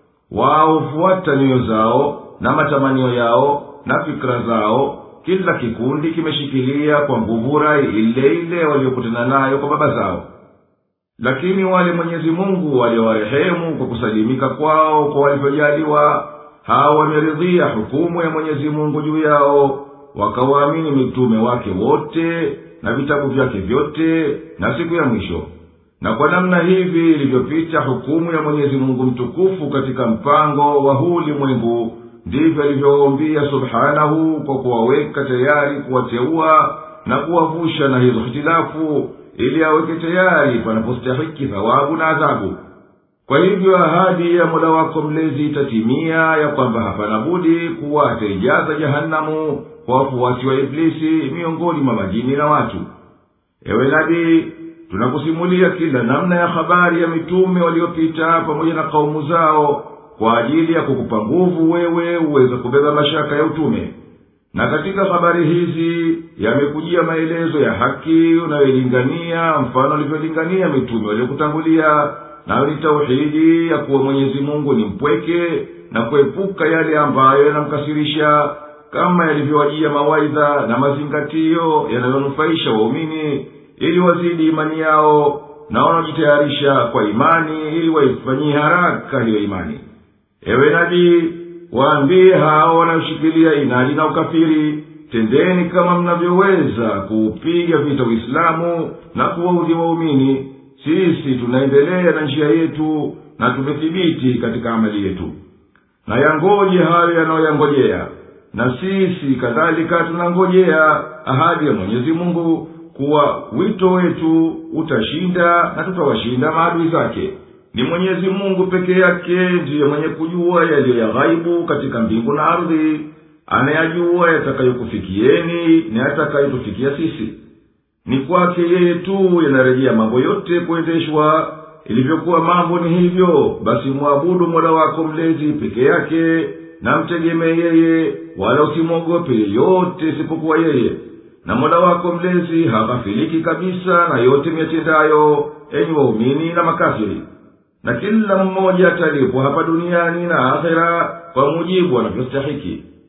Wao hufuata nyoyo zao na matamanio yao na fikra zao. Kila kikundi kimeshikilia kwa nguvu rai ile ile waliokutana nayo kwa baba zao. Lakini wale Mwenyezi Mungu waliowarehemu kwa kusalimika kwao kwa walivyojaliwa, hao wameridhia hukumu ya Mwenyezi Mungu juu yao, wakawaamini mitume wake wote na vitabu vyake vyote na siku ya mwisho. Na kwa namna hivi ilivyopita hukumu ya Mwenyezi Mungu mtukufu katika mpango wa huu ulimwengu, ndivyo alivyoombia subhanahu kwa kuwaweka tayari, kuwateua na kuwavusha na hizo hitilafu, ili aweke tayari panapostahiki thawabu na adhabu. Kwa hivyo ahadi ya Mola wako mlezi itatimia, ya kwamba hapana budi kuwa ataijaza jahanamu kwa wafuasi wa Iblisi miongoni mwa majini na watu. Ewe nabii, tunakusimulia kila namna ya habari ya mitume waliopita pamoja na kaumu zao, kwa ajili ya kukupa nguvu wewe uweze kubeba mashaka ya utume. Na katika habari hizi yamekujia maelezo ya haki unayolingania, mfano alivyolingania mitume waliokutangulia, nayo ni tauhidi ya kuwa Mwenyezi Mungu ni mpweke na kuepuka yale ambayo yanamkasirisha, kama yalivyowajia mawaidha na mazingatio yanayonufaisha waumini ili wazidi imani yao, na wanajitayarisha kwa imani ili waifanyie haraka hiyo imani. Ewe nabii, waambie hao wanaoshikilia inadi na ukafiri, tendeni kama mnavyoweza kuupiga vita Uislamu na kuwaudhi waumini. Sisi tunaendelea na njia yetu na tumethibiti katika amali yetu, na yangoje hayo yanayoyangojea. Na sisi kadhalika tunangojea ahadi ya Mwenyezi Mungu kuwa wito wetu utashinda na tutawashinda maadui zake. Ni Mwenyezi Mungu peke yake ndiye mwenye kujua yaliyo ya ghaibu katika mbingu na ardhi, anayajua yatakayokufikieni na yatakayotufikia sisi. Ni kwake yeye tu yanarejea mambo yote kuendeshwa. Ilivyokuwa mambo ni hivyo, basi muabudu Mola wako mlezi peke yake na mtegemee yeye, wala usimwogope yeyote isipokuwa yeye. Na Mola wako mlezi haghafiliki kabisa na yote miyatendayo, enyi waumini na makafiri. Na kila mmoja atalipwa hapa duniani na akhera kwa mujibu anavyostahiki.